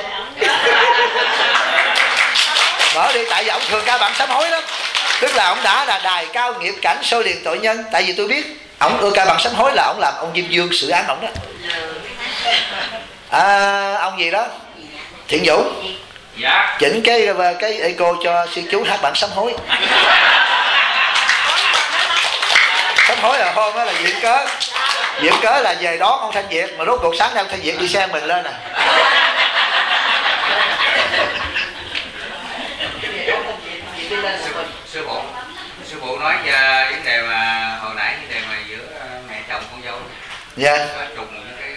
Mở đi, tại vì ông thường ca bản sám hối lắm. Tức là ông đã là đài cao nghiệp cảnh soi liền tội nhân. Tại vì tôi biết ông ưa ca bằng sám hối là ông làm ông Diêm Dương xử án ông đó. À, ông gì đó Thiện Dũng. Dạ. Chỉnh cái cái eco cho sư chú hát bản sám hối. Sám hối là hôm đó là viện cớ. Viện cớ là về đón ông Thanh Việt. Mà rốt cuộc sáng nay ông Thanh Việt đi xe mình lên nè. Sư phụ, sư phụ nói về vấn đề mà hồi nãy vấn đề mà giữa mẹ chồng con dâu. Dạ. Có trùng những cái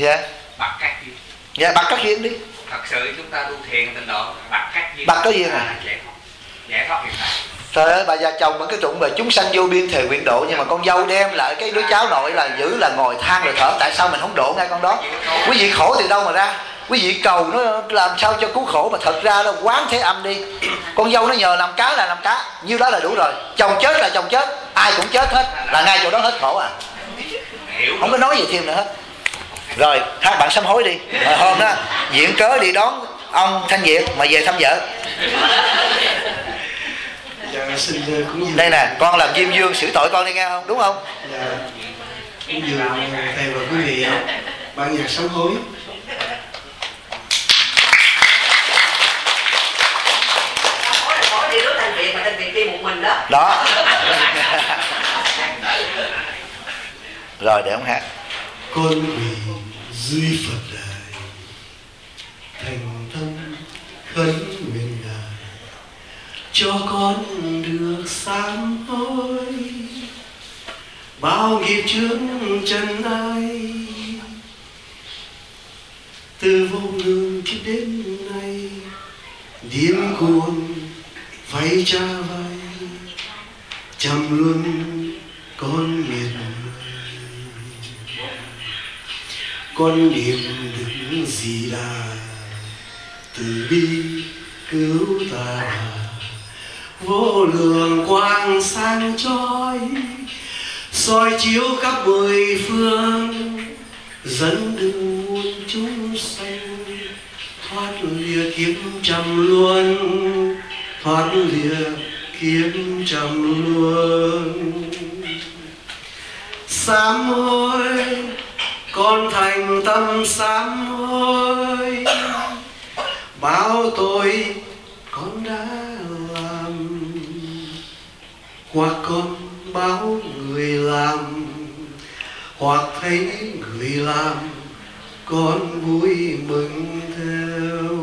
Dạ. Bắt các duyên. Dạ, bắt các duyên đi. Thật sự chúng ta tu thiền tịnh độ bắt các duyên. Bắt cái duyên à? Giải thoát, giải thoát hiện tại. Trời ơi, bà già chồng vẫn cái trụng mà chúng sanh vô biên thề nguyện độ, nhưng mà con dâu đem lại cái đứa cháu nội là giữ là ngồi than rồi thở, tại sao mình không độ ngay con đó? Quý vị khổ từ đâu mà ra? Quý vị cầu nó làm sao cho cứu khổ, mà thật ra nó quán thế âm đi. Con dâu nó nhờ làm cá là làm cá, nhiêu đó là đủ rồi. Chồng chết là chồng chết, ai cũng chết hết, là ngay chỗ đó hết khổ à. Không có nói gì thêm nữa hết. Rồi, hai bạn sám hối đi. Rồi hôm đó diện cớ đi đón ông Thanh Việt mà về thăm vợ. Dạ, xin cúng dường. Đây nè, con làm Diêm Dương xử tội con đi nghe không, đúng không? Dạ, cúng dường thầy và quý vị ban nhạc sám hối. Đi đứa Thanh Việt mà Thanh Việt đi một mình đó. Đó. Rồi để ông hát. Con quỳ dưới Phật đài, thành tâm khấn nguyện ngài cho con được sám hối bao nghiệp trước chân ai, từ vô lượng kiếp đến nay điên cuồng vay cha vay trầm luân con miệt mài. Con niệm Đức Di Đà từ bi cứu ta, vô lượng quang sáng chói soi chiếu khắp mười phương, dẫn đường muôn chúng sanh thoát lìa kiếp trầm luân, thoát lìa kiếp trầm luân. Sám hối con thành tâm sám hối bao tội con đã làm, hoặc con báo người làm, hoặc thấy người làm con vui mừng theo.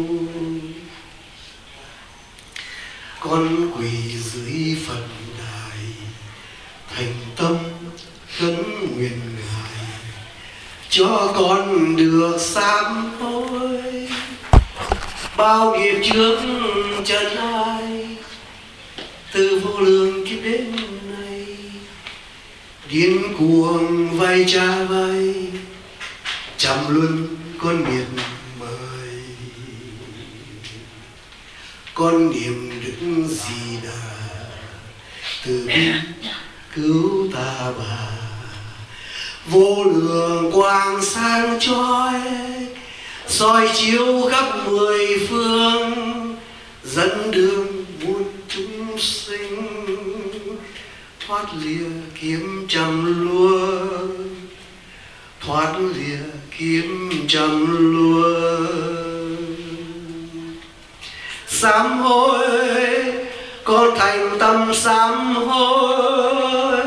Con quỳ dưới Phật đài, thành tâm khấn nguyện ngài cho con được sám hối bao nghiệp trước chân ai, từ vô lượng kiếp đến nay điên cuồng vay cha vay trầm luân con miệt mài. Con niệm Đức Di Đà từ bi cứu ta bà, vô lượng quang sáng chói soi chiếu khắp mười phương, dẫn đường muôn chúng sinh thoát lìa kiếm trầm luân, thoát lìa kiếm trầm luân. Sám hối con thành tâm sám hối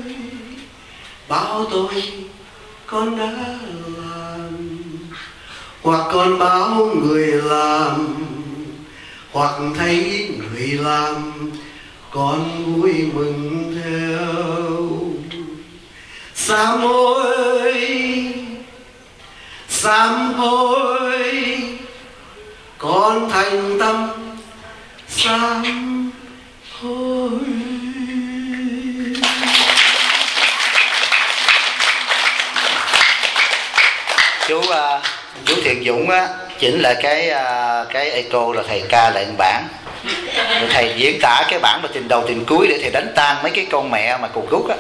bao tội con đã làm, hoặc con báo người làm, hoặc thấy người làm con vui mừng theo. Sám hối sám hối con thành tâm sám hối. Chú uh, chú Thiện Dũng á chỉnh lại cái uh, cái echo là thầy ca lại bản, rồi thầy diễn tả cái bản mà tình đầu tình cuối để thầy đánh tan mấy cái con mẹ mà cục rút á.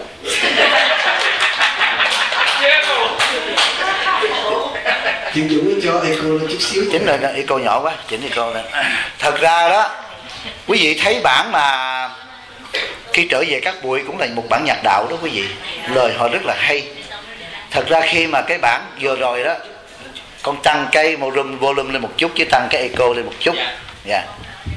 Thiện Dũng cho echo lên chút xíu. Chỉnh lên echo nhỏ quá, chỉnh echo lên. Thật ra đó quý vị thấy bản mà khi trở về các bụi cũng là một bản nhạc đạo đó quý vị, lời họ rất là hay. Thật ra khi mà cái bản vừa rồi đó con tăng cái volume, volume lên một chút chứ tăng cái echo lên một chút. Dạ yeah.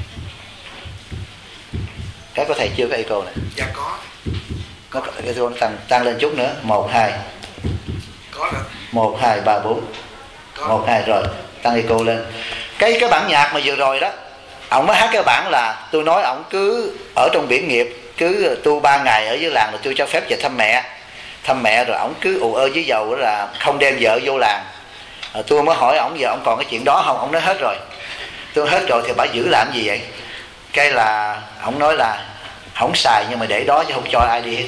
Cái có thầy chưa có echo này? Dạ có. Nó echo nó tăng tăng lên chút nữa. Một hai. Có rồi. Một hai ba bốn. Một hai rồi tăng echo lên. Cái cái bản nhạc mà vừa rồi đó, ổng mới hát cái bản là tôi nói ổng cứ ở trong biển nghiệp, cứ tu ba ngày ở dưới làng là tôi cho phép về thăm mẹ. thăm mẹ, rồi ổng cứ ù ơ với dầu là không đem vợ vô làng. À, tôi mới hỏi ổng giờ ổng còn cái chuyện đó không? Ổng nói hết rồi. Tôi hết rồi thì bà giữ làm gì vậy? Cái là ổng nói là không xài nhưng mà để đó chứ không cho ai đi hết.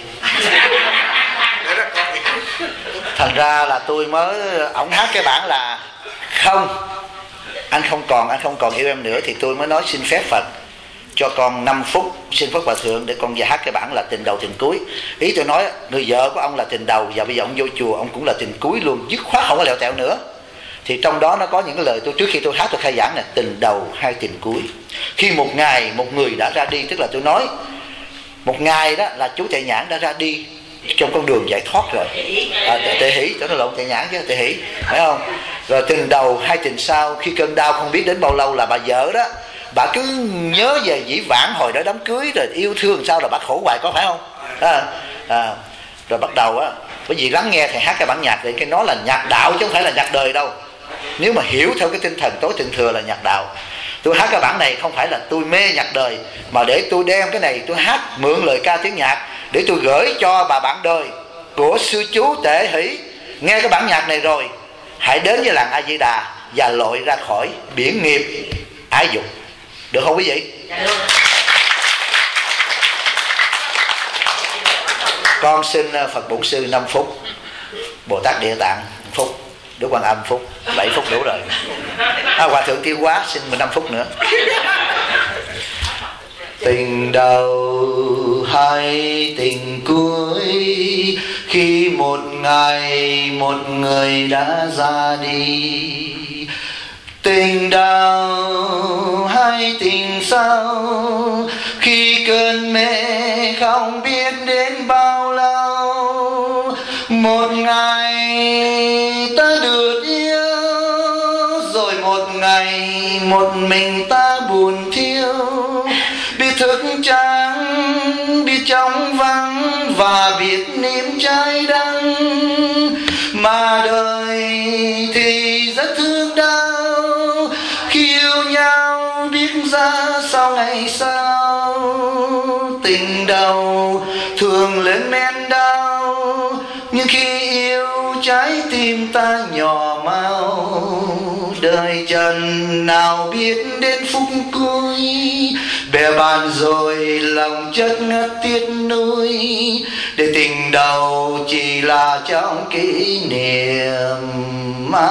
Thành ra là tôi mới, ổng hát cái bản là không, anh không còn anh không còn yêu em nữa, thì tôi mới nói xin phép Phật cho con năm phút, xin phép Hòa Thượng để con về hát cái bản là tình đầu tình cuối. Ý tôi nói người vợ của ông là tình đầu, và bây giờ ông vô chùa ông cũng là tình cuối luôn, dứt khoát không có lẹo tẹo nữa. Thì trong đó nó có những cái lời tôi trước khi tôi hát tôi khai giảng là tình đầu hay tình cuối. Khi một ngày một người đã ra đi, tức là tôi nói một ngày đó là chú Tệ Nhãn đã ra đi trong con đường giải thoát rồi. À, Tệ Hỷ, cho nó lộn Tệ Nhãn chứ, Tệ Hỷ, phải không? Rồi tình đầu hay tình sau, khi cơn đau không biết đến bao lâu là bà vợ đó, bà cứ nhớ về dĩ vãng hồi đó đám cưới rồi yêu thương sao là bà khổ hoài, có phải không? À, à, rồi bắt đầu á, bởi vì lắng nghe thầy hát cái bản nhạc thì cái nó là nhạc đạo chứ không phải là nhạc đời đâu. Nếu mà hiểu theo cái tinh thần tối thượng thừa là nhạc đạo. Tôi hát cái bản này không phải là tôi mê nhạc đời, mà để tôi đem cái này tôi hát mượn lời ca tiếng nhạc để tôi gửi cho bà bạn đời của sư chú Tệ Hỷ. Nghe cái bản nhạc này rồi hãy đến với làng A Di Đà và lội ra khỏi biển nghiệp ái dục. Được không quý vị? Con xin Phật Bổn Sư năm phút, Bồ Tát Địa Tạng phút, Đức Quan Âm phút, bảy phút đủ rồi. À, Hòa Thượng Tiêu Hóa xin mười lăm phút nữa. Tình đầu hay tình cuối, khi một ngày một người đã ra đi. Tình đầu hay tình sau, khi cơn mê không biết đến bao lâu. Một ngày ta được yêu, rồi một ngày một mình ta buồn thiêu. Biết thức trắng, biết trong vắng, và biết niềm trái đắng. Mà đời thì rất thương đau, khi yêu nhau biết ra sao ngày sau. Tình đầu thường lên men đau, nhưng khi yêu trái tim ta nhỏ mau. Đời trần nào biết đến phút cuối, bè bạn rồi lòng chất ngất tiếc nuối. Để tình đầu chỉ là trong kỷ niệm mà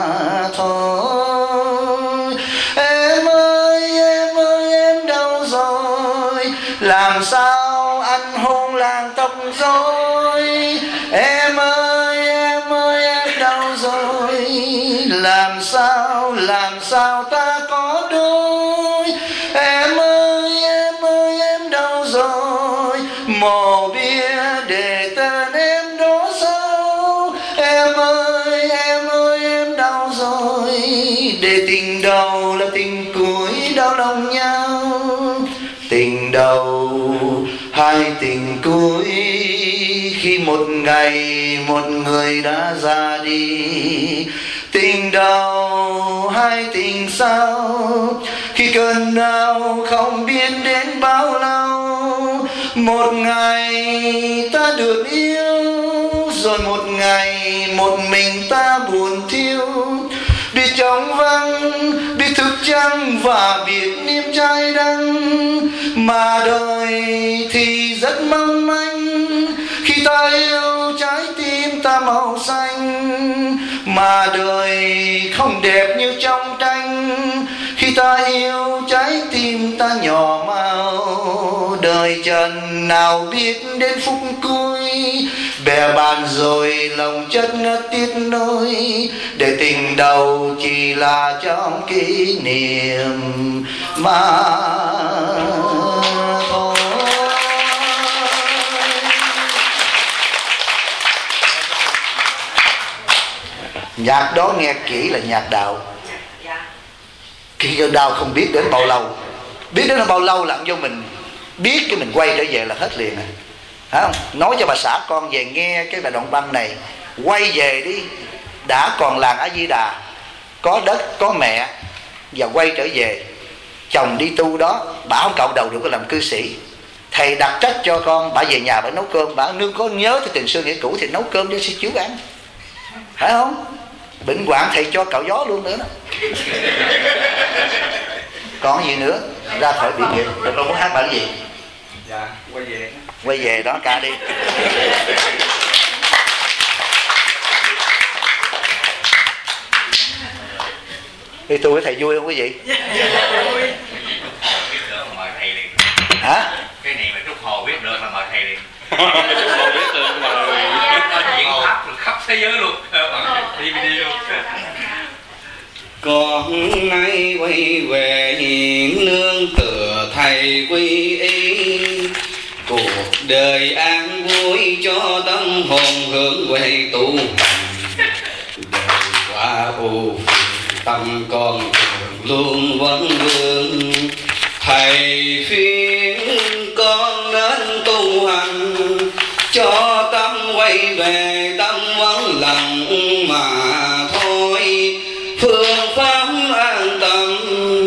thôi. Em ơi em ơi em đâu rồi, làm sao anh hôn làng tóc rối. Em ơi em ơi em đâu rồi, làm sao làm sao ta có đôi. Em ơi em ơi em đâu rồi, mồ bia để tên em đó sao. Em ơi em ơi em đâu rồi, để tình đầu là tình cuối đau lòng nhau. Tình đầu hai tình cuối, khi một ngày một người đã ra đi. Tình đầu hai tình sau, khi cơn đau không biết đến bao lâu. Một ngày ta được yêu, rồi một ngày một mình ta buồn thiêu. Biết trong vắng, biết thức trắng, và biết niềm trái đắng. Mà đời thì rất mong manh, khi ta yêu trái tim ta màu xanh. Mà đời không đẹp như trong tranh, khi ta yêu trái tim ta nhỏ mau. Đời trần nào biết đến phút cuối, bè bạn rồi lòng chất ngất tiếc nuối. Để tình đầu chỉ là trong kỷ niệm mà thôi. Nhạc đó nghe kỹ là nhạc đạo. Khi cơn đau không biết đến bao lâu, biết đến bao lâu là do mình biết cái mình quay trở về là hết liền. Phải không? Nói cho bà xã con về nghe cái bài đoạn băng này, quay về đi, đã còn làng A Di Đà, có đất có mẹ, và quay trở về. Chồng đi tu đó, bà không cạo đầu được có làm cư sĩ. thầy đặt trách cho con, bà về nhà bà nấu cơm, bà nương có nhớ tới tình xưa nghĩa cũ thì nấu cơm cho sư chú ăn, phải không? Bệnh hoạn thầy cho cạo gió luôn nữa đó. Còn gì nữa ra khỏi bị nghiệp. Rồi con muốn hát bản gì? Dạ quay về. Quay về đó ca đi. Đi tu với thầy vui không quý vị? Mời thầy liền. Hả? Cái này mà Trúc Hồ biết được là mời thầy liền. Trúc Hồ biết được mà Diễn khắp khắp thế giới luôn, đi đi luôn. Con nay quay về hiền nương tựa thầy quy y, cuộc đời an vui cho tâm hồn hướng về tu hành. Đời qua ưu phiền tâm con thường luôn vấn vương, thầy khuyên con nên tu hành cho tâm quay về tâm vấn lòng mà thôi. Phương pháp an tâm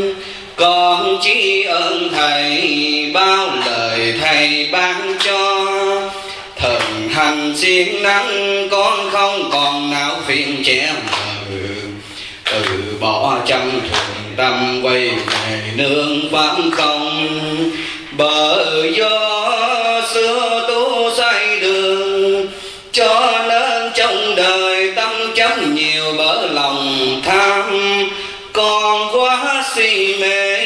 con chỉ ơn thầy, bao lời thầy ban cho thần hành siêng năng con không còn não phiền trẻ mờ, từ bỏ trăm thường tâm quay về nương pháp không. Bờ gió xưa tu sai đường, cho nên trong đời tâm chấp nhiều bỡ lòng tham, con quá si mê.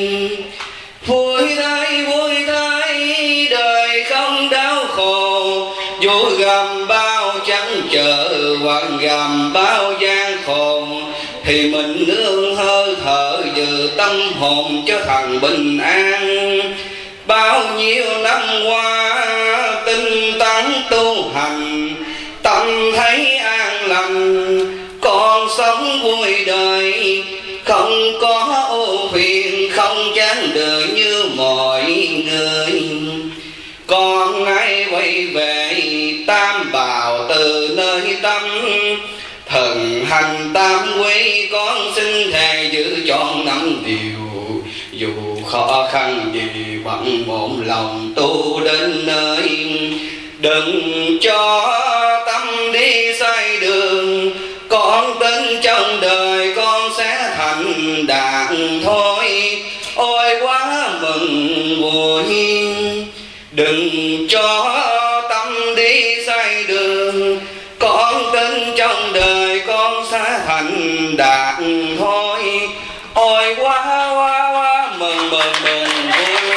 Vui thay vui thay đời không đau khổ, vui gầm bao trắng trở hoặc gầm bao gian khổ, thì mình nương hơi thở giữ tâm hồn cho thằng bình an. Bao nhiêu năm qua tinh tấn tu hành, tâm thấy an lành, con sống vui đời không có ưu phiền, không chán đời như mọi người. Con nay quay về tam bảo từ nơi tâm, thần hành tam quy con xin thề giữ trọn năm điều. Dù khó khăn gì bằng một lòng tu đến nơi, đừng cho tâm đi sai đường, con tin trong đời con sẽ thành đạt thôi. Ôi quá mừng vui, đừng cho tâm đi sai đường, con tin trong đời con sẽ thành đạt thôi. Ôi quá quá quá mừng mừng mừng vui.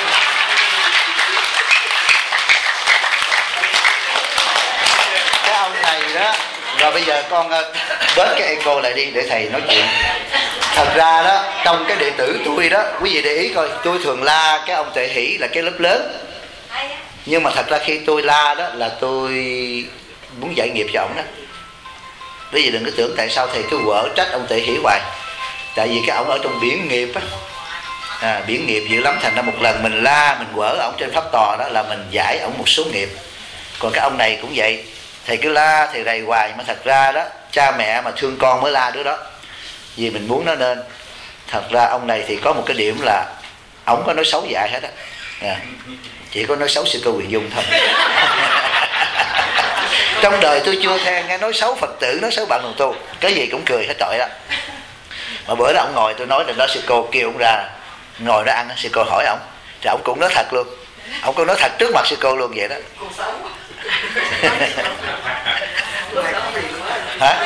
Cái ông này đó. Rồi bây giờ con bớt cái echo lại đi để thầy nói chuyện. Thật ra đó, trong cái đệ tử tôi đó, quý vị để ý coi, tôi thường la cái ông Tệ Hỷ là cái lớp lớn. Nhưng mà thật ra khi tôi la đó là tôi muốn giải nghiệp cho ổng đó. Bởi vì đừng có tưởng tại sao thầy cứ quở trách ông Tệ Hỷ hoài. Tại vì cái ổng ở trong biển nghiệp á, à, biển nghiệp dữ lắm, thành ra một lần mình la, mình quở ổng trên pháp tòa đó là mình giải ổng một số nghiệp. Còn cái ông này cũng vậy, thầy cứ la thầy rầy hoài, mà thật ra đó cha mẹ mà thương con mới la đứa đó, vì mình muốn nó nên. Thật ra ông này thì có một cái điểm là ổng có nói xấu về ai hết á, à, chỉ có nói xấu Sư Cô Huyền Dung thôi. Trong đời tôi chưa nghe nghe nói xấu Phật tử, nói xấu bạn đồng tu, cái gì cũng cười hết trọi đó. Mà bữa đó ông ngồi, tôi nói là đó Sư Cô kêu ông ra ngồi đó ăn, Sư Cô hỏi ổng thì ổng cũng nói thật luôn, ổng cũng nói thật trước mặt Sư Cô luôn vậy đó. Hả?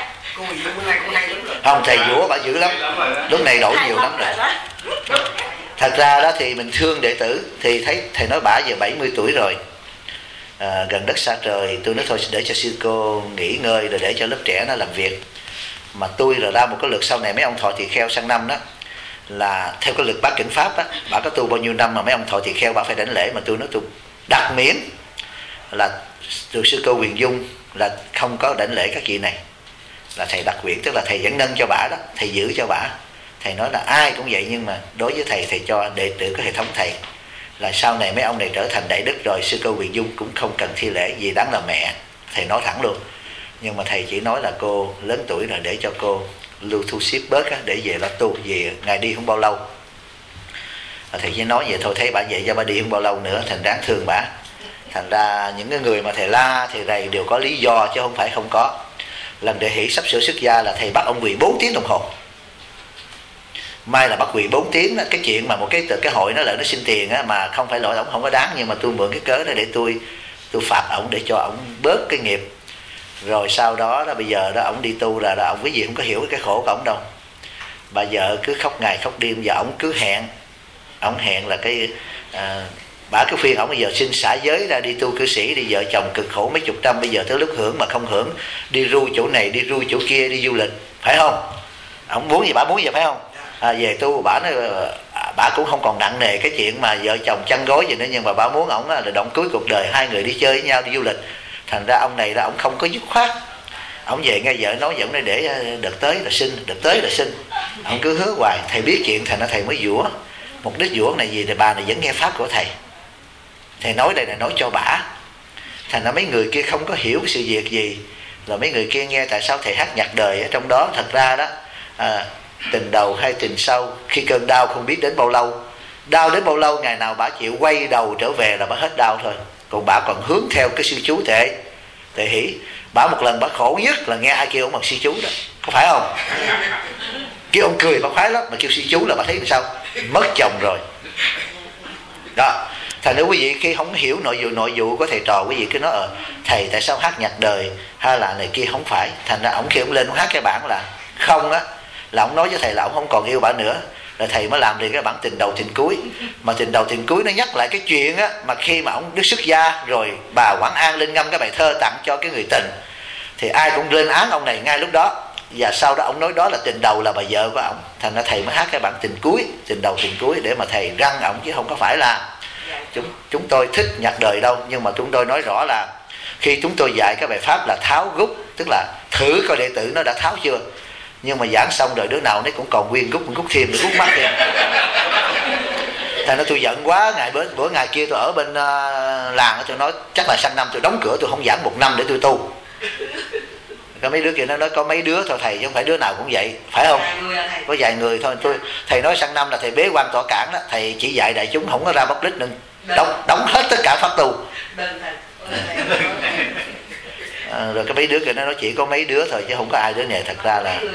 Không, thầy Vũ bà dữ lắm, lúc này đổi nhiều lắm rồi. Thật ra đó thì mình thương đệ tử, thì thấy thầy nói bả giờ bảy mươi tuổi rồi, à, gần đất xa trời. Tôi nói thôi để cho Sư Cô nghỉ ngơi rồi để cho lớp trẻ nó làm việc. Mà tôi rồi ra một cái luật sau này mấy ông thọ tỳ kheo sang năm đó, là theo cái luật bát cảnh pháp á, bà có tu bao nhiêu năm mà mấy ông thọ tỳ kheo bà phải đảnh lễ. Mà tôi nói tôi đặt miễn là từ Sư Cô Huyền Dung là không có đảnh lễ các vị này, là thầy đặc quyền, tức là thầy vẫn nâng cho bả đó, thầy giữ cho bả. Thầy nói là ai cũng vậy, nhưng mà đối với thầy, thầy cho đệ tử cái hệ thống thầy là sau này mấy ông này trở thành đại đức rồi, Sư Cô Huyền Dung cũng không cần thi lễ vì đáng là mẹ, thầy nói thẳng luôn. Nhưng mà thầy chỉ nói là cô lớn tuổi rồi để cho cô lưu thu xếp bớt á, để về lo tu, về ngày đi không bao lâu. Thầy chỉ nói vậy thôi, thấy bà vậy cho bà đi không bao lâu nữa, thành đáng thương bà. Thành ra những cái người mà thầy la thì thầy đều có lý do chứ không phải không có. Lần Đệ Hỷ sắp sửa xuất gia là thầy bắt ông quỳ bốn tiếng đồng hồ. May là bắt quỳ bốn tiếng đó. Cái chuyện mà một cái cái hội nó lại nó xin tiền á, mà không phải lỗi ổng không có đáng, nhưng mà tôi mượn cái cớ đó để tôi tôi phạt ổng để cho ổng bớt cái nghiệp. Rồi sau đó đó bây giờ đó ổng đi tu là, là ổng cái gì không có hiểu cái khổ của ổng đâu. Bà vợ cứ khóc ngày khóc đêm, và ổng cứ hẹn, ổng hẹn là cái à, bà cứ khuyên ổng bây giờ xin xả giới ra đi tu cư sĩ đi, vợ chồng cực khổ mấy chục năm, bây giờ tới lúc hưởng mà không hưởng, đi ru chỗ này đi ru chỗ kia, đi du lịch, phải không? Ổng muốn gì bà muốn gì, phải không? À, về tu bà nói bà cũng không còn nặng nề cái chuyện mà vợ chồng chăn gối gì nữa, nhưng mà bà muốn ổng là động cuối cuộc đời, hai người đi chơi với nhau, đi du lịch. Thành ra ông này là ổng không có dứt khoát. Ổng về nghe vợ nói vẫn nói để đợt tới là sinh, đợt tới là sinh. Ổng cứ hứa hoài. Thầy biết chuyện thành ra thầy mới dũa. Mục đích dũa này gì thì bà này vẫn nghe pháp của thầy. Thầy nói đây là nói cho bả. Thành ra mấy người kia không có hiểu sự việc gì. Rồi mấy người kia nghe tại sao thầy hát nhạc đời ở trong đó. Thật ra đó à, tình đầu hay tình sau, khi cơn đau không biết đến bao lâu, đau đến bao lâu, ngày nào bả chịu quay đầu trở về là bả hết đau thôi. Còn bà còn hướng theo cái sư chú Tệ Tệ Hỷ. Bà một lần bà khổ nhất là nghe ai kêu ông bằng sư chú đó, có phải không? Kêu ông cười bà khoái lắm, mà kêu sư chú là bà thấy làm sao? Mất chồng rồi đó. Thành nếu quý vị khi không hiểu nội vụ nội vụ của thầy trò, quý vị cứ nói ờ thầy tại sao hát nhạc đời hay là này kia, không phải. Thành ra ổng khi ông lên ông hát cái bản là không á, là ổng nói với thầy là ổng không còn yêu bà nữa. Rồi thầy mới làm đi cái bản tình đầu tình cuối. Mà tình đầu tình cuối nó nhắc lại cái chuyện á, mà khi mà ông Đức xuất gia rồi bà Quảng An lên ngâm cái bài thơ tặng cho cái người tình, thì ai cũng lên án ông này ngay lúc đó. Và sau đó ông nói đó là tình đầu, là bà vợ của ông. Thành ra thầy mới hát cái bản tình cuối, tình đầu tình cuối, để mà thầy răng ổng, chứ không có phải là chúng, chúng tôi thích nhạc đời đâu. Nhưng mà chúng tôi nói rõ là khi chúng tôi dạy cái bài pháp là tháo gút, tức là thử coi đệ tử nó đã tháo chưa. Nhưng mà giảng xong rồi đứa nào nó cũng còn nguyên gút, gút thêm, gút mắt thêm. Thành ra tôi giận quá. Ngày bữa, bữa ngày kia tôi ở bên uh, làng, tôi nói chắc là sang năm tôi đóng cửa, tôi không giảng một năm để tôi tu. Có mấy đứa kia nó nói có mấy đứa thôi thầy, chứ không phải đứa nào cũng vậy, phải không? Có vài người thôi. Tôi thầy nói sang năm là thầy bế quan tọa cản đó, thầy chỉ dạy đại chúng không có ra public nên đóng, đóng hết tất cả pháp tu. À, rồi cái mấy đứa kia nó nói chỉ có mấy đứa thôi chứ không có ai đứa này. Thật ra là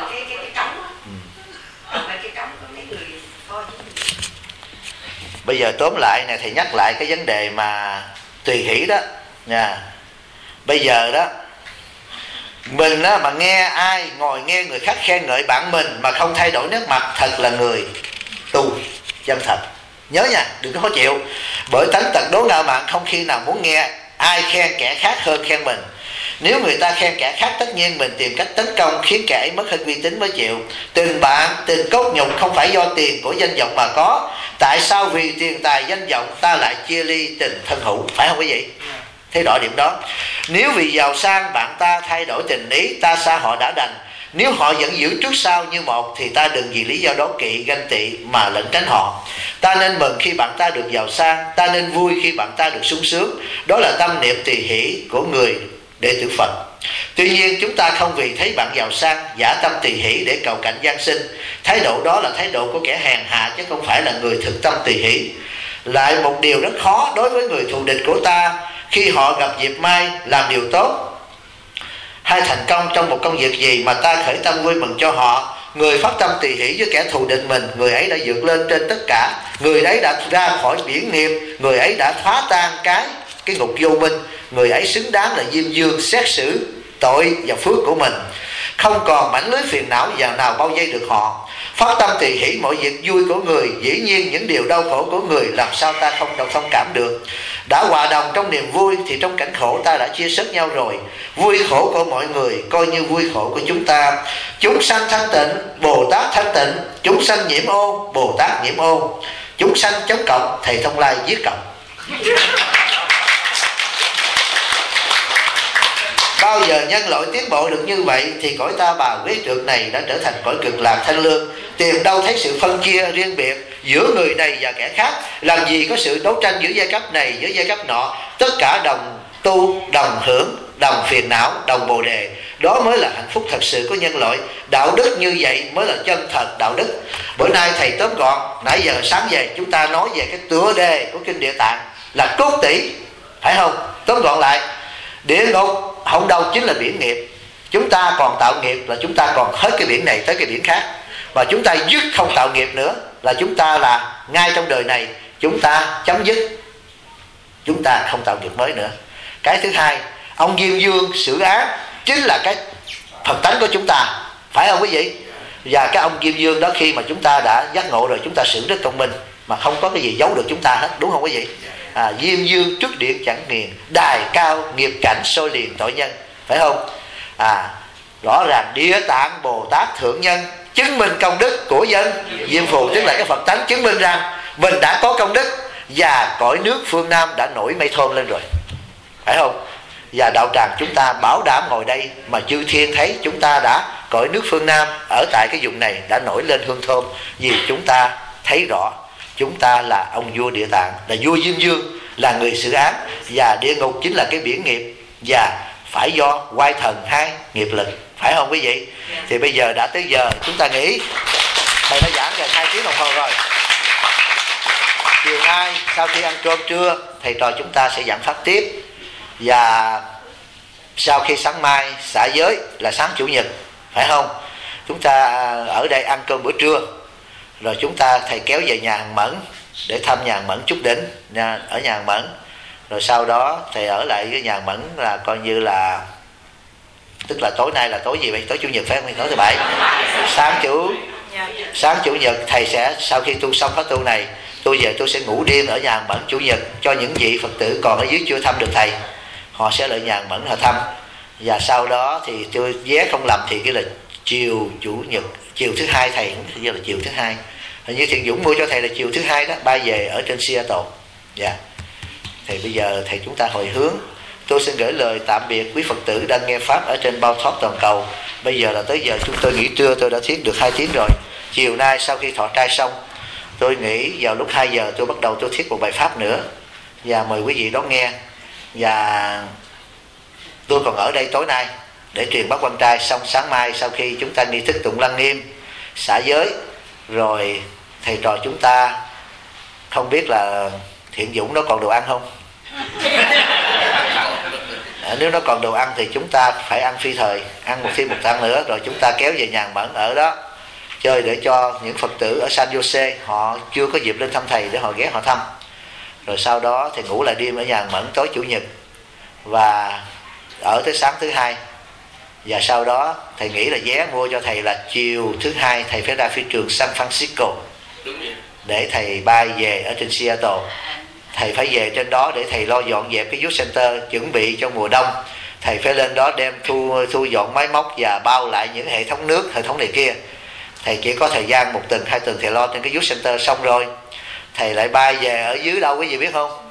bây giờ tóm lại này, thầy nhắc lại cái vấn đề mà tùy hỷ đó nha. Bây giờ đó mình á, mà nghe ai ngồi nghe người khác khen ngợi bạn mình mà không thay đổi nét mặt, thật là người tu chân thật. Nhớ nha, đừng có khó chịu. Bởi tánh tật đố ngạo mạn, không khi nào muốn nghe ai khen kẻ khác hơn khen mình. Nếu người ta khen kẻ khác, tất nhiên mình tìm cách tấn công khiến kẻ ấy mất hết uy tín mới chịu. Tình bạn, tình cốt nhục không phải do tiền của danh vọng mà có. Tại sao vì tiền tài danh vọng ta lại chia ly tình thân hữu, phải không quý vị? Thấy rõ điểm đó. Nếu vì giàu sang bạn ta thay đổi tình ý, ta xa họ đã đành. Nếu họ vẫn giữ trước sau như một, thì ta đừng vì lý do đố kỵ ganh tị mà lẩn tránh họ. Ta nên mừng khi bạn ta được giàu sang, ta nên vui khi bạn ta được sung sướng. Đó là tâm niệm tùy hỷ của người đệ tử Phật. Tuy nhiên chúng ta không vì thấy bạn giàu sang giả tâm tùy hỷ để cầu cạnh gian sinh. Thái độ đó là thái độ của kẻ hèn hạ, chứ không phải là người thực tâm tùy hỷ. Lại một điều rất khó đối với người thù địch của ta, khi họ gặp dịp may làm điều tốt hay thành công trong một công việc gì mà ta khởi tâm vui mừng cho họ, người phát tâm tùy hỷ với kẻ thù địch mình, người ấy đã vượt lên trên tất cả, người ấy đã ra khỏi biển nghiệp, người ấy đã phá tan cái cái ngục vô minh, người ấy xứng đáng là diêm dương xét xử tội và phước của mình. Không còn mảnh lưới phiền não và nào bao vây được họ. Phát tâm tùy hỷ mọi việc vui của người, dĩ nhiên những điều đau khổ của người làm sao ta không đồng thông cảm được. Đã hòa đồng trong niềm vui thì trong cảnh khổ ta đã chia sớt nhau rồi. Vui khổ của mọi người coi như vui khổ của chúng ta. Chúng sanh thanh tịnh, Bồ Tát thanh tịnh. Chúng sanh nhiễm ô, Bồ Tát nhiễm ô. Chúng sanh chống cộng, thầy Thông Lai giết cộng. Bao giờ nhân loại tiến bộ được như vậy thì cõi ta bà ghế trượt này đã trở thành cõi cực lạc thanh lương. Tìm đâu thấy sự phân chia riêng biệt giữa người này và kẻ khác. Làm gì có sự đấu tranh giữa giai cấp này với giai cấp nọ. Tất cả đồng tu, đồng hưởng, đồng phiền não, đồng bồ đề. Đó mới là hạnh phúc thật sự của nhân loại. Đạo đức như vậy mới là chân thật đạo đức. Bữa nay thầy tóm gọn, nãy giờ sáng về chúng ta nói về cái tựa đề của kinh Địa Tạng là cốt tỷ, phải không? Tóm gọn lại, địa ngục hậu đầu chính là biển nghiệp. Chúng ta còn tạo nghiệp là chúng ta còn hết cái biển này tới cái biển khác. Và chúng ta dứt không tạo nghiệp nữa là chúng ta là ngay trong đời này chúng ta chấm dứt, chúng ta không tạo nghiệp mới nữa. Cái thứ hai, ông Diêm Dương xử án chính là cái Phật tánh của chúng ta, phải không quý vị? Và cái ông Diêm Dương đó khi mà chúng ta đã giác ngộ rồi, chúng ta xử rất công minh, mà không có cái gì giấu được chúng ta hết, đúng không quý vị? À, Diêm Dương trước điện chẳng nghiền, đài cao nghiệp cảnh soi liền tội nhân, phải không? À, rõ ràng Địa Tạng Bồ Tát thượng nhân chứng minh công đức của dân Diêm Phù, tức là cái Phật tánh chứng minh rằng mình đã có công đức và cõi nước phương Nam đã nổi mây thơm lên rồi, phải không? Và đạo tràng chúng ta bảo đảm ngồi đây mà chư thiên thấy chúng ta đã cõi nước phương Nam ở tại cái vùng này đã nổi lên hương thơm, vì chúng ta thấy rõ chúng ta là ông vua Địa Tạng, là vua Diêm Dương, là người xử án, và địa ngục chính là cái biển nghiệp, và phải do oai thần hai nghiệp lực, phải không quý vị? Thì bây giờ đã tới giờ chúng ta nghỉ. Thầy đã giảng gần hai tiếng đồng hồ rồi. Chiều nay sau khi ăn cơm trưa, thầy trò chúng ta sẽ giảng pháp tiếp. Và sau khi sáng mai xả giới là sáng chủ nhật, phải không? Chúng ta ở đây ăn cơm bữa trưa, rồi chúng ta thầy kéo về nhà hàng Mẫn để thăm nhà hàng Mẫn chút đỉnh ở nhà hàng Mẫn. Rồi sau đó thầy ở lại với nhà hàng Mẫn là coi như là, tức là tối nay là tối gì vậy? Tối chủ nhật phải không? Tối thứ bảy. Sáng chủ sáng chủ nhật thầy sẽ, sau khi tu xong pháp tu này, tôi về tôi sẽ ngủ đêm ở nhà hàng Mẫn chủ nhật cho những vị Phật tử còn ở dưới chưa thăm được thầy, họ sẽ lại nhà hàng Mẫn họ thăm. Và sau đó thì tôi vé không lầm thì cái là chiều chủ nhật, chiều thứ hai thầy, không biết là chiều thứ hai, hình như Thiện Dũng mua cho thầy là chiều thứ hai đó, bay về ở trên Seattle. Dạ. Yeah. Thì bây giờ thầy chúng ta hồi hướng. Tôi xin gửi lời tạm biệt quý Phật tử đang nghe pháp ở trên bao top toàn cầu. Bây giờ là tới giờ chúng tôi nghỉ trưa, tôi đã thuyết được hai tiếng rồi. Chiều nay sau khi thọ trai xong, tôi nghĩ vào lúc hai giờ tôi bắt đầu tôi thuyết một bài pháp nữa, và mời quý vị đón nghe. Và tôi còn ở đây tối nay để truyền bát quan trai, xong sáng mai sau khi chúng ta nghi thức tụng lăng nghiêm, xả giới, rồi thầy trò chúng ta không biết là Thiện Dũng nó còn đồ ăn không? À, nếu nó còn đồ ăn thì chúng ta phải ăn phi thời, ăn một thêm một tháng nữa, rồi chúng ta kéo về nhà hàng Mẫn ở đó chơi, để cho những Phật tử ở San Jose họ chưa có dịp lên thăm thầy để họ ghé họ thăm. Rồi sau đó thì ngủ lại đêm ở nhà hàng Mẫn tối chủ nhật và ở tới sáng thứ hai. Và sau đó thầy nghĩ là vé mua cho thầy là chiều thứ hai thầy phải ra phi trường San Francisco để thầy bay về ở trên Seattle. Thầy phải về trên đó để thầy lo dọn dẹp cái youth center, chuẩn bị cho mùa đông. Thầy phải lên đó đem thu thu dọn máy móc và bao lại những hệ thống nước, hệ thống này kia. Thầy chỉ có thời gian một tuần, hai tuần thầy lo trên cái youth center xong rồi thầy lại bay về ở dưới đâu quý vị biết không?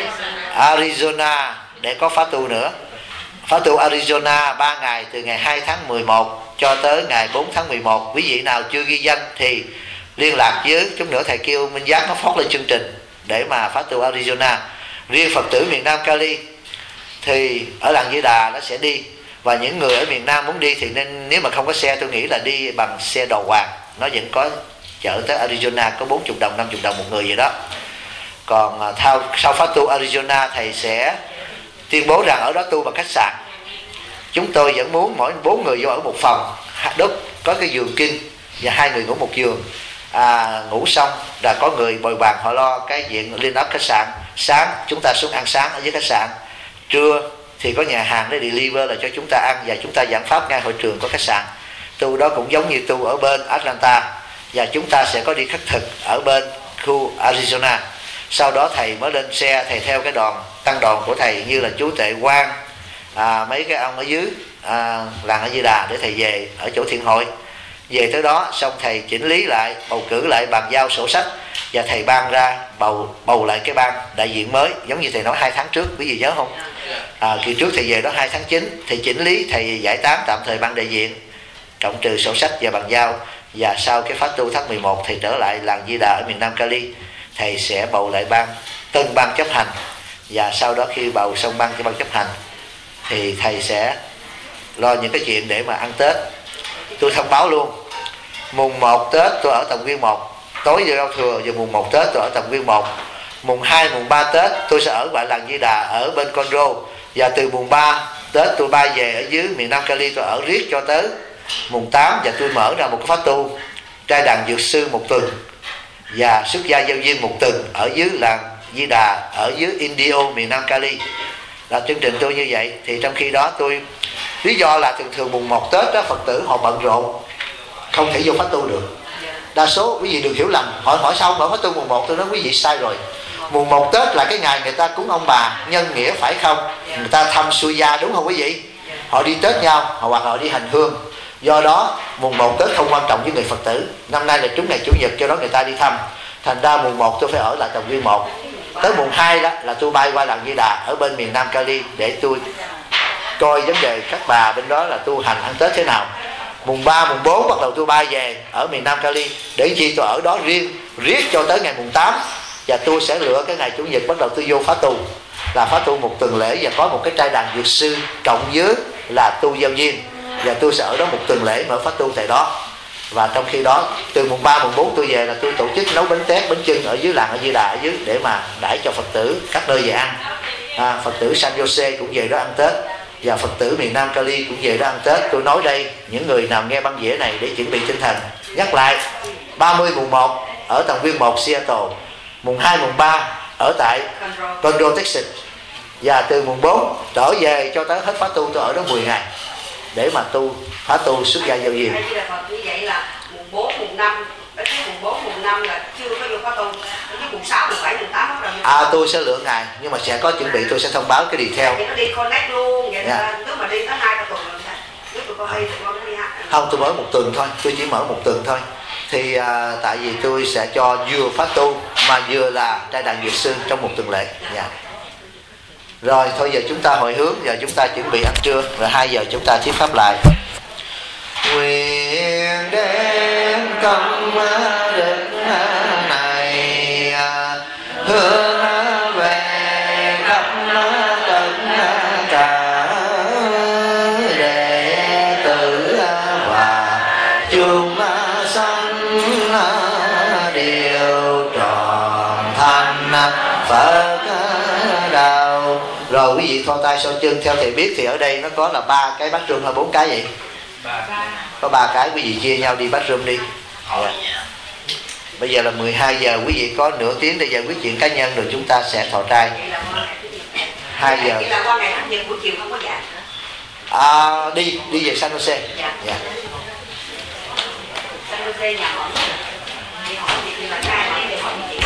Arizona để có pháp tu nữa. Pháp tu Arizona ba ngày, từ ngày hai tháng mười một cho tới ngày bốn tháng mười một. Quý vị nào chưa ghi danh thì liên lạc với chút nữa thầy kêu Minh Giác nó phót lên chương trình để mà pháp tu Arizona. Riêng Phật tử miền Nam Cali thì ở Làng Di Đà nó sẽ đi, và những người ở miền Nam muốn đi thì nên, nếu mà không có xe tôi nghĩ là đi bằng xe Đò Hoàng, nó vẫn có chở tới Arizona, có bốn mươi đồng, năm mươi đồng một người vậy đó. Còn thao, sau pháp tu Arizona thầy sẽ tuyên bố rằng ở đó tu bằng khách sạn. Chúng tôi vẫn muốn mỗi bốn người vô ở một phòng đất, có cái giường kinh và hai người ngủ một giường. À, ngủ xong là có người bồi bàn họ lo cái diện liên ấp khách sạn. Sáng chúng ta xuống ăn sáng ở dưới khách sạn, trưa thì có nhà hàng để deliver là cho chúng ta ăn, và chúng ta giảng pháp ngay hội trường của khách sạn. Tu đó cũng giống như tu ở bên Atlanta, và chúng ta sẽ có đi khất thực ở bên khu Arizona. Sau đó thầy mới lên xe, thầy theo cái đoàn tăng đoàn của thầy như là chú Tệ Quang, à, mấy cái ông ở dưới à, làng ở Di Đà để thầy về ở chỗ thiện hội. Về tới đó xong thầy chỉnh lý lại, bầu cử lại, bàn giao sổ sách, và thầy ban ra bầu bầu lại cái ban đại diện mới, giống như thầy nói hai tháng trước, quý vị nhớ không? À, kỳ trước thầy về đó hai tháng chín, thầy chỉnh lý, thầy giải tán tạm thời ban đại diện, cộng trừ sổ sách và bàn giao. Và sau cái pháp tu tháng mười một thầy trở lại làng Di Đà ở miền Nam Cali, thầy sẽ bầu lại ban tân ban chấp hành. Và sau đó khi bầu xong ban cho ban chấp hành thì thầy sẽ lo những cái chuyện để mà ăn Tết. Tôi thông báo luôn, mùng một Tết tôi ở Tầm Quyên một, tối giờ giao thừa, giờ mùng một Tết tôi ở Tầm Quyên một, mùng hai, mùng ba Tết tôi sẽ ở Ngoại làng Di Đà ở bên Con Rô, và từ mùng ba Tết tôi bay về ở dưới miền Nam Cali, tôi ở riết cho tới mùng tám, và tôi mở ra một cái pháp tu trai đàn dược sư một tuần và xuất gia giao duyên một tuần ở dưới làng Di Đà ở dưới Indio miền Nam Cali. Là chương trình tôi như vậy. Thì trong khi đó tôi, lý do là thường thường mùng một Tết đó Phật tử họ bận rộn không thể vô pháp tu được. Đa số quý vị đừng hiểu lầm, hỏi hỏi sao mở pháp tu mùng một, tôi nói quý vị sai rồi. Mùng một Tết là cái ngày người ta cúng ông bà nhân nghĩa, phải không? Người ta thăm xuôi gia, đúng không quý vị? Họ đi Tết nhau, hoặc họ đi hành hương. Do đó mùng một Tết không quan trọng với người Phật tử. Năm nay là trúng ngày Chủ nhật, cho đó người ta đi thăm. Thành ra mùng một tôi phải ở lại Tầm Quyên một. Tới mùng hai đó là tôi bay qua làng Di Đà ở bên miền Nam Cali để tôi coi vấn đề các bà bên đó là tu hành ăn Tết thế nào. Mùng ba, mùng bốn bắt đầu tôi bay về ở miền Nam Cali để chi tôi ở đó riêng riết cho tới ngày mùng tám, và tôi sẽ lựa cái ngày Chủ nhật bắt đầu tôi vô phá tu, là phá tu một tuần lễ và có một cái trai đàn dược sư cộng với là tu giao duyên, và tôi sẽ ở đó một tuần lễ mở phá tu tại đó. Và trong khi đó từ mùng ba, mùng bốn tôi về là tôi tổ chức nấu bánh tét, bánh chưng ở dưới làng ở Di Đà ở dưới để mà đãi cho Phật tử các nơi về ăn. à, Phật tử San Jose cũng về đó ăn Tết, và Phật tử miền Nam Cali cũng về đó ăn Tết. Tôi nói đây, những người nào nghe băng đĩa này để chuẩn bị tinh thần. Nhắc lại, ba mươi mùng một ở Tầm Quyên một Seattle, mùng hai, mùng ba ở tại Conroe, Texas, và từ mùng bốn trở về cho tới hết khóa tu tôi ở đó mười ngày để mà tu khóa tu xuất gia giao duyên. Như vậy là mùng bốn, mùng năm, đến mùng bốn, mùng năm là chưa có vô khóa tu, đến mùng sáu, mùng bảy, mùng tám bắt đầu. À, tôi sẽ lựa ngày, nhưng mà sẽ có chuẩn bị, tôi sẽ thông báo cái detail. Vậy nó đi connect luôn, vậy yeah. Là nếu mà đi tới hai tuần rồi sao? Nếu tụi con đi, tụi con đi hát. Không, tôi mở một tuần thôi, tôi chỉ mở một tuần thôi. Thì à, tại vì tôi sẽ cho vừa phát tu mà vừa là trai đàn dược sư trong một tuần lễ. Yeah. Rồi thôi giờ chúng ta hồi hướng, giờ chúng ta chuẩn bị ăn trưa, rồi hai giờ chúng ta thuyết pháp lại. Nguyện đem công đức này hướng về khắp tất cả đệ tử và chúng sanh đều tròn thành Phật đạo. Rồi quý vị thò tay sau chân. Theo thầy biết thì ở đây nó có là ba cái bathroom hay bốn cái vậy? Có ba cái, quý vị chia nhau đi bathroom đi. Yeah. Bây giờ là mười hai giờ, quý vị có nửa tiếng để giải quyết chuyện cá nhân rồi chúng ta sẽ thọ trai. Hai giờ. À, đi đi về San Jose. Dạ. Yeah. San Jose nhà họ. Đi hỏi gì là trai đi để hỏi gì.